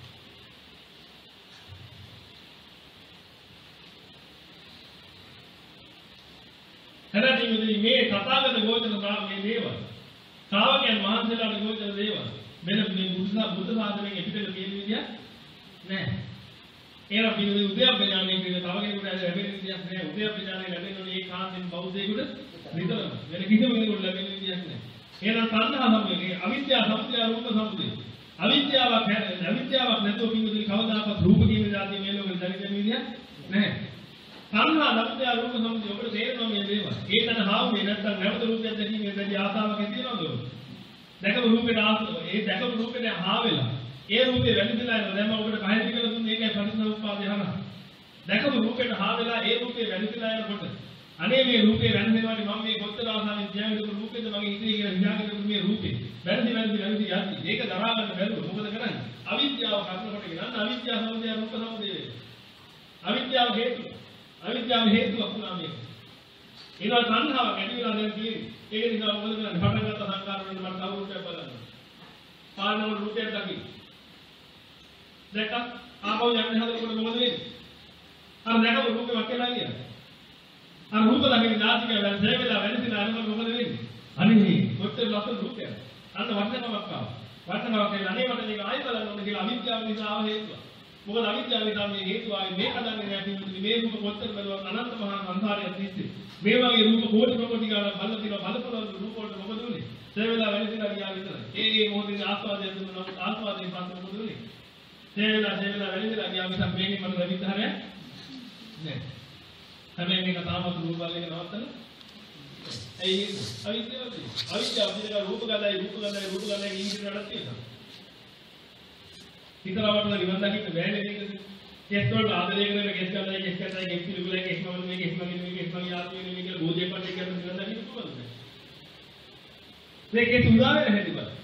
හැබැයි මේ තථාගත ගෝචර මේ දේවල් ශ්‍රාවකයන් මහන්සියලාට ගෝචර දේවල් මෙන්න මේ බුද්ධ බුද්ධ ශාසනයෙන් පිටට තියෙන විදියක් නැහැ. ඒවා පිළිවෙල උද්‍යප්පඥානයෙන් කියන තව කෙනෙකුට ලැබෙන විදියක් නැහැ. උද්‍යප්පඥානය ලැබෙන්නේ ඒ කාන්තෙන් බෞද්ධයෙකුට විතරයි. වෙන කිසිම කෙනෙකුට ලැබෙන විදියක් නැහැ. එහෙනම් සංහා සම්මේ අවිද්‍යාව සමුදය රූප සමුදය. අවිද්‍යාවක් අවිද්‍යාවක් නැතුව පිළිවෙල කවදාකවත් රූප කියන જાතිය මේ ලෝකෙ දැනෙන විදියක් නැහැ. සංහා සමුදය රූප සමුදය ඔබට තේරෙනවා මේ දේවල්. ඒ තන හාවුනේ නැත්තම් නැවත රූපයක් දැකීමේ දැඩි ආසාවක් ඇති වෙනවද? දැකපු රූපේ ආසාව ඒ දැකපු රූපේ හා වෙලා ඒ රූපේ වැළඳිලා යනවා. දැන් මම ඔබට කහින් කියලා දුන්නේ ඒකයි පරිසම්පාදේ හරහා. දැකපු රූපේට හා වෙලා ඒ රූපේ වැළඳිලා යනකොට අනේ මේ රූපේ වැළඳෙනවානේ මම මේ කොත්තර ආසාවෙන් තියාගෙන ඉන්න රූපේද මගේ හිතේ කියලා හිතාගෙන මේ රූපේ වැළඳි වැළඳි වැළඳි යද්දි ඒක දරා ගන්න බැරුව මොකද කරන්නේ? අවිද්‍යාව කර්මකොට ගන්න අවිද්‍යාව සමුදය රූප සමුදය වේ. අවිද්‍යාව හේතු අවිද්‍යාව හේතුවක් වුණා මේක. ඒනවා සංහාවක් ඇති වෙලා දැන් තියෙන්නේ. ඒක නිසා මොකද කරන්නේ? හටගත්ත සංකාර වලින් මට කවුරුත් බලන්න. පානවල රූපයක් දකින්න. දැක්ක ආපහු යන්න හදනකොට මොකද වෙන්නේ? අර දැකපු රූපේ වක්කලා ගියා. අර රූප දකින නාසිකය වැල් සේවලා වෙනසින අරමුණ මොකද වෙන්නේ? අනේ කොච්චර ලස්සන රූපයක්. අන්න වර්ණකමක් ආවා. වර්ණකමක් කියන්නේ අනේ මට මේක ආයෙ බලන්න ඕන කියලා අවිද්‍යාව නිසා ආව හේතුව. මොකද අවිද්‍යාව නිසා මේ හේතුව ආවේ මේ හදන්නේ නැහැ පිටුනේ මේ රූප කොච්චර බලවත් අනන්ත මහා සංසාරයක් තිස්සේ. මේ වගේ රූප කෝටි ප්‍රකෝටි ගානක් බලලා තියෙනවා බලපොළ රූප වලට මොකද උනේ? සේවලා වෙනසින ගියා විතරයි. ඒ ඒ මොහොතේ ආස්වාදයෙන් දුන්නා නම් ආස්වාදයෙන් පස්සේ මොකද උනේ? සේවලා සේවලා වෙනසින ගියා මිසක් මේකේ මට ලැබිච්ච හරියක් නෑ. හැබැයි මේක තාමත් රූප බලන එක නවත්තලා ඇයි අවිද්‍යාව තියෙන්නේ? අවිද්‍යාව පිළිගා රූප ගඳයි රූප ගඳයි රූප ගඳයි ඉංග්‍රීසි නඩක් තියෙනවා. හිතලවට නිවන් දකින්න බෑනේ මේකද? කෙස් වලට ආදරය කරන කෙස් ගඳයි කෙස් ගඳයි කෙස් පිළිගුලයි කෙස් මවල මේක කෙස් මගින් මේක කෙස් මගින් ආත්මය මේක කියලා බෝධිය පටේ කියන නිවන් දකින්න පුළුවන්ද? මේ කෙස් උදා වෙන හැටි බලන්න.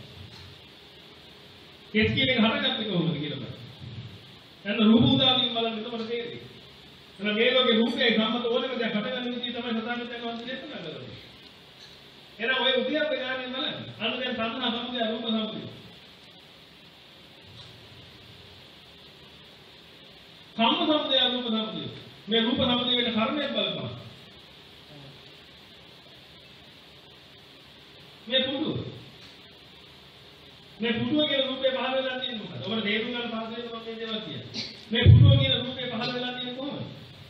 කෙස් කියන එක හටගත්තේ කොහොමද කියලා බලන්න. එන්න රූප උදා වීම බලන්න එතකොට තේරෙයි. එන මේ ලෝකේ රූපේ සම්මත ඕනම දෙයක් හටගන්න විදිහ තමයි සතාගතයන් වහන්සේ දේශනා කරන්නේ. එන ඔය උද්‍යප්ප ඥානෙ බලන්න. අන්න දැන් සංහා සමුදය රූප සමුදය. කම්ම සමුදය රූප සමුදය. මේ රූප සමුදය වෙන කර්මයක් බලපන්. මේ පුඩුව. මේ පුඩුව කියන රූපේ පහළ වෙලා තියෙන්නේ මොකද? ඔබට තේරුම් ගන්න පහසු වෙන මම මේ දේවල් කියන්නේ. මේ පුඩුව කියන රූපේ පහළ වෙලා තියෙන්නේ කොහොමද?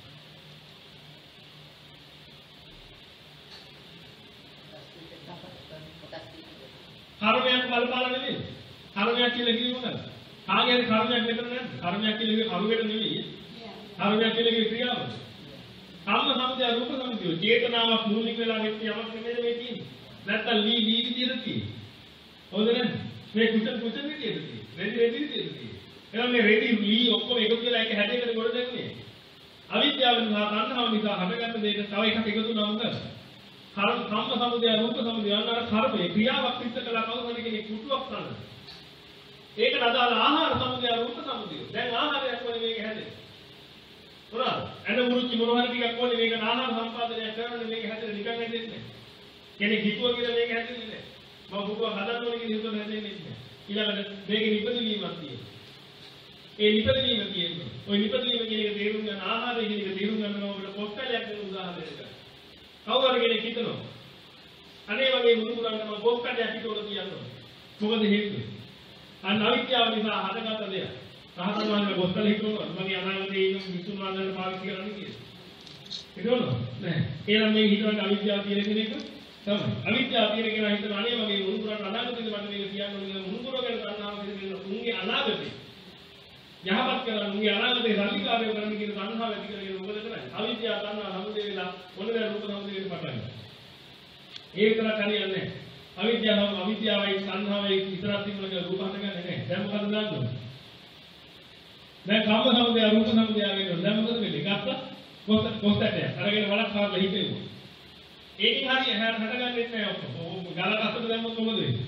කර්මයක් බලපාලා නෙමෙයි. කර්මයක් කියලා කිව්වෙ මොකද? කාගේ හරි කර්මයක් මෙතන නැද්ද? කර්මයක් කියලා කිව්වේ කරුවෙට නෙමෙයි. කර්මයක් කියලා කිව්වේ ක්‍රියාව. කම්ම සමුදය රූප සමුදය. චේතනාවක් මූලික වෙලා වෙච්ච යමක් නෙමෙයි මේ තියෙන්නේ. නැත්තම් ලී ලී විදියට තියෙන්නේ. හොඳ නැද්ද? මේ කුච කුච විදියට තියෙන්නේ. රෙදි රෙදි විදියට තියෙන්නේ. එහෙනම් මේ රෙදි ලී ඔක්කොම එකතු වෙලා එක හැඩයකට ගොඩ දෙන්නේ. අවිද්‍යාව නිසා තණ්හාව නිසා හටගන්න දෙයක තව එකක් එකතු වුණා මොකද? කර්ම කම්ම සමුදය රූප සමුදය යනවා කර්මයේ ක්‍රියාවක් පිට කළා කවුරුහරි කෙනෙක් කුටුවක් ගන්න. ඒකට අදාළ ආහාර සමුදය රූප සමුදය. දැන් ආහාරයක් වගේ මේක හැදෙන්නේ. මොනවාද? අඬ මුරුච්චි මොනවාරි ටිකක් ඕනේ මේක ආහාර සම්පාදනය කරන්න මේක හැදෙන්නේ නිකන් හැදෙන්නේ නැහැ. කෙනෙක් හිතුවා කියලා මේක හැදෙන්නේ නැහැ. මම බුදුව හදන්න ඕනේ කියලා හිතුවා හැදෙන්නේ නැහැ. ඊළඟට මේකේ නිපදවීමක් තියෙනවා. ඒ නිපදවීම කියන්නේ ඔය නිපදවීම කියන එක තේරුම් ගන්න ආහාරය කියන එක තේරුම් ගන්න ඕනේ පොක්කලයක් දෙන උදාහරණයක්. කවුරු කෙනෙක් හිතනවා අනේ වගේ මුදුරන්න මම පොක්කලයක් හිතවල කියනවා. මොකද හේතුව? අන්න අවිද්‍යාව නිසා හදගත දෙයක්. රහතන් වහන්සේ පොක්කල හිතනවා මගේ අනාගතයේ ඉන්න විසුණු වහන්සේලා පාවිච්චි කරන්න කියලා. හිතවල නෑ. එහෙනම් මේ හිතවල අවිද්‍යාව තියෙන කෙනෙක් තමයි. අවිද්‍යාව තියෙන කෙනා හිතන අනේ වගේ මුදුරන්න අනාගතේ මට මේක කියන්න ඕනේ මුදුර ගැන තණ්හාව දෙන්න උන්ගේ අනාගතේ යහපත් කරලා උන්ගේ අනාගතේ සල්ලිකාරය කරන්න කියන තණ්හාව ඇති කරගෙන මොකද කරන්නේ? අවිද්‍යාව තණ්හා සමුදේ වෙලා මොනවාද රූප සමුදේ වෙන්න පටන් ගන්නවා. ඒක කරා හරියන්නේ නැහැ. අවිද්‍යාව අවිද්‍යාවයි තණ්හාවයි විතරක් තිබුණා කියලා රූප හටගන්නේ නැහැ. දැන් මොකද දාන්නේ? දැන් කාම සමුදය රූප සමුදය වෙනවා. දැන් මොකද වෙන්නේ? ගත්ත කොස්ත කොස්තට අරගෙන වලක් කාලා හිටෙමු. ඒකෙන් හරිය හැර හටගන්නේ නැහැ ඔක්කොම. ගලකට අතට දැම්මොත් මොකද වෙන්නේ?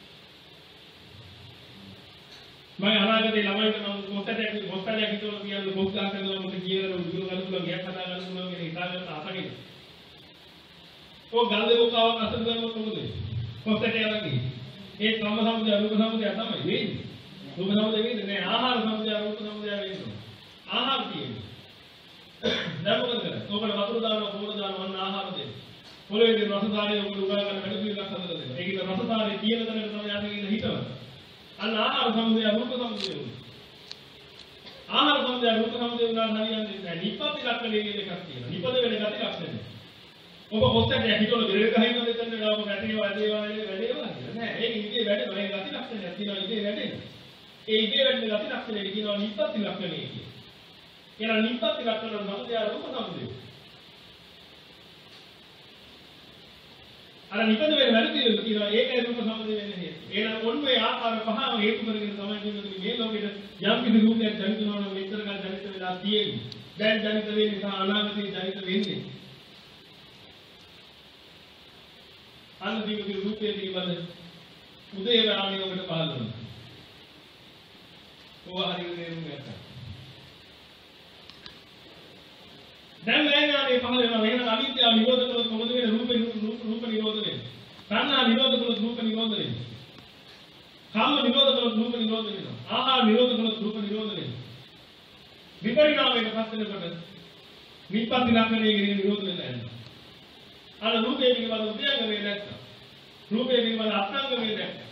මම අනාගතේ ළමයින්ට මම කොස්තට කොස්තට හිටවල කියන්නේ කොස් ගහ කරනවා මට කියලා උදුරු ගලතුලා ගියක් හදා ගන්න පුළුවන් කියන හිතාගත්ත අතගෙන. ඔය ගල් දෙකක් ආවක් අතට දැම්මොත් මොකද වෙන්නේ? කොස්තට යනකී. ඒ කාම සමුදය රූප සමුදය තමයි වෙන්නේ. රූප සමුදය වෙන්නේ නැහැ. ආහාර සමුදය රූප සමුදය වෙන්නේ. ආහාර තියෙන්නේ. දැන් මොකද කරන්නේ? ඔබට වතුර දානවා පොළ දානවා අන්න ආහාර දෙන්න. පොළවේ රසධාරය ඔබට උගා ගන්න වැඩි පිළිලක් හදලා දෙනවා. ඒකේ රසධාරය තියෙන තැනකට තමයි යන්නේ කියලා හිතනවා. අන්න ආහාර සමුදය රූප සමුදය වෙනවා. ආහාර සමුදය රූප සමුදය උනා හරියන්නේ නැහැ. නිප්පති ලක්ෂණය කියන එකක් තියෙනවා. නිපද වෙන ගති ලක්ෂණය. ඔබ කොස්තට හිතවල බෙරේක හිතන දෙන්න ගාව ගැටේවා වැඩේවා වැඩේවා කියලා නෑ. ඒක ඉතින් වැඩේ මේ ගති ලක්ෂණයක් තියෙනවා ඉතින් වැඩේ. ඒ ඉතින් වැඩේ ගති ලක්ෂණය කියනවා නිප්පති ලක්ෂණය කියලා. ඒන නිප්පති ලක්ෂණ සමුදය රූප සමුදය. අර නිපද වෙන වැඩ පිළිවෙල කියනවා ඒකයි රූප සමුදය වෙන්නේ හේතු. ඒන ඔන්නේ ආකාර පහම හේතු කරගෙන තමයි කියන්නේ මේ ලෝකෙට යම් කිසි රූපයක් ජනිත වෙනවා නම් මෙතර කල් ජනිත වෙලා තියෙන්නේ. දැන් ජනිත වෙන්නේ සහ අනාගතේ ජනිත වෙන්නේ. අන්න දිවි රූපයේ පිළිබඳ උදේ වේලාවේ ඔබට පහළ වෙනවා. ඕවා හරියට තේරුම් ගත්තා. දැන් වේලාවේ පහළ වෙනවා. එහෙනම් අවිද්‍යාව නිරෝධ කළොත් මොකද වෙන්නේ? රූපේ රූප නිරෝධ වෙන්නේ. තණ්හා නිරෝධ කළොත් රූප නිරෝධ වෙන්නේ. කාම නිරෝධ කළොත් රූප නිරෝධ වෙනවා. ආහාර නිරෝධ කළොත් රූප නිරෝධ වෙනවා. විපරිණාමයට පත් වෙනකොට විපත්ති ලක්ෂණයේ කියන විරෝධ වෙලා යනවා. අර රූපේ පිළිබඳ උද්‍යංගමේ දැක්කා. රූපේ පිළිබඳ අත්ංගමේ දැක්කා.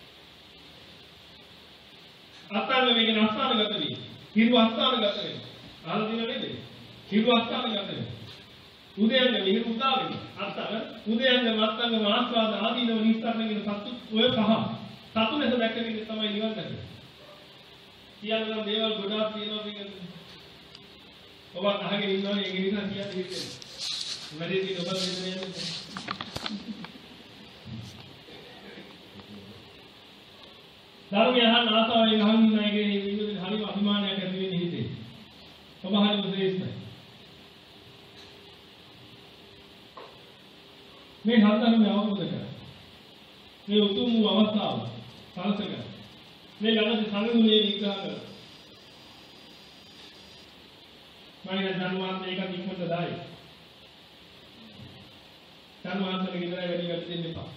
අත්ංගමේ කියන අස්ථානගත වී. හිරු අස්ථානගත වෙනවා. අහලා තියෙනව නේද? හිරු අස්ථානගත වෙනවා. උද්‍යංගමේ හිරු උදා වෙනවා. අස්ථාන උද්‍යංගම අත්ංගම ආස්වාද ආදීනව නිස්සාරණ කියන සතු ඔය පහ. සතු ලෙස දැක්කෙන්නේ තමයි නිවන් දැකන්නේ. කියනවා දේවල් ගොඩාක් තියෙනවා කියන්නේ. ඔබ අහගෙන ඉන්නවනේ ඒක නිසා කියන්නේ හිතෙන්නේ. වැඩි දින ඔබ මෙතන යන්නේ. ධර්මය අහන්න ආසාවෙන් අහන්නේ නැහැ කියන විදිහට හරිම අභිමානයක් ඇති වෙන්නේ හිතේ. ඔබ හරිම ශ්‍රේෂ්ඨයි. මේ ධර්මය අවබෝධ කරගන්න. මේ උතුම් වූ අවස්ථාව සලසගන්න. මේ ළඟදී සංගුණේ විග්‍රහ කරලා මම ධර්මවත් මේක ඉක්මනට දායි. ධර්මවන්තන විතරයි වැඩි වැඩි දෙන්න එපා.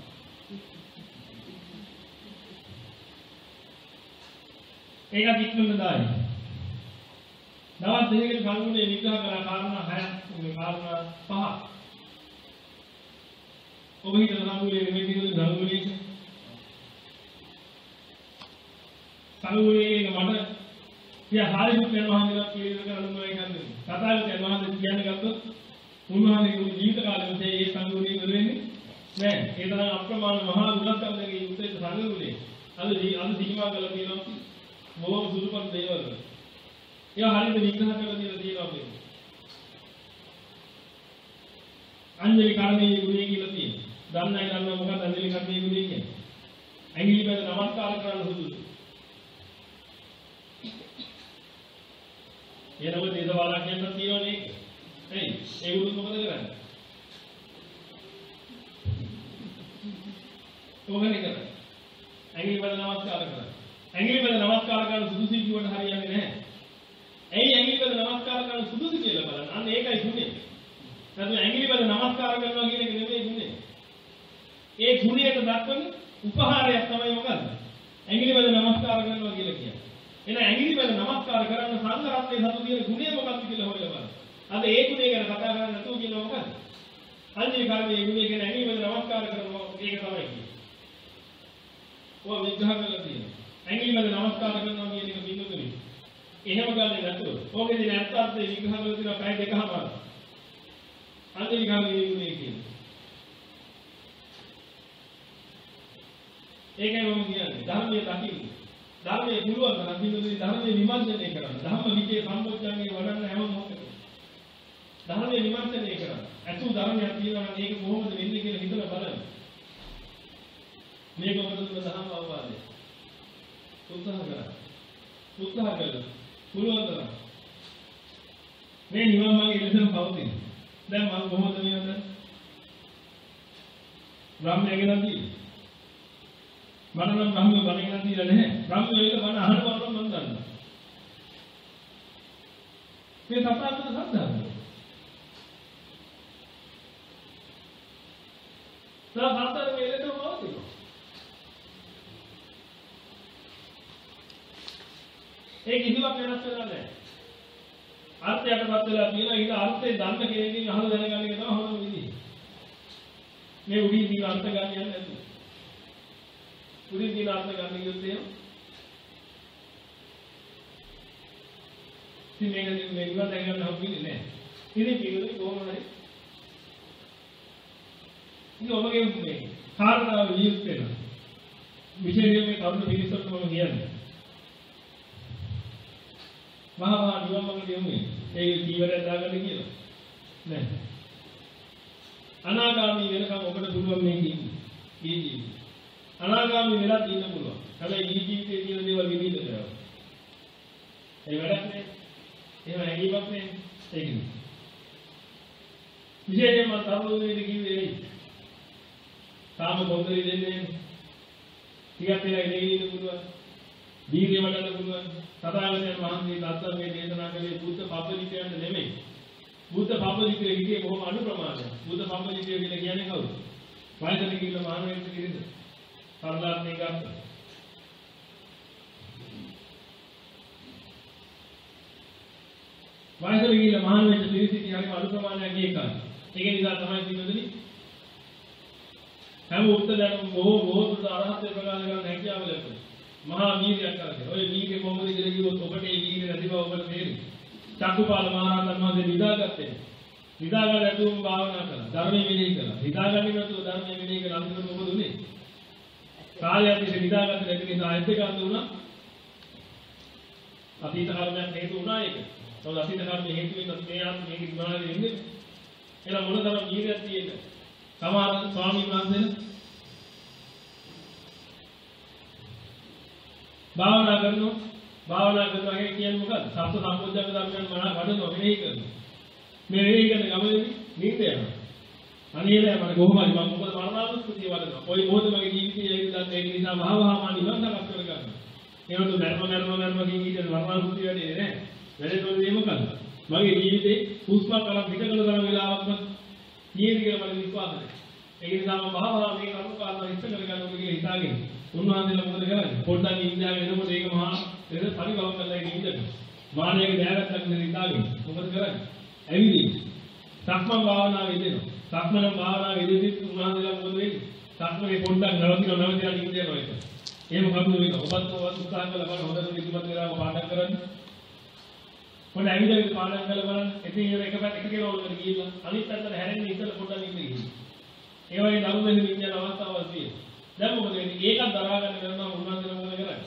ඒක ඉක්මනට දායි. දවස් දෙකකින් සංගුණේ විග්‍රහ කරලා කාරණා හයක් මේ කාරණා පහ. ඔබ හිතන සංගුණේ මේ විදිහට සංගුණේ සංගුණේ මට කියා හාරිපුත් යන මහන්සියලා කියලා කරන්න ඕනේ කියන්නේ. කතාවක යනවාද කියන්නේ ගත්තොත් උන්වහන්සේගේ ජීවිත කාලෙම මේ සංගුණේ ඉවර වෙන්නේ නෑ. ඒ තරම් අප්‍රමාණ මහා උලක්කම්දගේ යුක්තේ සංගුණේ අද අද සීමා කරලා තියෙනවා. බොහොම සුළුපත් දේවල්. ඒවා හරියට විග්‍රහ කරලා දීලා තියෙනවා මේ. අංජලි කර්මයේ ගුණය කියලා තියෙනවා. දන්නයි දන්නවා මොකක්ද අංජලි කර්මයේ ගුණය කියන්නේ? ඇඟිලි බඳ නමස්කාර කරන්න සුදුසු. ඒනව දේශපාලන කියන්න තියෙනවනේ. එයි ඒ උරුම මොකද කරන්නේ? ඕකනේ කරන්නේ. ඇඟිලි බඳ නමස්කාර කරනවා. ඇඟිලි බඳ නමස්කාර කරන සුදුසු කිව්වට හරියන්නේ නැහැ. ඇයි ඇඟිලි බඳ නමස්කාර කරන සුදුසු කියලා බලන්න. අන්න ඒකයි ගුණය. නැත්නම් ඇඟිලි බඳ නමස්කාර කරනවා කියන එක නෙමෙයි ගුණය. ඒ ගුණයට දක්වන උපහාරයක් තමයි මොකද්ද? ඇඟිලි බඳ නමස්කාර කරනවා කියලා කියන්නේ. එන ඇඟිලි බඳ නමස්කාර කරන සංඝ රත්නයේ සතු තියෙන ගුණය මොකක්ද කියලා හොයලා බලන්න. අද ඒ ගුණය ගැන කතා කරන්නේ නැතුව කියනවා මොකද්ද? අංජලි කර්මයේ ගුණය ගැන ඇඟිලි බඳ නමස්කාර කරනවා ඒක තමයි කියන්නේ. ඔය විග්‍රහ කරලා තියෙනවා. ඇඟිලි බඳ නමස්කාර කරනවා කියන එක බින්දුතුනේ. එහෙම ගන්නේ නැතුව ඕකේදී නැත්තරේ විග්‍රහ කරලා තියෙනවා පැය දෙකමාර. අංජලි කර්මයේ ගුණය කියන්නේ. ඒකයි මම කියන්නේ ධර්මයේ දකින්න. ධර්මයේ පුළුවන් තරම් බින්දුතුනේ ධර්මයේ විමර්ශනය කරන්න. ධම්ම විචේ සම්පෝඥාගේ වඩන්න හැම මොහොතකම. ධර්මයේ විමර්ශනය කරන්න. අසු ධර්මයක් තියෙනවා නම් ඒක කොහොමද වෙන්නේ කියලා හිතලා බලන්න. මේක මොකද ධර්ම අවවාදය. උත්සාහ කරා. උත්සාහ කළා. පුළුවන් තරම්. මේ නිවන් මාර්ගයේ ඉලසම පවතින. දැන් මම කොහොමද මේවද? බ්‍රහ්මයාගෙන තියෙන්නේ. මම නම් බ්‍රහ්ම බණගෙන තියලා නැහැ. බ්‍රහ්ම වේල බණ අහන බව මම දන්නවා. මේ තථාගත සද්ධාර්මය. සාහතර වේලට මොකද? ඒ කිසිවක් වෙනස් වෙලා නැහැ. අර්ථයටපත් වෙලා තියෙනවා. ඊට අර්ථය දන්න කෙනෙක්ගෙන් අහලා දැනගන්න එක තමයි හොඳම විදිහ. මේ උඩින් තියෙන අර්ථ ගන්න යන්නේ නැතුව. උඩින් තියෙන අර්ථ ගන්න කියොත් එහෙම. ඉතින් මේක මේ ඉවත් දැනගන්න හම්බෙන්නේ නැහැ. ඉතින් මේක කොහොමද? ඉතින් ඔබගේ මේ කාරණාව වියුත් වෙනවා. විශේෂයෙන් මේ කරුණු පිළිසොත් මම කියන්නේ. මහා මහා නිවන් මඟ දෙන්නේ ඒ ජීවිතය දාගන්න කියලා නෑ. අනාගාමී වෙනකම් ඔබට පුළුවන් මේ කියන්නේ. මේ ජීවිතය. අනාගාමී වෙලා තියෙන්න පුළුවන්. හැබැයි මේ ජීවිතයේ තියෙන දේවල් විවිධ කරනවා. ඒ වැඩක් නෑ. එහෙම හැංගීමක් නෑ. ඒක නෙමෙයි. විශේෂයෙන්ම තරුණයෙකුට කිව්වේ එයි. තාම පොතේ දෙන්නේ ටිකක් වෙලා ඉඳගෙන පුළුවන්. දීර්ය වඩන්න පුළුවන්. සදාගතයන් වහන්සේ දත්තමේ දේශනා කළේ බුද්ධ පබ්බලිකයන් නෙමෙයි. බුද්ධ පබ්බලිකයේ හිතේ බොහොම අඩු ප්‍රමාණයක්. බුද්ධ පබ්බලිකය කියලා කියන්නේ කවුද? වයසට ගිහිල්ලා මානවයෙක් කිරින්ද? පරදාත්මේ ගත්ත. වයසට ගිහිල්ලා මහාන වෙච්ච පිරිසිටි හරිම අඩු ප්‍රමාණයක් ගියේ කාලේ. ඒක නිසා තමයි පිළිවෙදනි හැම උත්තරයක්ම බොහෝ බොහෝ දුරට අරහත්ත්ව ප්‍රකාශ කරන්න හැකියාව ලැබුණා. මහා වීර්යයක් කරගෙන. ඔය වීර්ය කොහොමද කියලා කිව්වොත් ඔබට ඒ වීර්ය නැති බව ඔබට තේරෙයි. චක්කුපාල මහ රහතන් වහන්සේ නිදාගත්තේ. නිදාගන්න නැතුවම භාවනා කළා. ධර්මයේ මෙනෙහි කළා. නිදාගන්නේ නැතුව ධර්මයේ මෙනෙහි කළා. අන්තිමට මොකද උනේ? කාලයක් තිස්සේ නිදාගන්න නැති නිසා ඇත්ත ගන්න උනා. අතීත කර්මයන් හේතු වුණා ඒක. මොකද අතීත කර්මයේ හේතු වෙනත් මේ ආත්ම මේක ඉක්මනට එන්නේ. එහෙනම් මොන තරම් වීර්යයක් තියෙන්නේ? සමහර ස්වාමීන් වහන්සේලා භාවනා කරනවා භාවනා කරනවා කියන්නේ මොකක්ද? සත්‍ය සම්පූර්ණ ධර්මයන් මනා වඩනවා මෙහෙයි කරනවා. මේ මෙහෙයි කරන ගමනේදී නිින්ද යනවා. අනියලයි මම කොහොමද මම මොකද මරණානුස්සතිය වඩනවා. කොයි මොහොත මගේ ජීවිතයේ ඇවිල්ලා ඒක නිසා මහා මහා නිවන් දක්වා කරගන්නවා. ඒකට ධර්ම ධර්ම ධර්ම කියන විදිහට මරණානුස්සතිය වැඩේ නෑ. වැඩේ තෝරන්නේ මොකක්ද? මගේ ජීවිතේ හුස්මක් අරන් පිටකල තරම් වෙලාවක්ම තියෙදි කියලා මට විශ්වාස නැහැ. ඒක නිසා මම මහා මහා මේ කරුණු කාරණා ඉස්ස කරගන්නවා කියලා හිතාගෙන උන්වහන්සේලා මොකද කරන්නේ? පොඩ්ඩක් ඉඳාගෙන එනකොට ඒක මහා ඒක පරිභව කරලා ඒක ඉඳගෙන මානයක දෑවැත්තක් නෙවෙයි ඉඳාගෙන මොකද කරන්නේ? ඇවිදින්න. සක්මන් භාවනාව ඉදෙනවා. සක්මන් භාවනාව ඉදෙද්දි උන්වහන්සේලා මොකද වෙන්නේ? සක්මනේ පොඩ්ඩක් නවතිනවා නවතිලා ඉඳ යනවා ඒක. එහෙම කරුණු වෙනවා. ඔබත් ඔබත් උත්සාහ කරලා බලන්න හොඳට ඉදිරිපත් වෙලාව පාඩම් කරන්න. මොන ඇවිදලා පාඩම් කරලා බලන්න. ඉතින් ඒක එක පැත්ත එක කෙලවලකට ගිහිල්ලා අනිත් පැත්තට හැරෙන්න ඉතල පොඩ්ඩක් ඉඳ ගිහින්. ඒ වගේ ධර්ම දෙන්න විද්‍යාව අවස්ථාවක් තියෙනවා. දැන් මොකද වෙන්නේ? ඒකත් දරා ගන්න වෙනවා උන්වහන්සේලා මොකද කරන්නේ?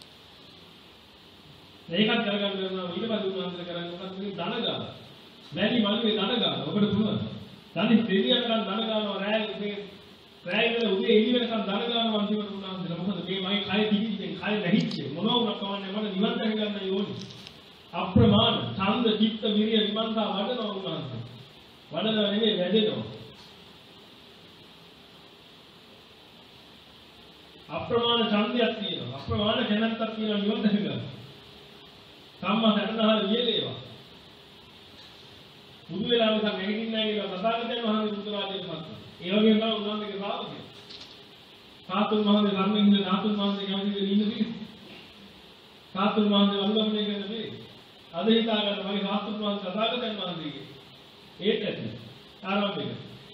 මේකත් කරගන්න වෙනවා ඊට පස්සේ උන්වහන්සේලා කරන්නේ මොකක්ද? මේ ධන ගන්න. මැලි මල්ලේ ධන ගන්න. ඔබට පුළුවන්. ධනෙ දෙවියන්ට ධන ගන්නවා රැය මේ රැය වල උදේ එළි වෙනකන් ධන ගන්නවා අන්තිමට උන්වහන්සේලා. මොකද මේ මගේ කය තිබිච්චෙන් කය නැහිච්චේ මොනවා වුණත් කවන්නේ මට නිවන් දැක ගන්න ඕනේ. අප්‍රමාණ ඡන්ද චිත්ත විරිය විමර්ශා වඩනවා උන්වහන්සේ. වඩනවා නෙමෙයි වැඩෙනවා. අප්‍රමාණ ඡන්දයක් තියෙනවා. අප්‍රමාණ කැමැත්තක් තියෙනවා නිවන් දැක ගන්න. සම්මා සතරහාර වියලේවා. බුදු වෙලා නිසා නැගිටින්නේ නැහැ කියලා තථාගතයන් වහන්සේ බුදුරජාණන් වහන්සේ. ඒ වගේම තමයි උන්වහන්සේගේ ශ්‍රාවකයෝ. සාතුන් වහන්සේ ධර්මයෙන් ඉන්න සාතුන් වහන්සේ කැමතිද ඉන්න පිළිස්. සාතුන් වහන්සේ අනුගමනය කරන මේ අද හිතා ගන්න මගේ සාතුන් වහන්සේ තථාගතයන් වහන්සේගේ ඒත් ඇති. ආරම්භය.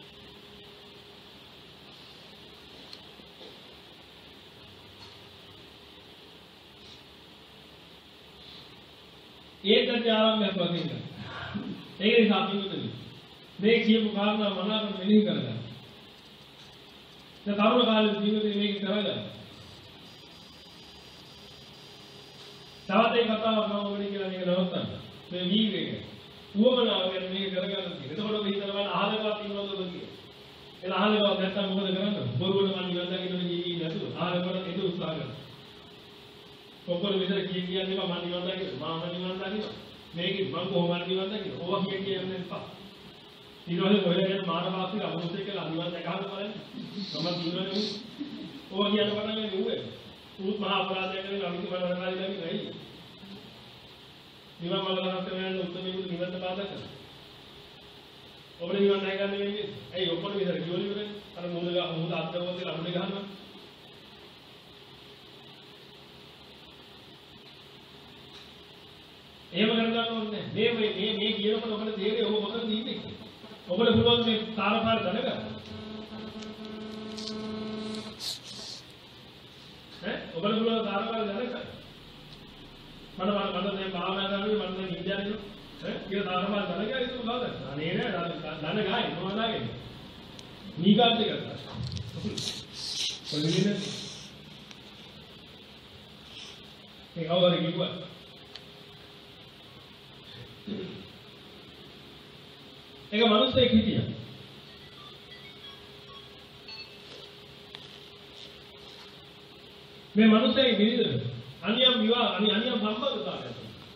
ඒකට ආරම්භයක් වශයෙන්. ඒක නිසා පිටුතුනි මේ කියපු කාරණා මනාවම මෙනෙහි කරගන්න. දැන් තරුණ කාලේ ජීවිතේ මේක කරගන්න. තවත් එක කතාවක් මම ඕනේ කියලා මේක නවත්තන්න. මේ වීර්යය. උවමනාව ගැන මේක කරගන්න තියෙනවා. එතකොට ඔබ හිතනවා බලන්න අහලකවත් ඉන්නවද ඔබ කියලා. එන අහලකවත් නැත්තම් මොකද කරන්නේ? බොරුවට මම නිවන් දකින්න ජීවි නැතුව අහලකට එද උත්සාහ කරනවා. ඔක්කොම විතර කිය කියන්නේ මම නිවන් දකින්න මම නිවන් දකින්න මේක මම කොහොමද නිවන් දකින්න ඕවා කිය කියන්නේ එපා ඊළඟට ඔයගෙන මානවාසික අමුසෙක නිවන් දැකහම බලන්න මම දිනවනේ ඕවා කියන පටන් ගන්නේ ඌවේ ඌත් මහා අපරාධයක් කරගෙන අමිති බලන කාලේ ළඟ නයි නිවන් මඟ රහත් වෙන උත්තරමෙකුට නිවන් බාධා කරනවා ඔබට නිවන් නැහැ ගන්න වෙන්නේ ඇයි ඔක්කොම විතර කිව්වලු ඉවරනේ අර මූල ගහ මූල අත්දවෝතේ අමුඩේ ගහනවා එහෙම කරගන්න ඕනේ මේ මේ මේ මේ කියනකොට ඔබට තේරෙයි ඔබ මොකද ඉන්නේ ඔබට පුළුවන් මේ තාරපාර දැනගන්න ඈ ඔබට පුළුවන් තාරපාර දැනගන්න මම මම මම දැන් භාවනා කරන්නේ මම දැන් ඉන්දියාවේ ඈ කියලා තාරපාර දැනගන්න ඒක මොකද අනේ නෑ දන්න ගායි මොනවද දාන්නේ නීකාත් එක කරා කොල්ලෙන්නේ ඒ කවුරුද කිව්වා ඒක මිනිස්සෙක් හිටියා. මේ මිනිස්සෙක් විදිහට අනියම් විවාහ අනි අනියම් සම්බන්ධතාවයක්.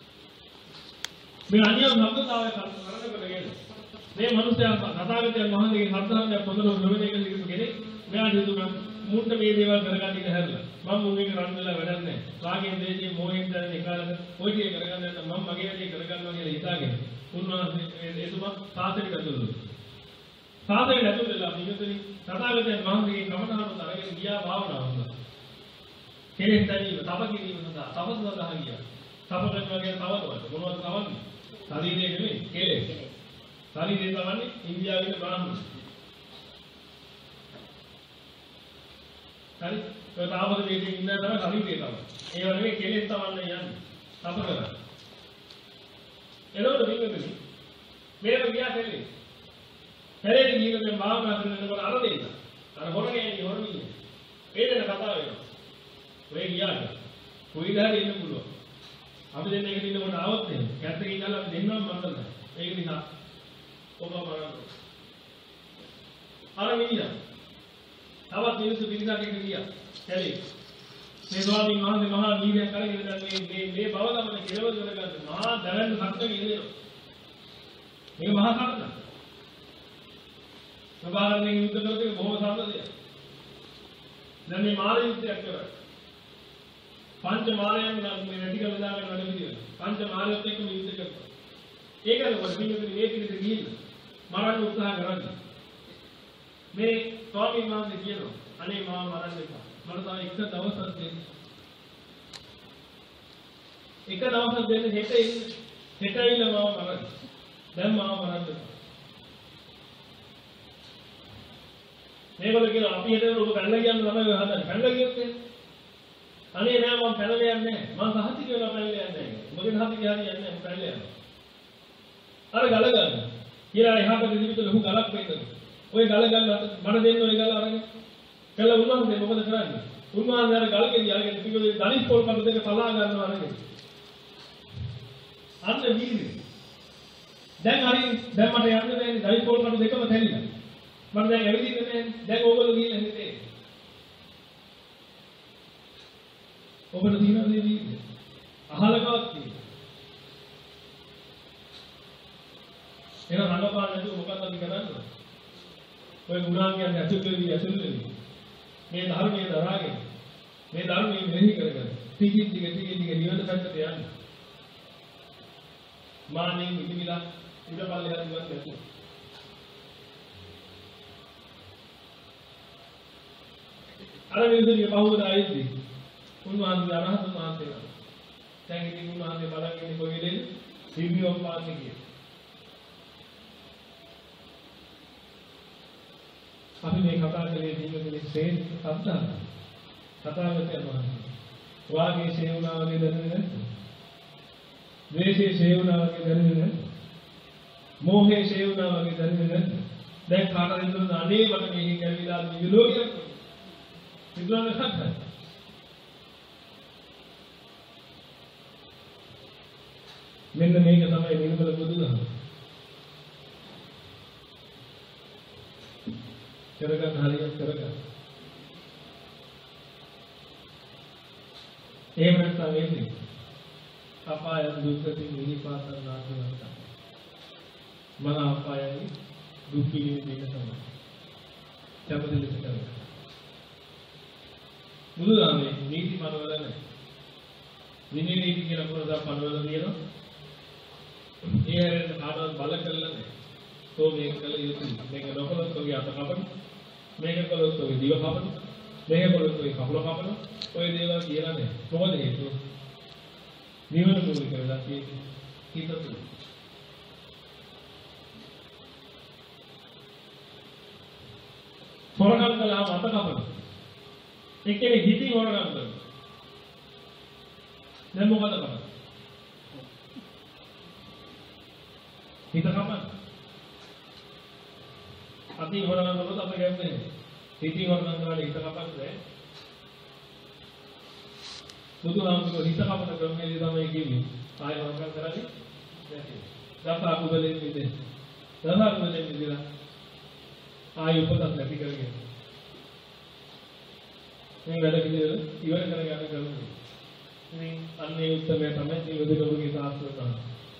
මේ අනියම් සම්බන්ධතාවය කරනකොටගෙන මේ මිනිස්සයා තථාගතයන් වහන්සේගේ සත්‍යය පොතන ප්‍රවේදක ලියපු කෙනෙක් මෙයාට දුන්නා මුන්ට මේ දේවල් කරගන්න ඉඳ හැරලා මම මුන්ගේ රන් වෙලා වැඩක් නැහැ. රාගෙන් දේශේ මොහෙන් දැන එකලක ඔය ටික කරගන්න නැත්නම් මම මගේ වැඩේ කරගන්නවා කියලා හිතාගෙන උන්වහන්සේ එතුමා සාසනෙට ඇතුළු වුණා. සාසනෙට ඇතුළු වෙලා මිනිස්සුනි තථාගතයන් වහන්සේගේ කමඨාන තරගෙන ගියා භාවනාව වුණා. කෙලෙස් දැනීම, තප කිරීම සඳහා තපස් සඳහා ගියා. තප කරනවා කියන තවදවත් මොනවද තවන්නේ? ශරීරයේ නෙමෙයි කෙලෙස්. ශරීරය තමයි ඉන්දියාවේ ඉන්න බ්‍රාහ්මණ. හරි. ඒ තාවද වේදේ ඉන්න තමයි ශරීරය තමයි. ඒ වගේ කෙලෙස් තමයි යන්නේ. සතර කරා. එළවලු වින්ගතුනි. මේක ගියා කෙලෙස්. කෙලෙස් ගිහින් දැන් භාවනා කරනකොට අර දෙන්න. අර හොරගේ හොරමිය. ඒ දෙන කතාව වෙනවා. ඔය ගියාට කොයිද හරි ඉන්න පුළුවන්. අපි දෙන්න එක දිනකට ආවොත් එහෙම කැත්තකින් ඉඳලා අපි දෙන්නම මන්දද. ඒක නිසා ඔබ බලන්න. අර මිනිහා තවත් මිනිස්සු පිළිගන්න එක ගියා. කැලේ. මේ ස්වාමීන් වහන්සේ මහා නීතියක් කරගෙන දැන් මේ මේ මේ බව ගමන කෙලවර කරගන්න මහා දැවැන්න සත්ත්වෙ ඉඳිනවා. මේක මහා සත්ත්වයක්. සබාරණේ යුද්ධ කරද්දී බොහොම සම්පදයක්. දැන් මේ මාර යුද්ධයක් කරා. පංච මාරයන් නම් මේ නැති කරලා දාගෙන වැඩ පිළිවෙල. පංච මාරයත් එක්ක මේ යුද්ධ කරා. ඒකනකොට පිළිවෙල මේ පිළිවෙල ගිහින් මරන්න උත්සාහ කරන්නේ. මේ ස්වාමීන් වහන්සේ කියනවා අනේ මාව මරන්න එපා. මට තව එක දවසක් දෙන්න. එක දවසක් දෙන්න හෙට ඉන්න. හෙට ඇවිල්ලා මාව මරන්න. දැන් මාව මරන්න එපා. මේගොල්ලෝ කියනවා අපි හෙට ඔබ පැනලා කියන්න ළමයි ඔය හදන්නේ. පැනලා කියොත් එහෙම. අනේ නෑ මම පැනලා යන්නේ නෑ. මම සහතික වෙනවා පැනලා යන්නේ නෑ. මොකද සහතික හරියන්නේ නෑ මම පැනලා යනවා. අර ගල ගන්න. කියලා එහාට දිවිත ලොකු ගලක් වෙන්නද. ඔය ගල ගන්න මට දෙන්න ඔය ගල අරගෙන. කළා උන්වහන්සේ මොකද කරන්නේ? උන්වහන්සේ අර ගලකේදී අරගෙන පිටුවේ ධනිස් පොල් කඩ දෙක පලා ගන්නවා අරගෙන. අන්න වීර්යය. දැන් හරි දැන් මට යන්න බෑනේ ධනිස් පොල් කඩ දෙකම තැලිලා. මම දැන් ඇවිදින්නේ නැහැ. දැන් ඕගොල්ලෝ ගිහින් හිතේ. ඔබට තියෙනවද මේ වීර්යය? අහලකවත් තියෙනවා. එහෙනම් රඟපාන්න නැතුව මොකක්ද අපි කරන්නේ? ඔය ගුණාංගයන් ඇතුළු වෙවි ඇතුළු වෙවි. මේ ධර්මයේ දරාගෙන මේ ධර්මයේ මෙහි කරගෙන ටිකින් ටික ටිකින් ටික නිවන පැත්තට යන්න. මානෙන් ඉතිවිලා ඉඳපල්ලේ හරිවත් නැතුව. අර විදිහේ බහුවද ආයේදී උන්වහන්සේ අරහත් වහන්සේලා. දැන් ඉතින් උන්වහන්සේ බලන් ඉන්නේ කොහෙද? දිව්‍යෝම් පාන්නේ කිය. අපි මේ කතා කරේ දීගලේ ශ්‍රේෂ්ඨ සත්‍යය. කතාවතේ වහන්සේ. වාගේ සේවනා වගේ දැනෙන්නේ නැද්ද? ද්වේෂයේ සේවනා වගේ දැනෙන්නේ නැද්ද? මෝහයේ සේවනා වගේ දැනෙන්නේ නැද්ද? දැන් කාටද හිතන අනේ මට මේකෙන් ගැලවිලා නිවිලෝකියක්. විද්‍යාන සත්‍යය. මෙන්න මේක තමයි නිර්මල බුදුදහම. කරගන්න හරියට කරගන්න. එහෙම නැත්නම් වෙන්නේ අපාය දුක්ඛති නිපාතන නාසවන්ත. මන අපායයි දුක් පිළිවෙල තමයි. කැපදෙලට කරගන්න. බුදුදහමේ නීති පනවල නැහැ. විනය නීති කියලා පොරදා පනවල තියෙනවා. ඒ හැරෙන්න කාටවත් බල කරලා නැහැ. තෝ මේක කළ යුතුයි. මේක නොකළොත් ඔය අත කපන. මේක කළොත් ඔය දිව කපන. මේක කළොත් ඔය කකුල කපන. ඔය දේවල් කියලා නැහැ. මොකද හේතුව? නිවන මූලික කරලා තියෙන්නේ හිත තුළ. හොරගම් කළාම අත කපන. එක්කෙනෙක් හිතින් හොරගම් කරනවා. දැන් මොකද කරන්නේ? හිත කපන. අපි හොරගම් කරනකොට අපේ ගැම්මේ හිතින් හොරගම් කරලා හිත කපන්නේ. බුදුහාමුදුරුවෝ හිත කපන ක්‍රමයේදී තමයි කිව්වේ. ආය හොරගම් කරන්නේ නැති. දස කුසලෙන් මිදෙන්න. දස කුසලෙන් මිදලා ආය උපතක් නැති කරගෙන. මේ වැඩ පිළිවෙල ඉවර කරගන්න කරුණු. ඉතින් අන්නේ උත්තරය තමයි නිවැරදිවගේ සාස්ත්‍ර තමයි.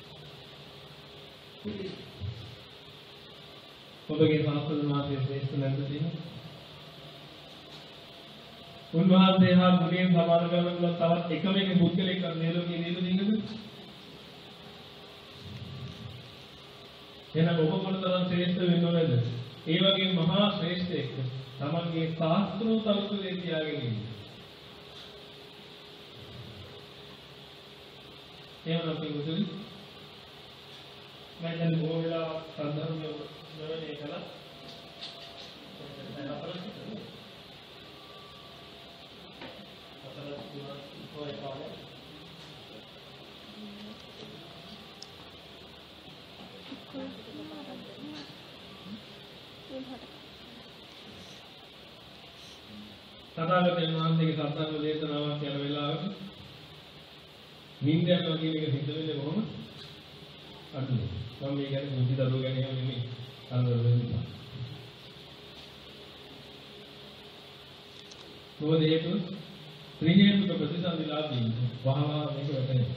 ඔබගේ සාස්ත්‍ර මාතේ ශ්‍රේෂ්ඨ නැද්ද තියෙන්නේ? උන්වහන්සේ හා මුලින් සමාන කරන තවත් එකම එක පුද්ගලෙක් නේලෝකේ නේද දිනකද? එහෙනම් ඔබ මොනතරම් ශ්‍රේෂ්ඨ වෙන්නව නැද්ද? ඒ වගේ මහා ශ්‍රේෂ්ඨයෙක් තමන්ගේ සාස්ත්‍ර තලතුලේ තියාගෙන ඉන්නේ. එහෙනම් අපි මුදුයි මම දැන් බොහෝ වෙලා සාධර්ම නවනේ කළා. දැන් අපරට අපරට කොයි කාලේ තථාගතයන් වහන්සේගේ සත්‍යන දේශනාවක් යන වෙලාවක නිින්ද යනවා කියන එක සිද්ධ වෙන්නේ කොහොමද? අන්න මම මේ ගැන මුචි දරුවෝ ගැන එහෙම නෙමෙයි අරවල වෙනවා. මොකද හේතුව? ත්‍රිහේතුක ප්‍රතිසන්දිලාදී වහවහ මේක වැටෙනවා.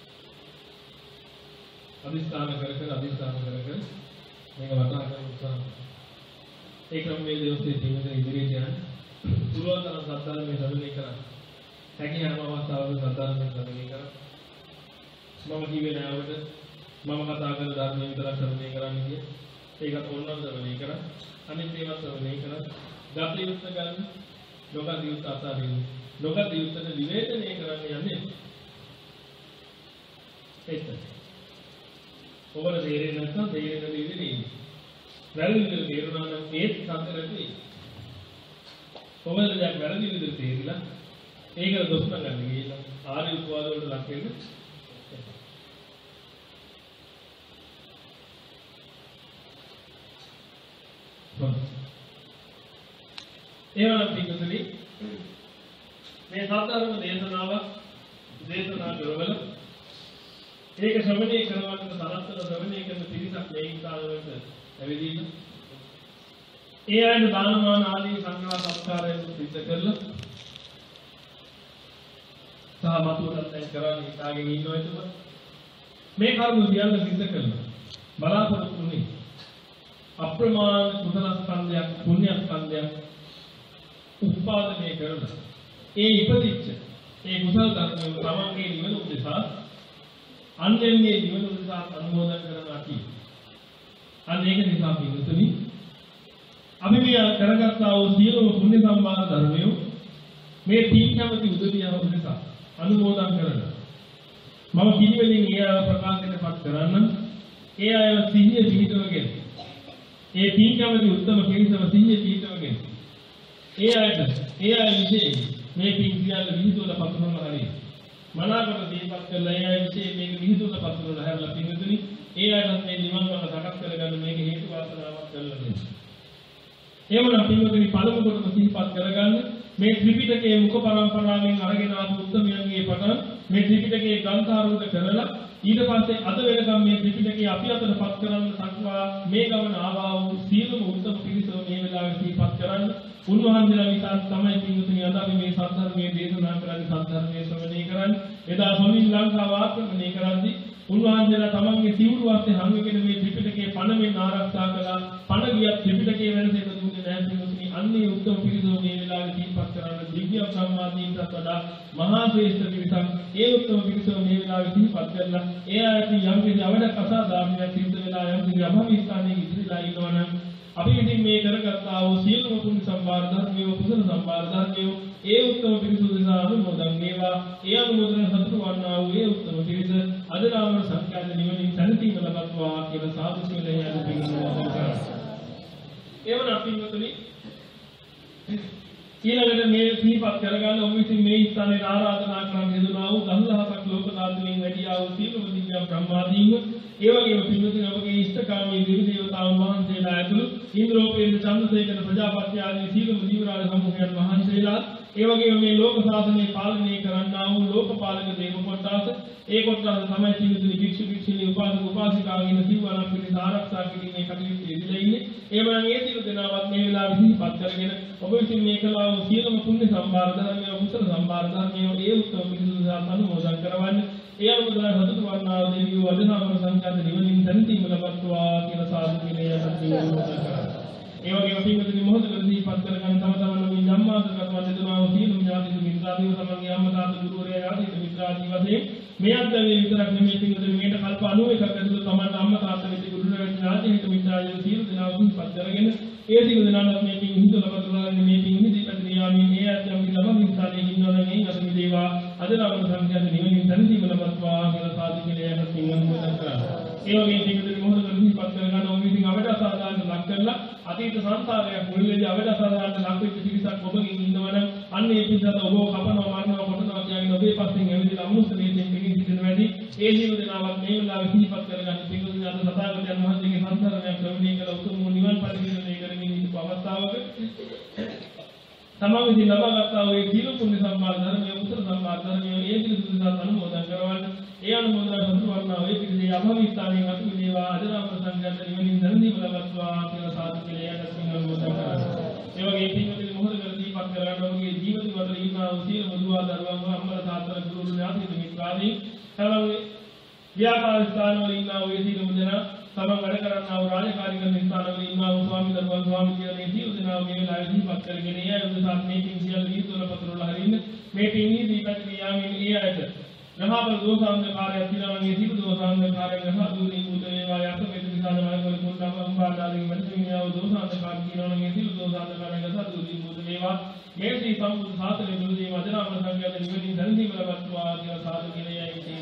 අදිස්ථාන කර කර අදිස්ථාන කර කර මේක වටහා ගන්න උත්සාහ. ඒ ක්‍රමවේදයේ ඔස්සේ ජීවිත ඉදිරියට යන පුරවතන සත්‍යයෙන් සම්මේ කරා. හැකි හැම අවස්ථාවකම සත්‍යයෙන් සම්මේ කරා. මම කිව්වේ නෑවට මම කතා කරන ධර්මයෙන් විතරක් සම්මේ කරන්නේ කිය. ඒකත් ඕනනම් සම්මේ කරා. අනිත් ඒවත් සම්මේ කරා. ගත යුත්ත ගන්න ලෝක දියුත් අතාරින් ලෝක දියුත්තට විවේචනය කරන්න යන්නේ. ඒක. ඔබට තේරෙන්නේ නැත්නම් තේරෙන්න දෙන්නේ නෙමෙයි. වැරදි විදිහට තේරුණා නම් ඒත් සම්තරටි. ඔබට දැන් වැරදි විදිහට තේරිලා ඒක දොස් නගන්න ගිහිල්ලා ආර්ය උපවාද වලට ලක් වෙන්න. ඒවනම් පිටුතුනි මේ සාධාරණ දේශනාව දේශනා කරවල ඒක ශ්‍රවණය කරවන්නට සලස්සන ශ්‍රවණය කරන පිරිසක් මේ ස්ථානවලට ඇවිදින්න. ඒ අයන දානමාන ආදී සංඝා සත්කාරයන් සිද්ධ කරලා සාමතුලත් දැන් කරන්නේ කාගෙන් ඉන්නවද මේ කරුණු සියල්ල සිද්ධ කරලා බලාපොරොත්තු වෙන්නේ අප්‍රමාණ කුසල ස්කන්ධයක් පුණ්‍ය ස්කන්ධයක් උත්පාදනය කරලා ඒ ඉපදිච්ච ඒ කුසල ධර්ම තමන්ගේ නිවන උදෙසා අන්‍යයන්ගේ නිවන උදෙසා අනුමෝදන් කරනවා කි. අන්න ඒක නිසා පිළිතුරු අපි මේ කරගත්තා වූ සියලුම පුණ්‍ය සම්භාර ධර්මය මේ තීක්ෂණති උදවියව උදෙසා අනුමෝදන් කරනවා. මම පිළිවෙලින් ඒ අය ප්‍රකාශයටපත් කරන්න ඒ අය සිහිය පිහිටවගෙන ඒ තීක්ෂණති උත්තම පිරිසම සිහිය පිහිටවගෙන ඒ අයට ඒ අය විශේෂ මේ පිළිසියල්ල විහිදුවල පතුරවන හරිය මනාකොට දීපත් කළා ඒ අය විශේෂ මේක විහිදුවල පතුරවන හැරලා පිළිතුරු ඒ අයත් මේ නිවන් මාර්ග සකස් කරගන්න මේක හේතු වාසනාවක් කරලා දෙන්න. එහෙමනම් පිළිතුරු පළමු කොටස සිහිපත් කරගන්න මේ ත්‍රිපිටකයේ මුඛ පරම්පරාවෙන් අරගෙන ආපු උත්තමයන්ගේ පටන් මේ ත්‍රිපිටකයේ ග්‍රන්ථාරූඪ කරලා ඊට පස්සේ අද වෙනකම් මේ ත්‍රිපිටකයේ අපි අතටපත් කරන්න සක්වා මේ ගමන ආවා වූ සියලුම උත්තම පිරිසව මේ වෙලාවේ සිහිපත් කරන්න උන්වහන්සේලා විසින් තමයි පින්තුනි අද අපි මේ සත්‍යර්මයේ දේශනා කරන්නේ සත්‍යර්මයේ ශ්‍රවණය කරන්නේ එදා සොමින් ලංකාව ආක්‍රමණය කරද්දී උන්වහන්සේලා තමන්ගේ සිවුරු වාස්තේ හංගගෙන මේ ත්‍රිපිටකයේ පණවෙන් ආරක්ෂා කළා පණ ගිය ත්‍රිපිටකයේ වෙනසෙක දුන්නේ නැහැ පින්තුනි අන්නේ උත්තම පිරිසව මේ වෙලාවේ සිහිපත් කරන්න දිව්‍ය සම්මාදීන්ට වඩා මහා ශ්‍රේෂ්ඨ පිරිසක් ඒ උත්තම පිරිසව මේ වෙලාවේ සිහිපත් කරලා ඒ ආයති යම් කිසි අවඩක් අසාධාරණයක් සිද්ධ වෙලා යම් කිසි අභවී ස්ථානයක ඉතිරිලා ඉන්නවනම් අපි ඉතින් මේ කරගත්තා වූ සියලුම පුණ්‍ය සම්භාර ධර්මයේ කුසල සම්භාර ධර්මයේ ඒ උත්තම පිරිස උදෙසා අනුමෝදන් වේවා. ඒ අනුමෝදන සතුටු වන්නා වූ ඒ උත්තම පිරිස අද නාම සංඛ්‍යාත නිවනින් සැනසීම ලබත්වා කියලා සාදු කියලා යන පිළිගන්නවා කරා. එවන අපින්වතුනි ඊළඟට මේ සිහිපත් කරගන්න ඔබ විසින් මේ ස්ථානයේ ආරාධනා කරන හේතුනා වූ දහලහක් ලෝක ධාතුවෙන් වැඩි ආ වූ සීලම දිව්‍ය බ්‍රහ්මාදීන්ව ඒ වගේම පින්වතුනි ඔබගේ ඉෂ්ඨකාමී දිව්‍ය දේවතාවුන් වහන්සේලා ඇතුළු ඉන්ද්‍රෝපේන්ද්‍ර චන්ද්‍රසේකර ප්‍රජාපති ආදී සීලම දීවරාජ සමූහයන් වහන්සේලා ඒ වගේම මේ ලෝක ශාසනය පාලනය කරන්නා වූ ලෝකපාලක දේව කොටස ඒ කොටස තමයි පින්වතුනි භික්ෂු භික්ෂුණී උපාසක උපාසිකාගෙන සිව්වණක් පිළිස ආරක්ෂා කිරීමේ කටයුතු යෙදලා ඉන්නේ. එවනම් ඒ සියලු දෙනාවත් මේ වෙලාවේ සිහිපත් කරගෙන ඔබ විසින් මේ කළා වූ සියලුම පුණ්‍ය සම්භාර ධර්මය කුසල සම්භාර ධර්මය ඒ උත්තම පිළිසුදු අනුමෝදන් කරවන්න. ඒ අනුමෝදන සතුටු වන්නා දෙවියෝ අදනාම සංඛ්‍යාත නිවනින් සැනසීම ලබත්වා කියලා සාදු කියලා අනුමෝදන් කරා. ඒ වගේම පින්වතුනි මොහොතකට සිහිපත් කරගන්න තම තමන් මේ ධම්මාසකත්ව දෙදෙනා වූ සියලුම ඥාති මිත්‍රාදීව තමන්ගේ අම්මා තාත්තා ගුරුවරයා ආදී මිත්‍රාදී වශයෙන් මේ අත්දැකීම විතරක් නෙමෙයි පින්වතුනි මේකට කල්ප අනූවකක් ඇතුළත තමන්ගේ අම්මා තාත්තා වෙති ගුරුවරයා ඥාති මිත්‍රාදී සියලු දෙනා සිහිපත් කරගෙන ඒ සියලු දෙනාට මේ පින් හිත ලබතුරාගෙන මේ පින් හිදී පැතිරියාමින් ඒ අත්දැකීම ලබමින් ස්ථානයේ ඉන්නවනම් ඒ අද මිදේවා අද නාම සංඛ්‍යාත නිවනින් සැනසීම ලබත්වා කියලා සාදු කියලා යන පින් අනුමෝදන් කරා. ඒ වගේ පිටුදේ මොහොත කරපත් කරගන්න ඕන ඉතින් අවඩ අසාධාරණ ලක් කරලා අතීත සංසාරයක් මුල්ලේදී අවඩ අසාධාරණ ලක් වෙච්ච පිරිසක් ඔබගෙන් ඉන්නවනම් අන්න ඒ පිරිසත් ඔබව කපනවා මරනවා කොටනවා කියන්නේ ඔබේ පස්සෙන් ඇවිදලා අමනුෂ්‍ය වේදෙන් පිටින් සිටින වැඩි ඒ ජීව දෙනාවක් මේ වෙලාවේ සිහිපත් කරගන්න පිටුදේ අද සතාගතයන් වහන්සේගේ සංසාරයක් ශ්‍රවණය කළ උතුම් නිවන් පරිවිදනය කරමින් ඉන්න අවස්ථාවක තමන් විසින් ලබාගත්තා වූ ඒ සීල පුණ්‍ය සම්මාන ධර්මයේ උත්තර සම්මාන ධර්මයේ ඒ පිළිසුදුසත් අනුමෝදන් කරවන්න ඒ අනුමෝදන් සතු වර්ණා වේ පිළිසේ අභවිස්ථානයෙන් අතු විදේවා අදරාම සංඝයාට නිවනින් ධර්මදීම ලබත්වා කියලා සාදු කියලා යටත් අනුමෝදන් කරනවා. ඒ වගේ පින්වතුනි මොහොත කර දීපක් කරගන්න ඔබගේ ජීවිත වල ඉන්නා වූ සීල මුදුවා දරුවන් අම්මලා තාත්තලා ගුරු ඥාති මිත්‍රාදී තමන්ගේ ව්‍යාපාර ස්ථානවල ඉන්නා වූ ඒ සීල මුදනා තමන් වැඩ කරන්නා වූ රාජකාරී කරන ස්ථානවල ඉන්නා වූ ස්වාමී දරුවන් ස්වාමී කියලා මේ සීල දෙනා මේ වෙලාවේ දීපක් කරගෙන ඒ අය උදෙසා මේ පින් සියල්ල දීතොල පතරවල හරින්න මේ පින් දීපත් ක්‍රියාවෙන් ඒ අයට නහබල දෝසාන්දකාරය තිරවන්නේ සීල දෝසාන්දකාරයෙන් සාදුනි මුද වේවා යත් මෙත විසාල වලවල කුණ්ඩම අම්බාදාලින් මෙතනියාව දෝසාන්දකාර කියනවනේ සීල දෝසාන්දකාරයෙන් සාදුනි මුද වේවා මේ ශ්‍රී සම්බුද්ධ ශාසනය මුලදී වදනාම සංඝයාට නිවනින් ධර්මදීම ලබත්වා කියලා සාදු කියලා යයි මේ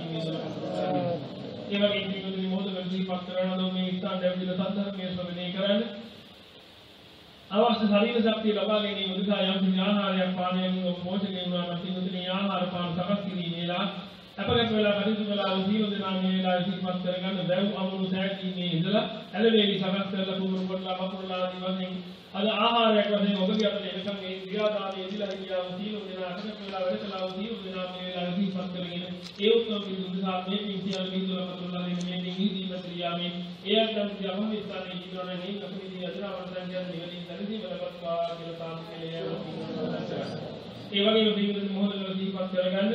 ඒ වගේ පිටුදුනි මොහොත දීපක් කරන මේ ස්ථාන දෙවිල සද්ධර්මයේ ශ්‍රවණය කරන්න අවශ්‍ය ශරීර ශක්තිය ලබා ගැනීම උදෙසා යම් කිසි ආහාරයක් පානයක් පෝෂණය වුණා නම් පිටුදුනි ආහාර පාන සකස් කිරීමේලා අපලක් වෙලා කටයුතු කළා වූ සීල දෙනා මේ වෙලාවේ සිහිපත් කරගන්න දැව් අමුණු සෑදීමේ ඉඳලා ඇලවේලි සකස් කරලා කුඹුරු කොටලා වපුරලා ආදී වශයෙන් අද ආහාරයක් වශයෙන් ඔබගේ අතට එනකම් මේ ක්‍රියාදාමයේ ඉඳලා හිටියා වූ සීල දෙනා අපලක් වෙලා වැඩ කළා වූ සීල දෙනා මේ වෙලාවේ සිහිපත් කරගෙන ඒ උත්සව පිළිබඳව මේ පින්සියල් විදුල පතුරලා දෙන්නේ මේ දීම ක්‍රියාවෙන් ඒ අතට යම් විස්තරේ ජීවනයේ මේ කපිදී අදරාවන් සංඥා නිවලින් දැනදී බලපත්වා කියලා සාදු කියලා ඒ වගේම පින්වතුනි මොහොත කරලා සිහිපත් කරගන්න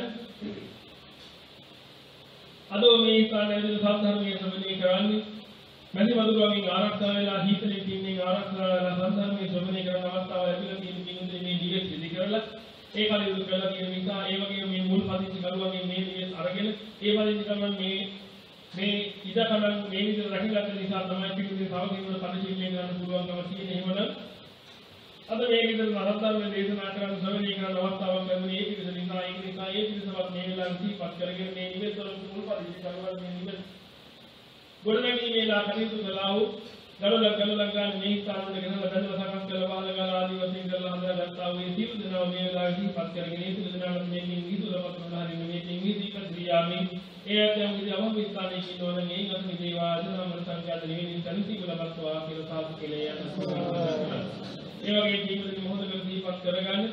අද මේ ස්ථානයේ සද්ධර්මයේ ශ්‍රවණය කරන්නේ මැදි වදුරුවමින් ආරක්ෂා වෙලා හීතලෙන් පින්නෙන් ආරක්ෂා වෙලා සද්ධර්මයේ ශ්‍රවණය කරන අවස්ථාව ලැබිලා තියෙන පින්වතුනි මේ දිවෙත් ඉදි කරලා ඒ කලියුතු කරලා තියෙන නිසා ඒ වගේම මේ මුල් පදිංචි කරුවන්ගේ මේ දිවෙත් අරගෙන ඒ පදිංචි කරුවන් මේ මේ ඉඩකඩම් මේ විදිහට රැකගත්ත නිසා තමයි පිටුදේ සාවකීවල පරිශීලනය කරන්න පුළුවන්කම තියෙන. එහෙමනම් අද මේ විදිහට නරතරම දේශනා කරන ශ්‍රවණය කරන අවස්ථාවක් ලැබුණේ ඒ පිළිස නිසා ඒක නිසා ඒ පිළිසවත් මේ වෙලාවේ සිහිපත් කරගෙන මේ නිවෙස් වල මුල් පදිංචි කරුවන් මේ නිවෙස් ගොඩනැගීමේලා කටයුතු කළා වූ ගලලක් ගලලක් ගන්න මේ ස්ථානවල ගෙනලා බැලුවා සකස් කළා වහලගාලා ආදී වශයෙන් කරලා හඳුනාගත්තා වූ ඒ සියලු දෙනා මේ වෙලාවේ සිහිපත් කරගෙන ඒ සියලු දෙනාට මේකෙන් විදුලපත් උදාහරණ මේකෙන් විදීපත් ක්‍රියාවෙන් ඒ අධ්‍යයන විද්‍යාව අවස්ථාවේ ඉන්නවන මේ ගත විදේවා අදනම සංඛ්‍යාත නිවෙනින් තනිසි බලපත්වා කියලා සාදු කියලා යනවා. ඒ වගේ ජීවිත මොහොතක සිහිපත් කරගන්න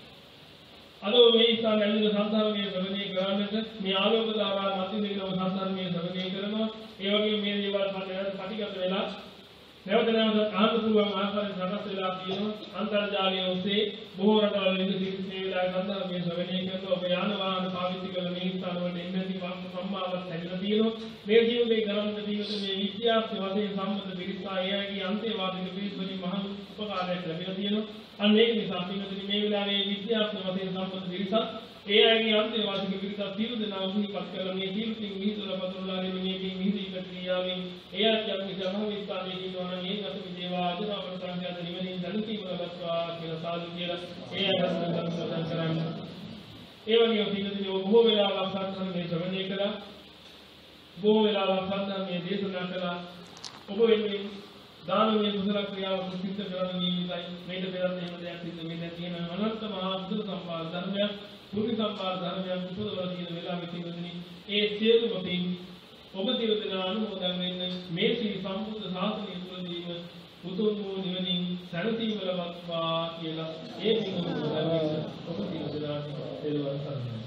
අද මේ ස්ථාන ඇතුළේ සංසාරයේ ශ්‍රවණය කරන්නට මේ ආලෝක ධාරා මැදින් දෙනව සංසාරයේ ශ්‍රවණය කරනවා. ඒ වගේ මේ දේවල් පන්නයට පිටිගත වෙලා නැවත නැවත ආහාර පුළුවන් ආකාරයෙන් සකස් වෙලා තියෙනවා. අන්තර්ජාලය ඔස්සේ බොහෝ රටවල ඉඳ සිටින මේ වෙලාවේ සංසාරයේ ශ්‍රවණය කරන ඔබ යාන වාහන පාවිච්චි කරන මේ ස්ථාන වල එන්නදී සම්මාවක් ලැබිලා තියෙනවා. මේ ජීවිතේ ගමන ජීවිතේ මේ විද්‍යාත්මක වශයෙන් සම්බන්ධ පිරිසා එයාගේ අන්තේවාදී පිරිසවලින් මහා උපකාරයක් ලැබිලා තියෙනවා. අන්න ඒක නිසා පින්වතුනි මේ වෙලාවේ විද්‍යාත්මක වශයෙන් සම්බන්ධ පිරිසක් ඒ අයගේ අන්තේවාදී පිරිසක් සියලු දෙනා උහිපත් කරලා මේ සියලු පින් විහිදුල පතුරලා මේකෙන් විහිදී ක්‍රියාවෙන් ඒ අධ්‍යාත්මික සමවිස්ථානයේ ඉන්නවනම් මේ ගත විදේවා අදනම සංඛ්‍යාත නිවනින් දැනුම් වලපත්වා කියලා සාදු කියලා ඒ අදහස සම්පූර්ණ කරන්න. ඒ වගේම පින්වතුනි බොහෝ වෙලාවක් සත්‍යන්නේ ශ්‍රවණය කළා. බොහෝ වෙලාවක් සත්‍යන්නේ දේශනා කළා. ඔබ වෙනුවෙන් දානමය කුසල ක්‍රියාවක් සිද්ධ කරන නිමිතයි මේක පෙරත් එහෙම දෙයක් සිද්ධ වෙන්නේ තියෙන අනන්ත මහා කුසල සම්පාද ධර්මයක් පුරුෂ සම්පාද ධර්මයක් උපදවලා තියෙන වෙලාවෙ තියෙනදී ඒ සියලුම පින් ඔබ දිවදන අනුමෝදන් වෙන්න මේ ශ්‍රී සම්බුද්ධ ශාසනය තුළදීම උතුම් වූ නිවනින් සැනසීම ලබත්වා කියලා ඒ පින් ඔබ දිවදන ඔබ දිවදන දෙලවන සරණයි.